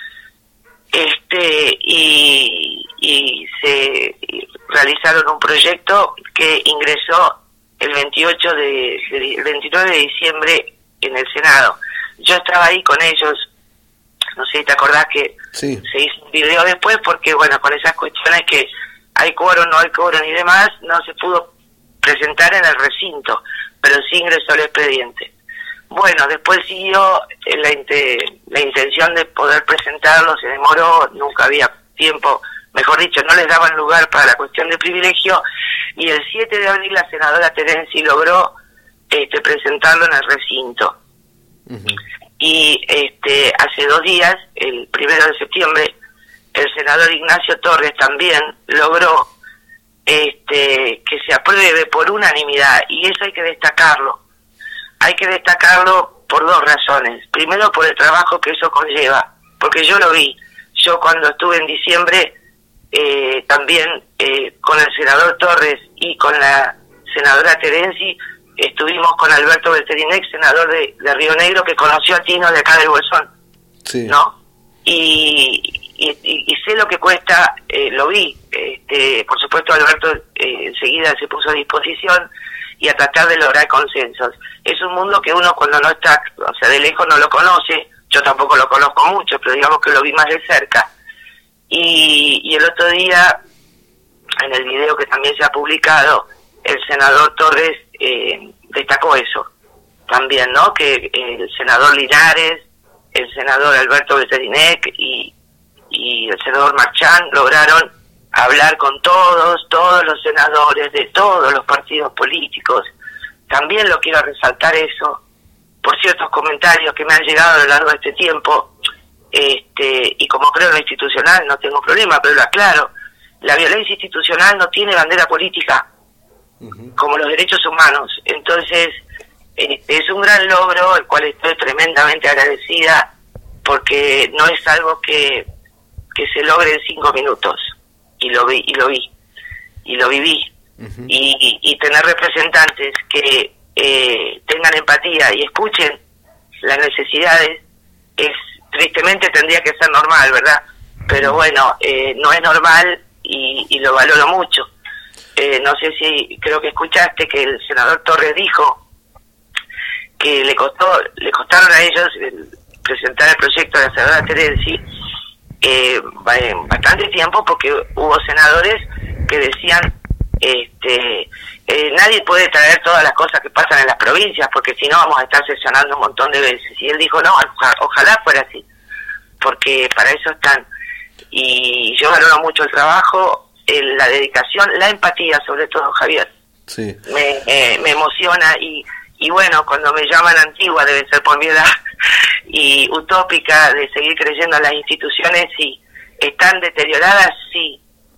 este y, y se realizaron un proyecto que ingresó el veintiocho de, de el veintinueve de diciembre en el Senado. Yo estaba ahí con ellos, no sé si te acordás que sí. Se hizo un video después porque, bueno, con esas cuestiones que hay quórum, no hay quórum y demás, no se pudo presentar en el recinto, pero sí ingresó el expediente. Bueno, después siguió la, int- la intención de poder presentarlo, se demoró, nunca había tiempo, mejor dicho, no les daban lugar para la cuestión de privilegio, y el siete de abril la senadora Terenzi logró este, presentarlo en el recinto. Uh-huh. Y este, hace dos días, el primero de septiembre, el senador Ignacio Torres también logró este, que se apruebe por unanimidad, y eso hay que destacarlo. Hay que destacarlo por dos razones. Primero, por el trabajo que eso conlleva, porque yo lo vi. yo cuando estuve en diciembre, eh, también eh, con el senador Torres y con la senadora Terenzi, estuvimos con Alberto Belterinec, senador de, de Río Negro, que conoció a Tino de acá del Bolsón, sí. ¿no? Y, y, y sé lo que cuesta, eh, lo vi, este, por supuesto Alberto eh, enseguida se puso a disposición y a tratar de lograr consensos. Es un mundo que uno cuando no está, o sea, de lejos no lo conoce, yo tampoco lo conozco mucho, pero digamos que lo vi más de cerca. Y, y el otro día, en el video que también se ha publicado, el senador Torres eh, destacó eso también, ¿no? Que el senador Linares, el senador Alberto Belterinec y, y el senador Marchán lograron hablar con todos, todos los senadores de todos los partidos políticos. También lo quiero resaltar eso, por ciertos comentarios que me han llegado a lo largo de este tiempo, este, y como creo en lo institucional no tengo problema, pero lo aclaro, la violencia institucional no tiene bandera política, uh-huh. como los derechos humanos. Entonces, este, es un gran logro, el cual estoy tremendamente agradecida, porque no es algo que, que se logre en cinco minutos, y lo vi, y lo vi, y lo viví, uh-huh. y, y tener representantes que eh, tengan empatía y escuchen las necesidades, es tristemente tendría que ser normal, ¿verdad? Pero bueno, eh, no es normal y, y lo valoro mucho. Eh, no sé si, creo que escuchaste que el senador Torres dijo que le costó, le costaron a ellos el, presentar el proyecto de la senadora Terenzi eh, bastante tiempo, porque hubo senadores que decían este eh, nadie puede traer todas las cosas que pasan en las provincias, porque si no vamos a estar sesionando un montón de veces. Y él dijo, no, ojalá, ojalá fuera así, porque para eso están. Y yo valoro mucho el trabajo, el, la dedicación, la empatía sobre todo, Javier. Sí. Me, eh, me emociona y, y bueno, cuando me llaman antigua debe ser por mi edad y utópica de seguir creyendo en las instituciones, sí. ¿Están deterioradas? Sí.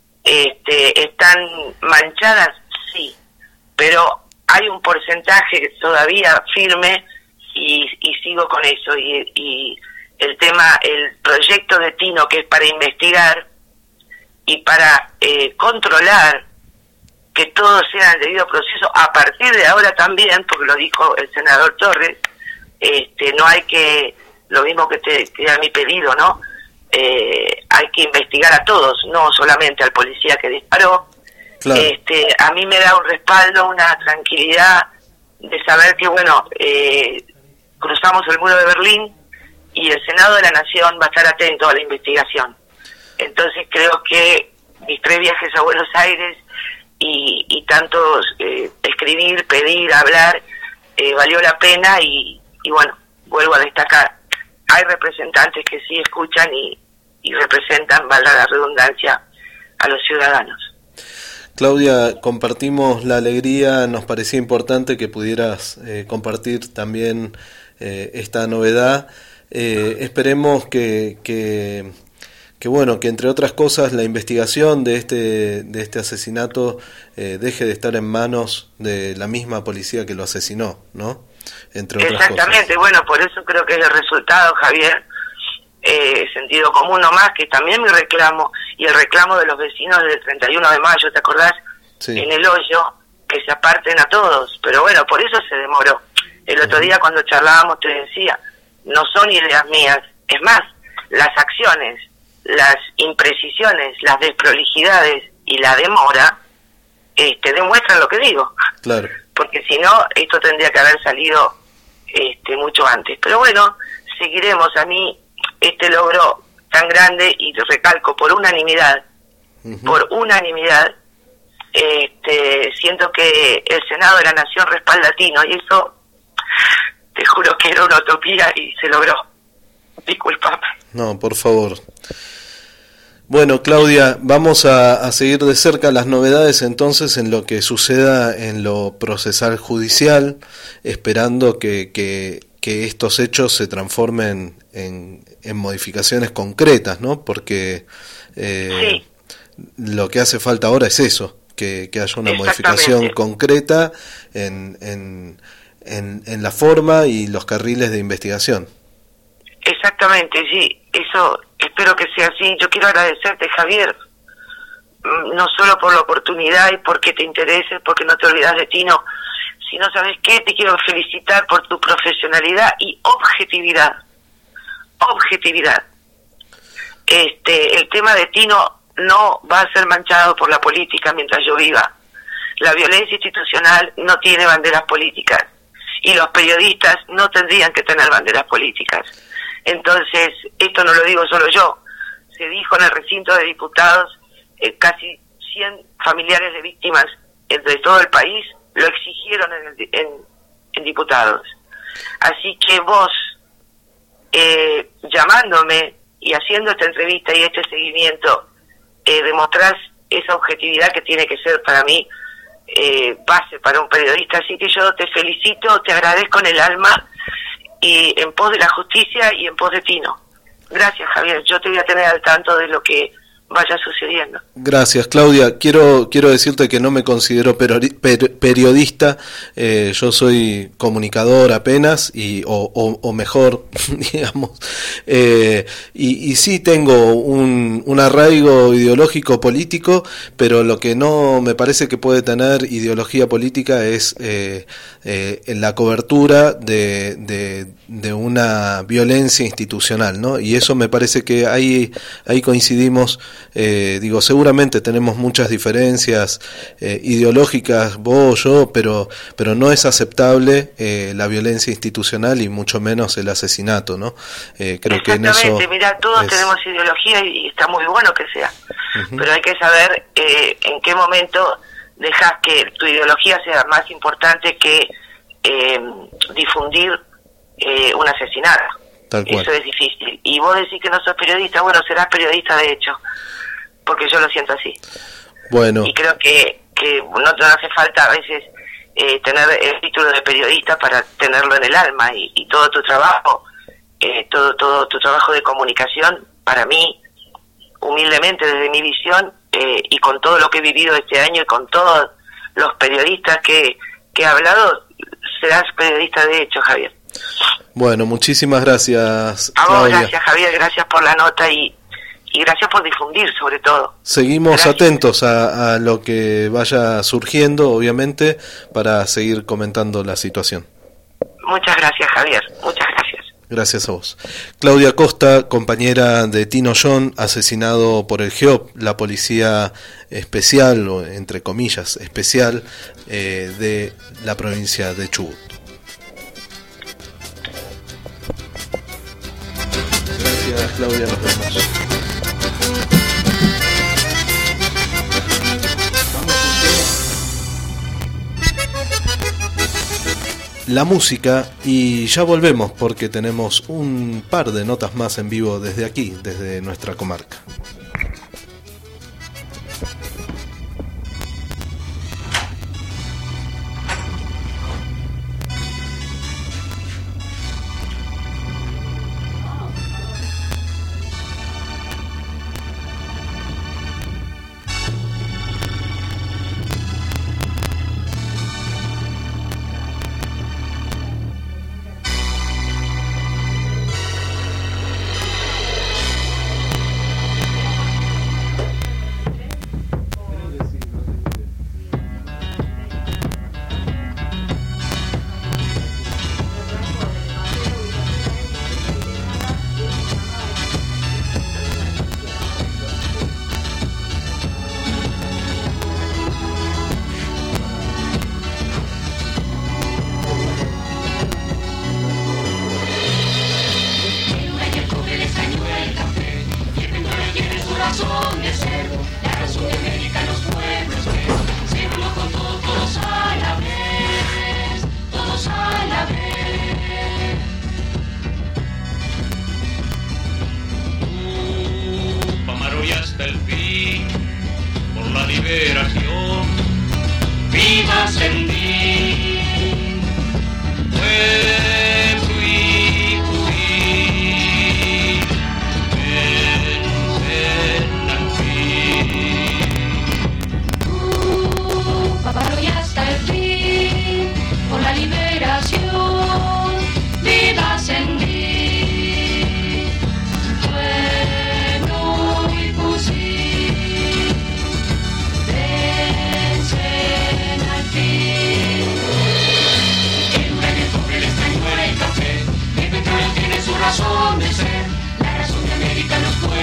Este, ¿están manchadas? Sí. Pero hay un porcentaje todavía firme y, y sigo con eso. Y, y el tema, el proyecto de Tino, que es para investigar y para eh, controlar que todo sea en debido proceso, a partir de ahora también, porque lo dijo el senador Torres, este, no hay que, lo mismo que te que era mi pedido, ¿no? Eh, hay que investigar a todos, no solamente al policía que disparó. Claro. Este, a mí me da un respaldo, una tranquilidad de saber que, bueno, eh, cruzamos el muro de Berlín y el Senado de la Nación va a estar atento a la investigación. Entonces creo que mis tres viajes a Buenos Aires y, y tantos eh, escribir, pedir, hablar, eh, valió la pena y, y bueno, vuelvo a destacar, hay representantes que sí escuchan y, y representan, valga la redundancia, a los ciudadanos. Claudia, compartimos la alegría, nos parecía importante que pudieras eh, compartir también eh, esta novedad. Eh, esperemos que, que, que, bueno, que entre otras cosas la investigación de este, de este asesinato eh, deje de estar en manos de la misma policía que lo asesinó, ¿no? Entre otras Exactamente, cosas. Bueno, por eso creo que es el resultado, Javier, eh, sentido común nomás, que también mi reclamo y el reclamo de los vecinos del treinta y uno de mayo, ¿te acordás? Sí. En el hoyo, que se aparten a todos, pero bueno, por eso se demoró. El otro día cuando charlábamos te decía, no son ideas mías, es más, las acciones, las imprecisiones, las desprolijidades y la demora este, demuestran lo que digo. Claro. Porque si no, esto tendría que haber salido este, mucho antes. Pero bueno, seguiremos. A mí este logro tan grande, y recalco, por unanimidad, uh-huh. por unanimidad, este, siento que el Senado de la Nación respalda a Tino, y eso te juro que era una utopía y se logró. Disculpame. No, por favor. Bueno, Claudia, vamos a, a seguir de cerca las novedades entonces en lo que suceda en lo procesal judicial, esperando que, que, que estos hechos se transformen en, en modificaciones concretas, ¿no? Porque eh, sí. lo que hace falta ahora es eso, que, que haya una modificación concreta en, en, en, en la forma y los carriles de investigación. Exactamente, sí, eso espero que sea así. Yo quiero agradecerte, Javier, no solo por la oportunidad y porque te interese, porque no te olvidas de Tino, sino, ¿sabes qué? Te quiero felicitar por tu profesionalidad y objetividad. Objetividad. Este, el tema de Tino no va a ser manchado por la política mientras yo viva. La violencia institucional no tiene banderas políticas y los periodistas no tendrían que tener banderas políticas. Entonces, esto no lo digo solo yo, se dijo en el recinto de diputados, eh, casi cien familiares de víctimas de todo el país lo exigieron en, el, en, en diputados. Así que vos, eh, llamándome y haciendo esta entrevista y este seguimiento, eh, demostrás esa objetividad que tiene que ser para mí eh, base para un periodista. Así que yo te felicito, te agradezco en el alma, y en pos de la justicia y en pos de Tino. Gracias, Javier, yo te voy a tener al tanto de lo que vaya sucediendo. Gracias, Claudia. Quiero quiero decirte que no me considero peri per periodista, eh, yo soy comunicador apenas, y o, o, o mejor, digamos, eh, y, y sí tengo un, un arraigo ideológico político, pero lo que no me parece que puede tener ideología política es eh, eh, en la cobertura de, de, de una violencia institucional, ¿no? Y eso me parece que ahí, ahí coincidimos. Eh, digo, seguramente tenemos muchas diferencias eh, ideológicas, vos, yo, pero pero no es aceptable eh, la violencia institucional y mucho menos el asesinato, ¿no? Eh, creo que en eso Exactamente, mira, todos es... tenemos ideología y, y está muy bueno que sea, uh-huh. Pero hay que saber eh, en qué momento dejas que tu ideología sea más importante que eh, difundir eh, un asesinato. Tal cual. Eso es difícil. Y vos decís que no sos periodista, bueno, serás periodista de hecho, porque yo lo siento así. Bueno. Y creo que, que no, no hace falta a veces eh, tener el título de periodista para tenerlo en el alma, y, y todo tu trabajo, eh, todo todo tu trabajo de comunicación, para mí, humildemente desde mi visión, eh, y con todo lo que he vivido este año y con todos los periodistas que, que he hablado, serás periodista de hecho, Javier. Bueno, muchísimas gracias, A vos, Claudia. gracias, Javier, gracias por la nota y, y gracias por difundir, sobre todo. Seguimos Gracias. atentos a, a lo que vaya surgiendo, obviamente, para seguir comentando la situación. Muchas gracias, Javier, muchas gracias. Gracias a vos. Claudia Costa, compañera de Tino John, asesinado por el GEOP, la policía especial, o entre comillas, especial, eh, de la provincia de Chubut. Gracias, Claudia, nos vemos. La música, y ya volvemos porque tenemos un par de notas más en vivo desde aquí, desde nuestra comarca.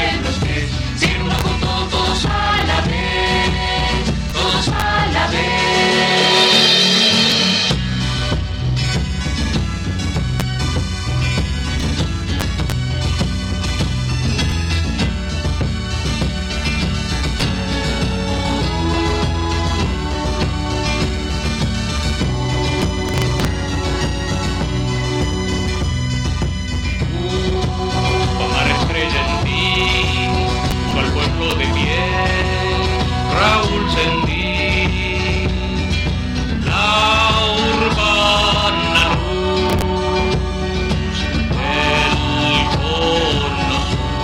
pueblos que ser uno con todos, todos a la vez, todos a la vez. Raúl Sendí, la urbana luz del cono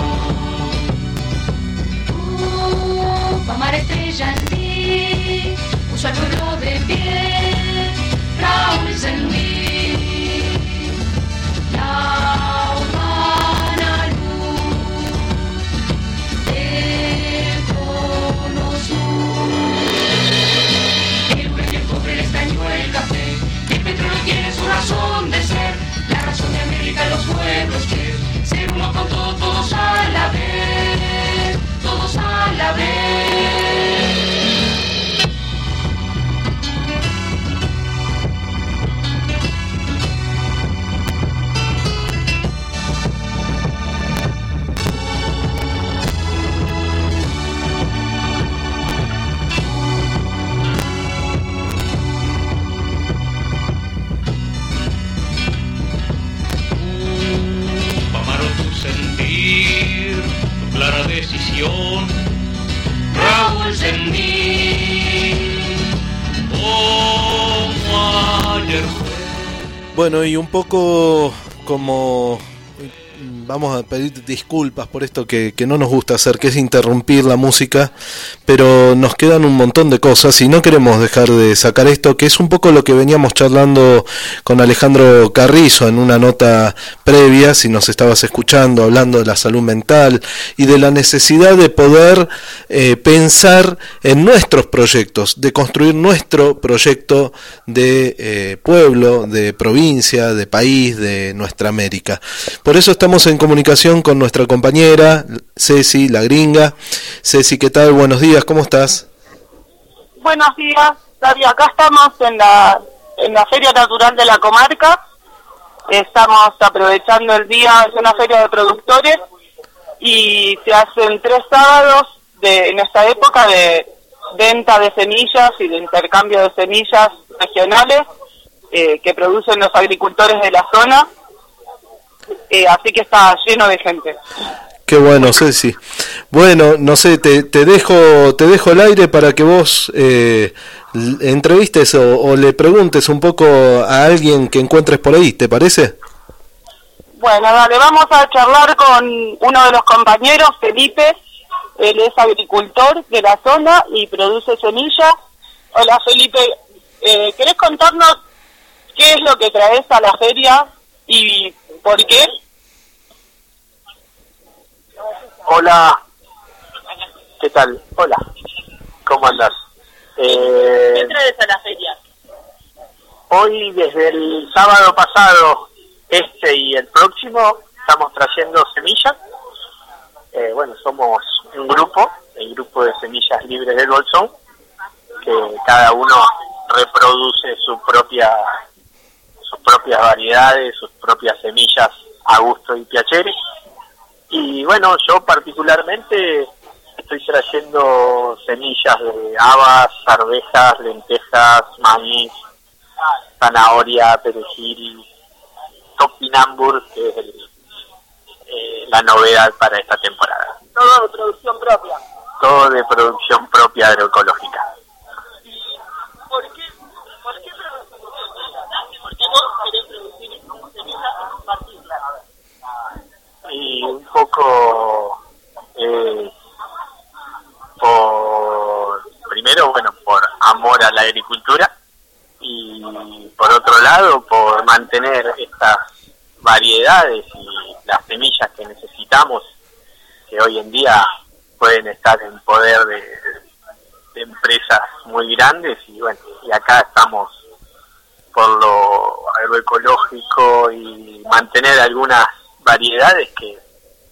sur. Pomar estrella en ti, puso al pueblo de pie, Raúl Sendí, la urbana luz del cono sur. El oro y el cobre, el estaño, el café, el petróleo tiene su razón de ser, la razón de América, los pueblos que es ser uno con todos, todos a la vez, todos a la vez. Sentir tu clara decisión, Raúl Sendí, como ayer fue. Bueno, y un poco como vamos a pedir disculpas por esto que, que no nos gusta hacer, que es interrumpir la música, pero nos quedan un montón de cosas y no queremos dejar de sacar esto, que es un poco lo que veníamos charlando con Alejandro Carrizo en una nota previa, si nos estabas escuchando, hablando de la salud mental y de la necesidad de poder eh, pensar en nuestros proyectos, de construir nuestro proyecto de eh, pueblo, de provincia, de país, de nuestra América. Por eso estamos en comunicación con nuestra compañera Ceci, la gringa. Ceci, ¿qué tal? Buenos días, ¿cómo estás? Buenos días, David. Acá estamos en la, en la Feria Natural de la Comarca. Estamos aprovechando el día, es una feria de productores y se hacen tres sábados de, en esta época de venta de semillas y de intercambio de semillas regionales eh, que producen los agricultores de la zona. Eh, así que está lleno de gente. Qué bueno, Ceci. Bueno, no sé, te, te dejo te dejo el aire para que vos eh, entrevistes o, o le preguntes un poco a alguien que encuentres por ahí, ¿te parece? Bueno, dale, vamos a charlar con uno de los compañeros, Felipe. Él es agricultor de la zona y produce semillas. Hola, Felipe. Eh, ¿Querés contarnos qué es lo que traes a la feria y por qué? Hola, ¿qué tal? Hola, ¿cómo andas? Eh, ¿Qué traes a la feria? Hoy, desde el sábado pasado, este y el próximo, estamos trayendo semillas. Eh, bueno, somos un grupo, el grupo de Semillas Libres del Bolsón, que cada uno reproduce su propia, sus propias variedades, sus propias semillas a gusto y piacere. Y bueno, yo particularmente estoy trayendo semillas de habas, arvejas, lentejas, maíz, zanahoria, perejil, topinambur, que es el, eh, la novedad para esta temporada. Todo de producción propia. Todo de producción propia agroecológica. ¿Por qué, por qué producimos semillas? ¿Por qué vos querés producir semillas y compartirlas? Y un poco eh, por primero bueno por amor a la agricultura y por otro lado por mantener estas variedades y las semillas que necesitamos, que hoy en día pueden estar en poder de, de empresas muy grandes, y bueno, y acá estamos por lo agroecológico y mantener algunas variedades que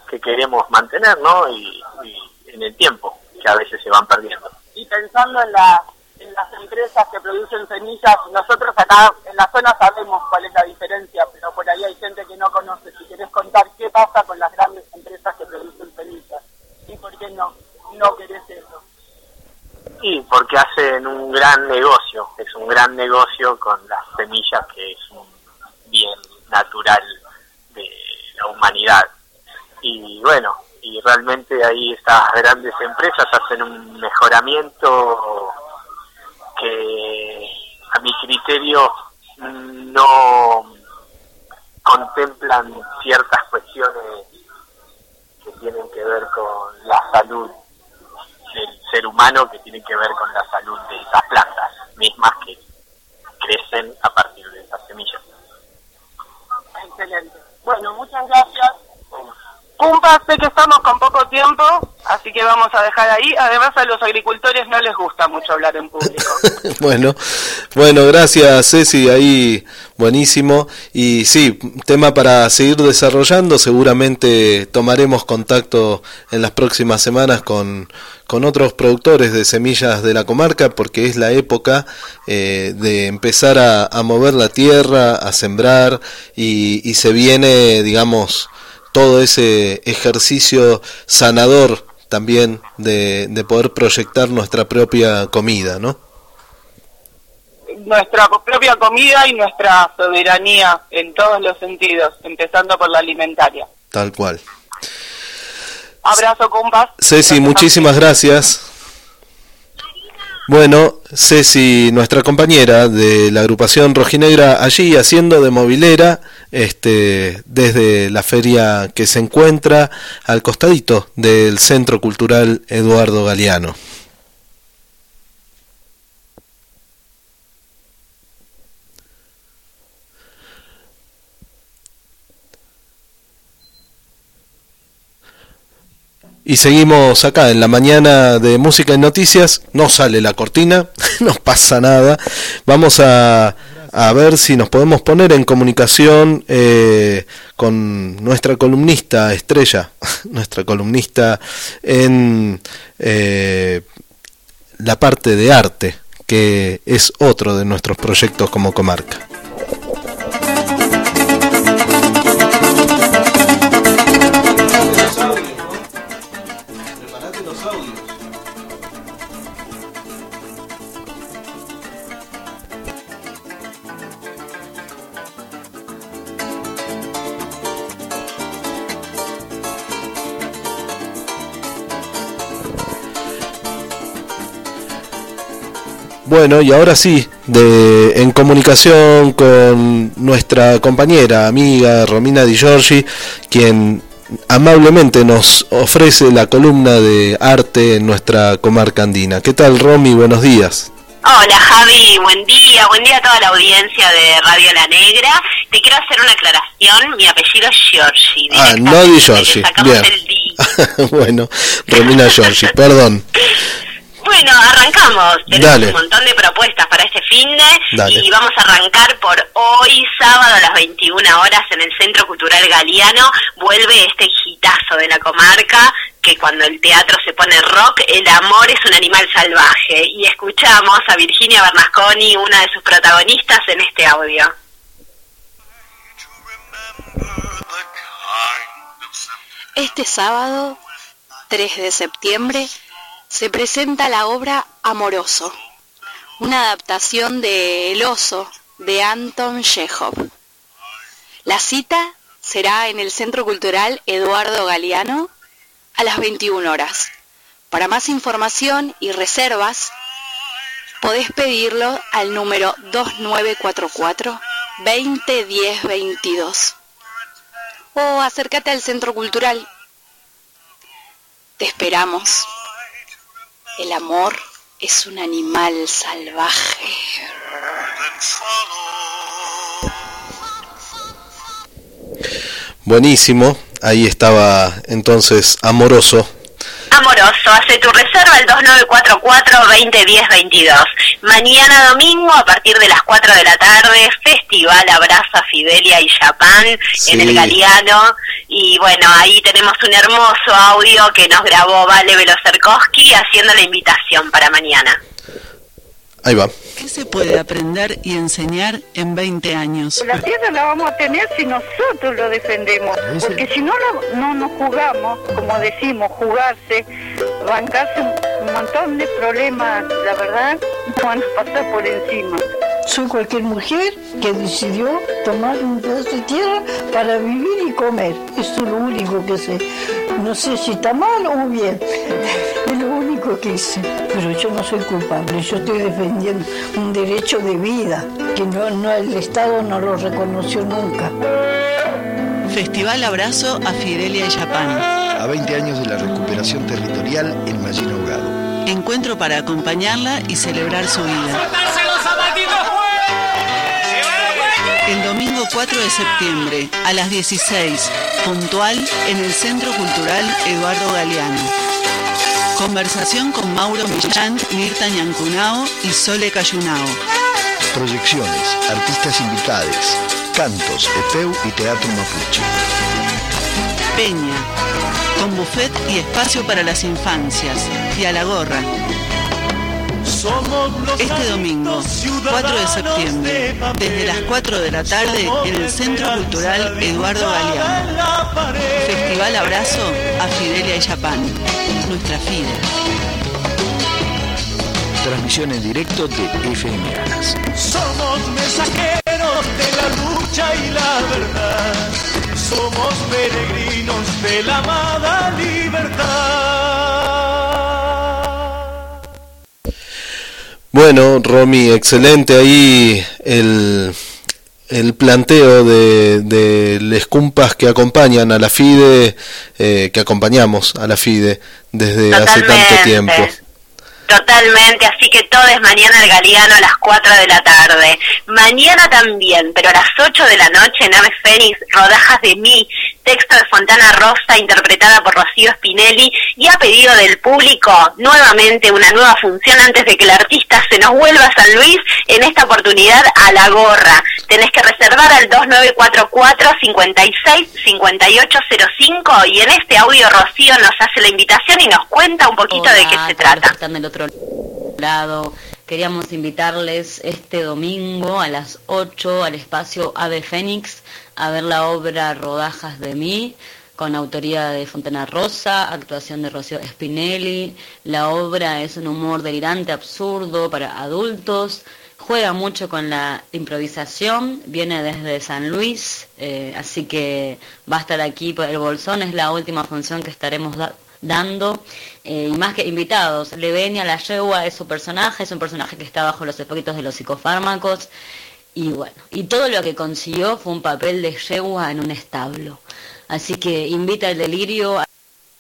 que queremos mantener, ¿no? Y, y en el tiempo, que a veces se van perdiendo. Y pensando en, la, en las empresas que producen semillas, nosotros acá en la zona sabemos cuál es la diferencia, pero por ahí hay gente que no conoce. Si querés contar qué pasa con las grandes empresas que producen semillas, y por qué no, no querés eso. Sí, porque hacen un gran negocio, es un gran negocio con las semillas, que es un bien natural de la humanidad. Y bueno, y realmente ahí estas grandes empresas hacen un mejoramiento que a mi criterio no contemplan ciertas cuestiones que tienen que ver con la salud del ser humano, que tienen que ver con la salud de esas plantas mismas que crecen a partir de esas semillas. Excelente. Bueno, muchas gracias. Cumpa, sé que estamos con poco tiempo, así que vamos a dejar ahí. Además, a los agricultores no les gusta mucho hablar en público. Bueno, bueno, gracias Ceci, ahí buenísimo. Y sí, tema para seguir desarrollando, seguramente tomaremos contacto en las próximas semanas con, con otros productores de semillas de la comarca, porque es la época eh, de empezar a, a mover la tierra, a sembrar, y, y se viene, digamos, todo ese ejercicio sanador también de, de poder proyectar nuestra propia comida, ¿no? Nuestra propia comida y nuestra soberanía en todos los sentidos, empezando por la alimentaria. Tal cual. Abrazo, compas. Ceci, muchísimas gracias. Bueno, Ceci, nuestra compañera de la agrupación Rojinegra, allí haciendo de movilera, este, desde la feria que se encuentra al costadito del Centro Cultural Eduardo Galeano. Y seguimos acá en la mañana de Música y Noticias. No sale la cortina, no pasa nada. Vamos a, a ver si nos podemos poner en comunicación eh, con nuestra columnista estrella, nuestra columnista en eh, la parte de arte, que es otro de nuestros proyectos como comarca. Bueno, y ahora sí, de, en comunicación con nuestra compañera, amiga Romina Di Giorgi, quien amablemente nos ofrece la columna de arte en nuestra comarca andina. ¿Qué tal, Romy? Buenos días. Hola, Javi, buen día, buen día a toda la audiencia de Radio La Negra. Te quiero hacer una aclaración, mi apellido es Giorgi. Ah, no Di Giorgi, bien. Bueno, Romina Giorgi, perdón. Bueno, arrancamos. Tenemos Dale. un montón de propuestas para este finde Dale. y vamos a arrancar por hoy, sábado a las veintiuna horas en el Centro Cultural Galeano. Vuelve este hitazo de la comarca, que cuando el teatro se pone rock, el amor es un animal salvaje. Y escuchamos a Virginia Bernasconi, una de sus protagonistas, en este audio. Este sábado, tres de septiembre, se presenta la obra Amoroso, una adaptación de El oso de Anton Chekhov. La cita será en el Centro Cultural Eduardo Galeano a las veintiuna horas. Para más información y reservas, podés pedirlo al número dos nueve cuatro cuatro, veinte diez veintidós o acércate al Centro Cultural. Te esperamos. El amor es un animal salvaje. Buenísimo, ahí estaba entonces Amoroso. Amoroso, hace tu reserva al dos nueve cuatro cuatro, veinte diez veintidós. Mañana domingo, a partir de las cuatro de la tarde, Festival Abraza Fidelia y Chapán, sí, en el Galeano. Y bueno, ahí tenemos un hermoso audio que nos grabó Vale Velocerkowski haciendo la invitación para mañana. Ahí va. ¿Qué se puede aprender y enseñar en veinte años? La tierra la vamos a tener si nosotros lo defendemos, porque si no lo, no nos jugamos, como decimos, jugarse, bancarse un, un montón de problemas, la verdad, nos van a pasar por encima. Soy cualquier mujer que decidió tomar un pedazo de tierra para vivir y comer. Eso es lo único que sé. No sé si está mal o bien. Es lo único que hice. Pero yo no soy culpable. Yo estoy defendiendo un derecho de vida que no, no el Estado no lo reconoció nunca. Festival Abrazo a Fidelia Yapán. A veinte años de la recuperación territorial en Mallín Ahogado. Encuentro para acompañarla y celebrar su vida. El domingo cuatro de septiembre, a las dieciséis, puntual, en el Centro Cultural Eduardo Galeano. Conversación con Mauro Millán, Mirta Ñancunao y Sole Cayunao. Proyecciones, artistas invitados, cantos, epeu y teatro mapuche. Peña, con buffet y espacio para las infancias. Y a la gorra. Este domingo, cuatro de septiembre, desde las cuatro de la tarde, en el Centro Cultural Eduardo Galeano. Festival Abrazo a Fidelia Yapán, nuestra Fide. Transmisión en directo de F M Alas. Somos mensajeros de la lucha y la verdad. Somos peregrinos de la amada libertad. Bueno, Romy, excelente ahí el, el planteo de, de les cumpas que acompañan a la FIDE, eh, que acompañamos a la FIDE desde Totalmente. hace tanto tiempo. Totalmente, así que todo es mañana al Galeano a las cuatro de la tarde. Mañana también, pero a las ocho de la noche en Ave Fénix, Rodajas de mí, texto de Fontana Rosa interpretada por Rocío Spinelli, y a pedido del público, nuevamente una nueva función antes de que el artista se nos vuelva a San Luis, en esta oportunidad a la gorra. Tenés que reservar al dos nueve cuatro cuatro, cinco seis, cinco ocho cero cinco, y en este audio Rocío nos hace la invitación y nos cuenta un poquito Hola, de qué se trata. Están del otro lado. Queríamos invitarles este domingo a las ocho al espacio Ave Fénix a ver la obra Rodajas de mí, con autoría de Fontana Rosa, actuación de Rocío Spinelli. La obra es un humor delirante, absurdo para adultos, juega mucho con la improvisación, viene desde San Luis, eh, así que va a estar aquí por el Bolsón, es la última función que estaremos da- dando, eh, y más que invitados. Levenia la yegua es su personaje, es un personaje que está bajo los efectos de los psicofármacos, y bueno, y todo lo que consiguió fue un papel de yegua en un establo. Así que invita al delirio. A...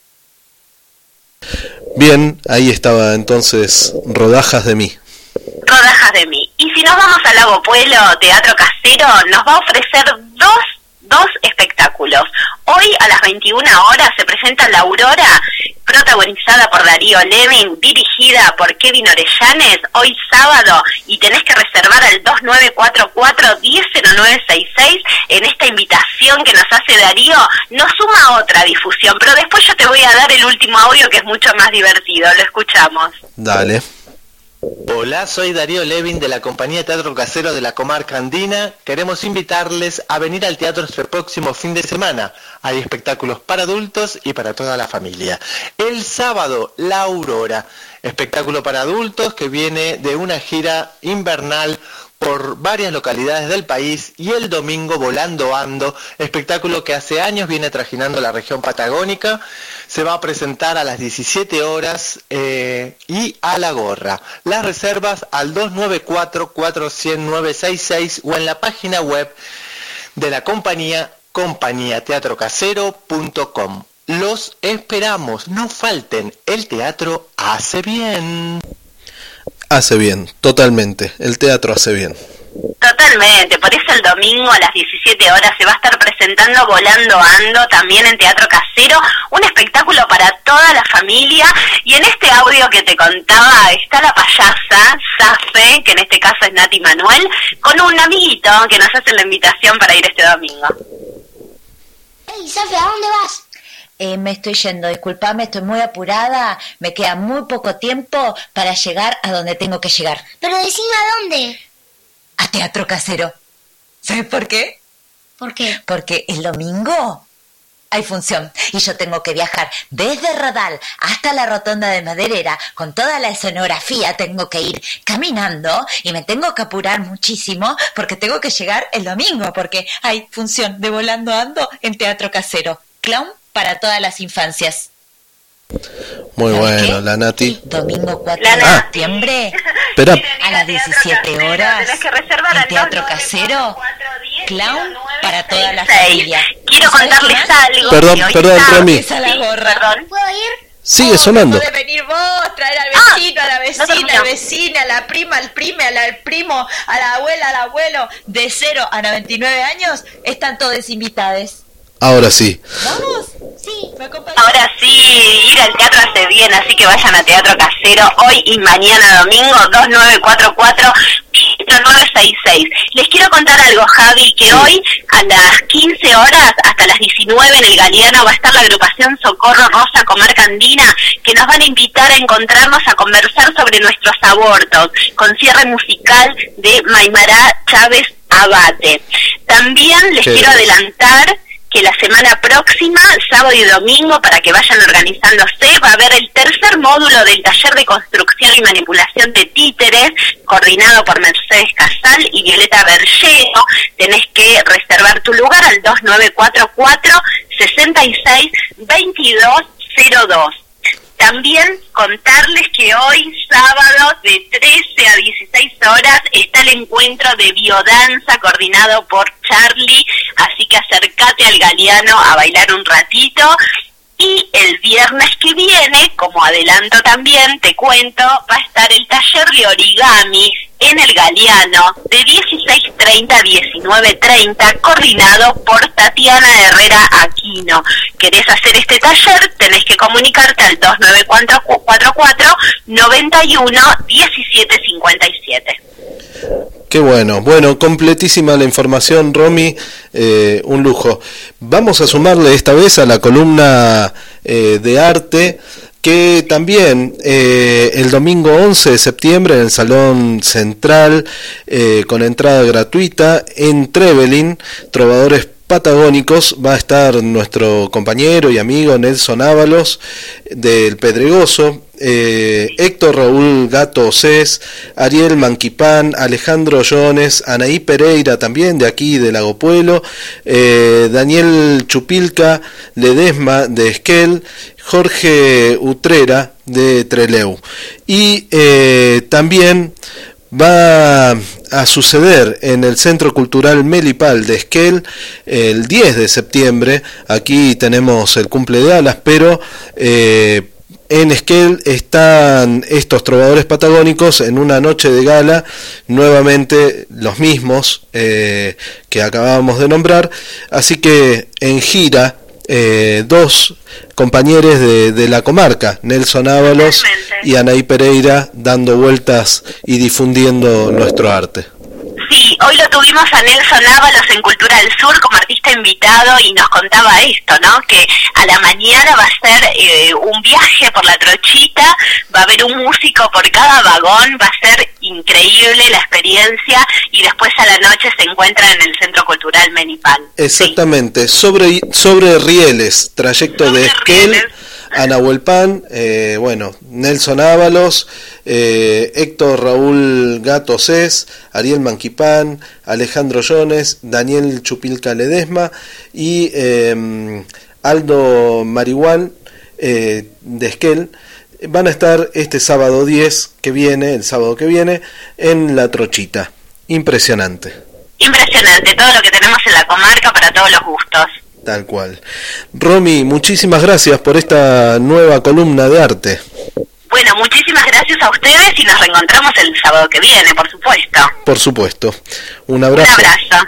Bien, ahí estaba entonces Rodajas de mí. Rodajas de mí. Y si nos vamos a Lago Pueblo, Teatro Casero, nos va a ofrecer dos, dos espectáculos. Hoy a las veintiuna horas se presenta La Aurora, protagonizada por Darío Levin, dirigida por Kevin Orellanes, hoy sábado, y tenés que reservar al dos nueve cuatro cuatro, uno cero cero nueve seis seis. En esta invitación que nos hace Darío, nos suma otra difusión, pero después yo te voy a dar el último audio que es mucho más divertido, lo escuchamos. Dale. Hola, soy Darío Levin de la compañía de Teatro Casero de la Comarca Andina. Queremos invitarles a venir al teatro este próximo fin de semana. Hay espectáculos para adultos y para toda la familia. El sábado, La Aurora, espectáculo para adultos que viene de una gira invernal por varias localidades del país, y el domingo Volando Ando, espectáculo que hace años viene trajinando la región patagónica. Se va a presentar a las diecisiete horas eh, y a la gorra. Las reservas al dos nueve cuatro, cuatro cero cero, nueve seis seis o en la página web de la compañía compañía teatro casero punto com. Los esperamos, no falten, el teatro hace bien. Hace bien, totalmente, el teatro hace bien. Totalmente, por eso el domingo a las diecisiete horas se va a estar presentando Volando Ando, también en Teatro Casero, un espectáculo para toda la familia. Y en este audio que te contaba está la payasa, Safe, que en este caso es Nati Manuel, con un amiguito que nos hace la invitación para ir este domingo. Hey, Ay, Sofía, ¿a dónde vas? Eh, me estoy yendo, disculpame, estoy muy apurada, me queda muy poco tiempo para llegar a donde tengo que llegar. Pero decime a dónde. A Teatro Casero. ¿Sabes por qué? ¿Por qué? Porque el domingo hay función y yo tengo que viajar desde Radal hasta la Rotonda de Maderera con toda la escenografía. Tengo que ir caminando y me tengo que apurar muchísimo porque tengo que llegar el domingo porque hay función de Volando Ando en Teatro Casero. Clown para todas las infancias. Muy bueno, la Nati. Domingo cuatro La de Nati. septiembre Espera. a las diecisiete horas Tenés que reservar en al Teatro dos nueve Casero. Clown para toda la seis. familia. Quiero ¿Sabes contarles qué más? algo. Perdón, que hoy perdón, está- Remy. Esa la gorra. Perdón. ¿Puedo ir? Sigue sonando. Podés venir vos, traer al Ah, vecino, a la no vecina, terminó. al vecina, a la prima, al prime, al, al primo, a la abuela, al abuelo. De cero a noventa y nueve años están todos invitados. Ahora sí. ¿Vamos? Sí. ¿Me acompañan? Ahora sí, ir al teatro hace bien, así que vayan a Teatro Casero hoy y mañana domingo, dos nueve cuatro cuatro, nueve seis seis. Les quiero contar algo, Javi, que hoy a las quince horas hasta las diecinueve en el Galeano va a estar la agrupación Socorro Rosa Comarca Andina, que nos van a invitar a encontrarnos a conversar sobre nuestros abortos, con cierre musical de Maimará Chávez Abate. También les Qué quiero bien. adelantar que la semana próxima, sábado y domingo, para que vayan organizándose, va a haber el tercer módulo del taller de construcción y manipulación de títeres, coordinado por Mercedes Casal y Violeta Bergero. Tenés que reservar tu lugar al dos nueve cuatro cuatro, seis seis, dos dos cero dos. También contarles que hoy, sábado, de trece a dieciséis horas, está el encuentro de biodanza coordinado por Charlie, así que acércate al Galeano a bailar un ratito. Y el viernes que viene, como adelanto también, te cuento, va a estar el taller de origami en el Galeano de dieciséis treinta a diecinueve treinta, coordinado por Tatiana Herrera Aquino. ¿Querés hacer este taller? Tenés que comunicarte al dos nueve cuatro cuatro, noventa y uno, diecisiete cincuenta y siete. Qué bueno. Bueno, completísima la información, Romy. Eh, un lujo. Vamos a sumarle esta vez a la columna eh, de arte, que también eh, el domingo once de septiembre en el Salón Central, eh, con entrada gratuita, en Trevelin, Trovadores Patagónicos, va a estar nuestro compañero y amigo Nelson Ábalos del Pedregoso, eh, Héctor Raúl Gato Océs, Ariel Manquipán, Alejandro Jones, Anaí Pereira también de aquí de Lago Puelo, eh, Daniel Chupilca Ledesma de Esquel, Jorge Utrera de Trelew. Y eh, también va a suceder en el Centro Cultural Melipal de Esquel el diez de septiembre. Aquí tenemos el cumple de alas, pero eh, en Esquel están estos trovadores patagónicos en una noche de gala, nuevamente los mismos eh, que acabamos de nombrar. Así que en gira, eh, dos compañeros de, de la comarca, Nelson Ábalos y Anaí Pereira, dando vueltas y difundiendo nuestro arte. Sí, hoy lo tuvimos a Nelson Ábalos en Cultura del Sur como artista invitado y nos contaba esto, ¿no? Que a la mañana va a ser eh, un viaje por la Trochita, va a haber un músico por cada vagón, va a ser increíble la experiencia, y después a la noche se encuentra en el Centro Cultural Menipal. Exactamente, sobre, sobre rieles, trayecto de Esquel a Nahuelpan, eh, bueno, Nelson Ábalos, eh, Héctor Raúl Gato Cés, Ariel Manquipán, Alejandro Jones, Daniel Chupilca Ledesma y eh, Aldo Marihuán eh, de Esquel. Van a estar este sábado diez que viene, el sábado que viene, en La Trochita. Impresionante. Impresionante, todo lo que tenemos en la comarca para todos los gustos. Tal cual. Romy, muchísimas gracias por esta nueva columna de arte. Bueno, muchísimas gracias a ustedes y nos reencontramos el sábado que viene, por supuesto. Por supuesto. Un abrazo. Un abrazo.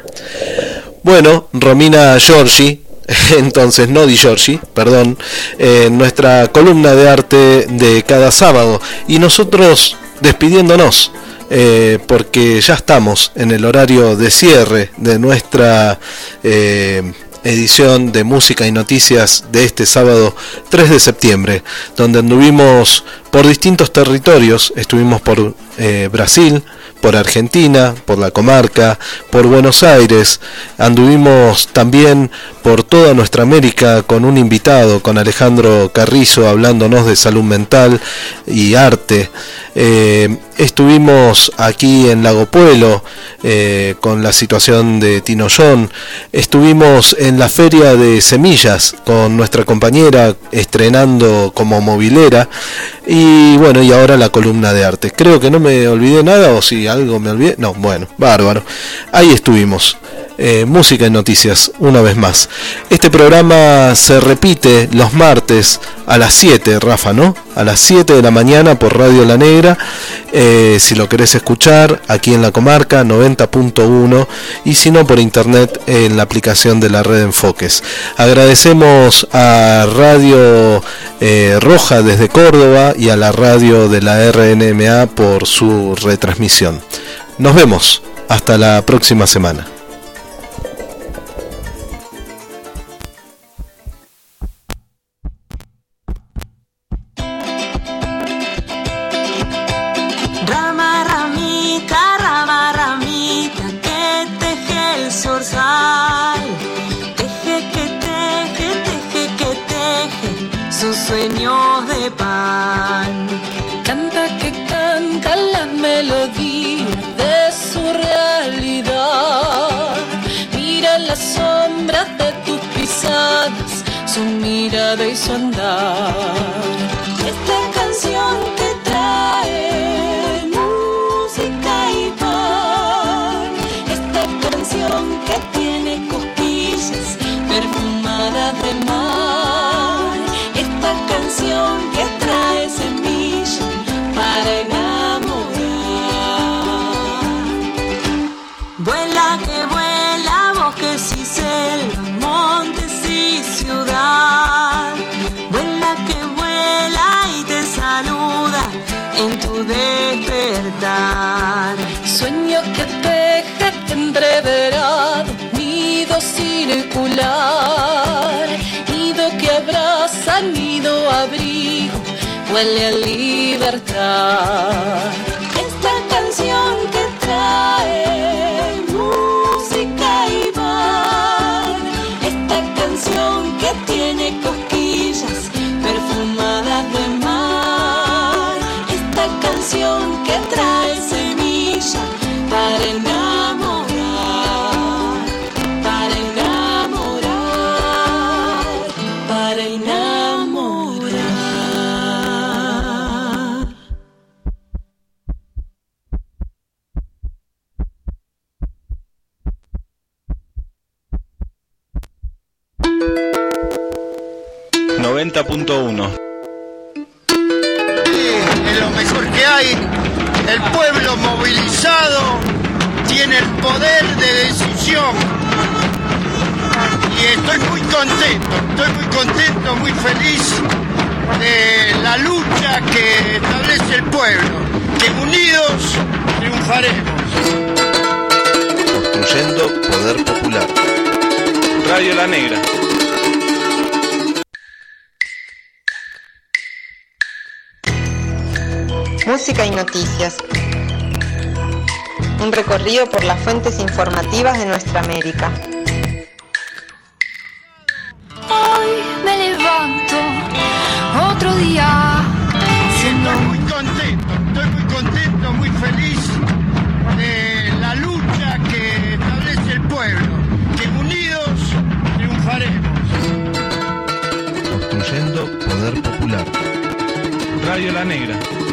Bueno, Romina Giorgi, entonces no Di Giorgi, perdón, eh, nuestra columna de arte de cada sábado. Y nosotros despidiéndonos, eh, porque ya estamos en el horario de cierre de nuestra... Eh, edición de Música y Noticias de este sábado tres de septiembre, donde anduvimos por distintos territorios. Estuvimos por eh, Brasil, por Argentina, por la comarca, por Buenos Aires. Anduvimos también por toda nuestra América con un invitado, con Alejandro Carrizo, hablándonos de salud mental y arte. Eh, estuvimos aquí en Lago Puelo eh, con la situación de Tinoyón. Estuvimos en la feria de semillas con nuestra compañera estrenando como movilera. Y bueno, y ahora la columna de arte. Creo que no me olvidé nada, o si algo me olvidé. No, bueno, bárbaro. Ahí estuvimos. Eh, música y noticias, una vez más. Este programa se repite los martes a las siete, Rafa, ¿no? A las siete de la mañana por Radio La Negra. Eh, si lo querés escuchar, aquí en la comarca, noventa punto uno. Y si no, por internet, en la aplicación de la red Enfoques. Agradecemos a Radio eh, Roja desde Córdoba y a la radio de la R N M A por su retransmisión. Nos vemos. Hasta la próxima semana. Sueños de pan, canta que canta las melodías de su realidad. Mira las sombras de tus pisadas, su mirada y su andar. Esta canción que trae música y pan, esta canción que tiene cosquillas perfumadas de mar. Esta canción que trae semillas para enamorar. Vuela que vuela, bosques y selva, montes y ciudad. Vuela que vuela y te saluda en tu despertar. Sueño que teje entreverado, nido circular, nido que abraza, nido abrigo, huele a libertad. Esta canción que trae música y pan, esta canción que tiene cosquillas perfumadas de mar, esta canción que trae semilla para enamorar, para enamorar, para enamorar. noventa punto uno. Es lo mejor que hay. El pueblo movilizado tiene el poder de decisión. Y estoy muy contento, estoy muy contento, muy feliz de la lucha que establece el pueblo. Que unidos triunfaremos. Construyendo poder popular. Radio La Negra. Música y noticias. Un recorrido por las fuentes informativas de nuestra América. Hoy me levanto otro día. Estoy muy contento, estoy muy contento, muy feliz de la lucha que establece el pueblo. Que unidos triunfaremos. Construyendo poder popular. Radio La Negra.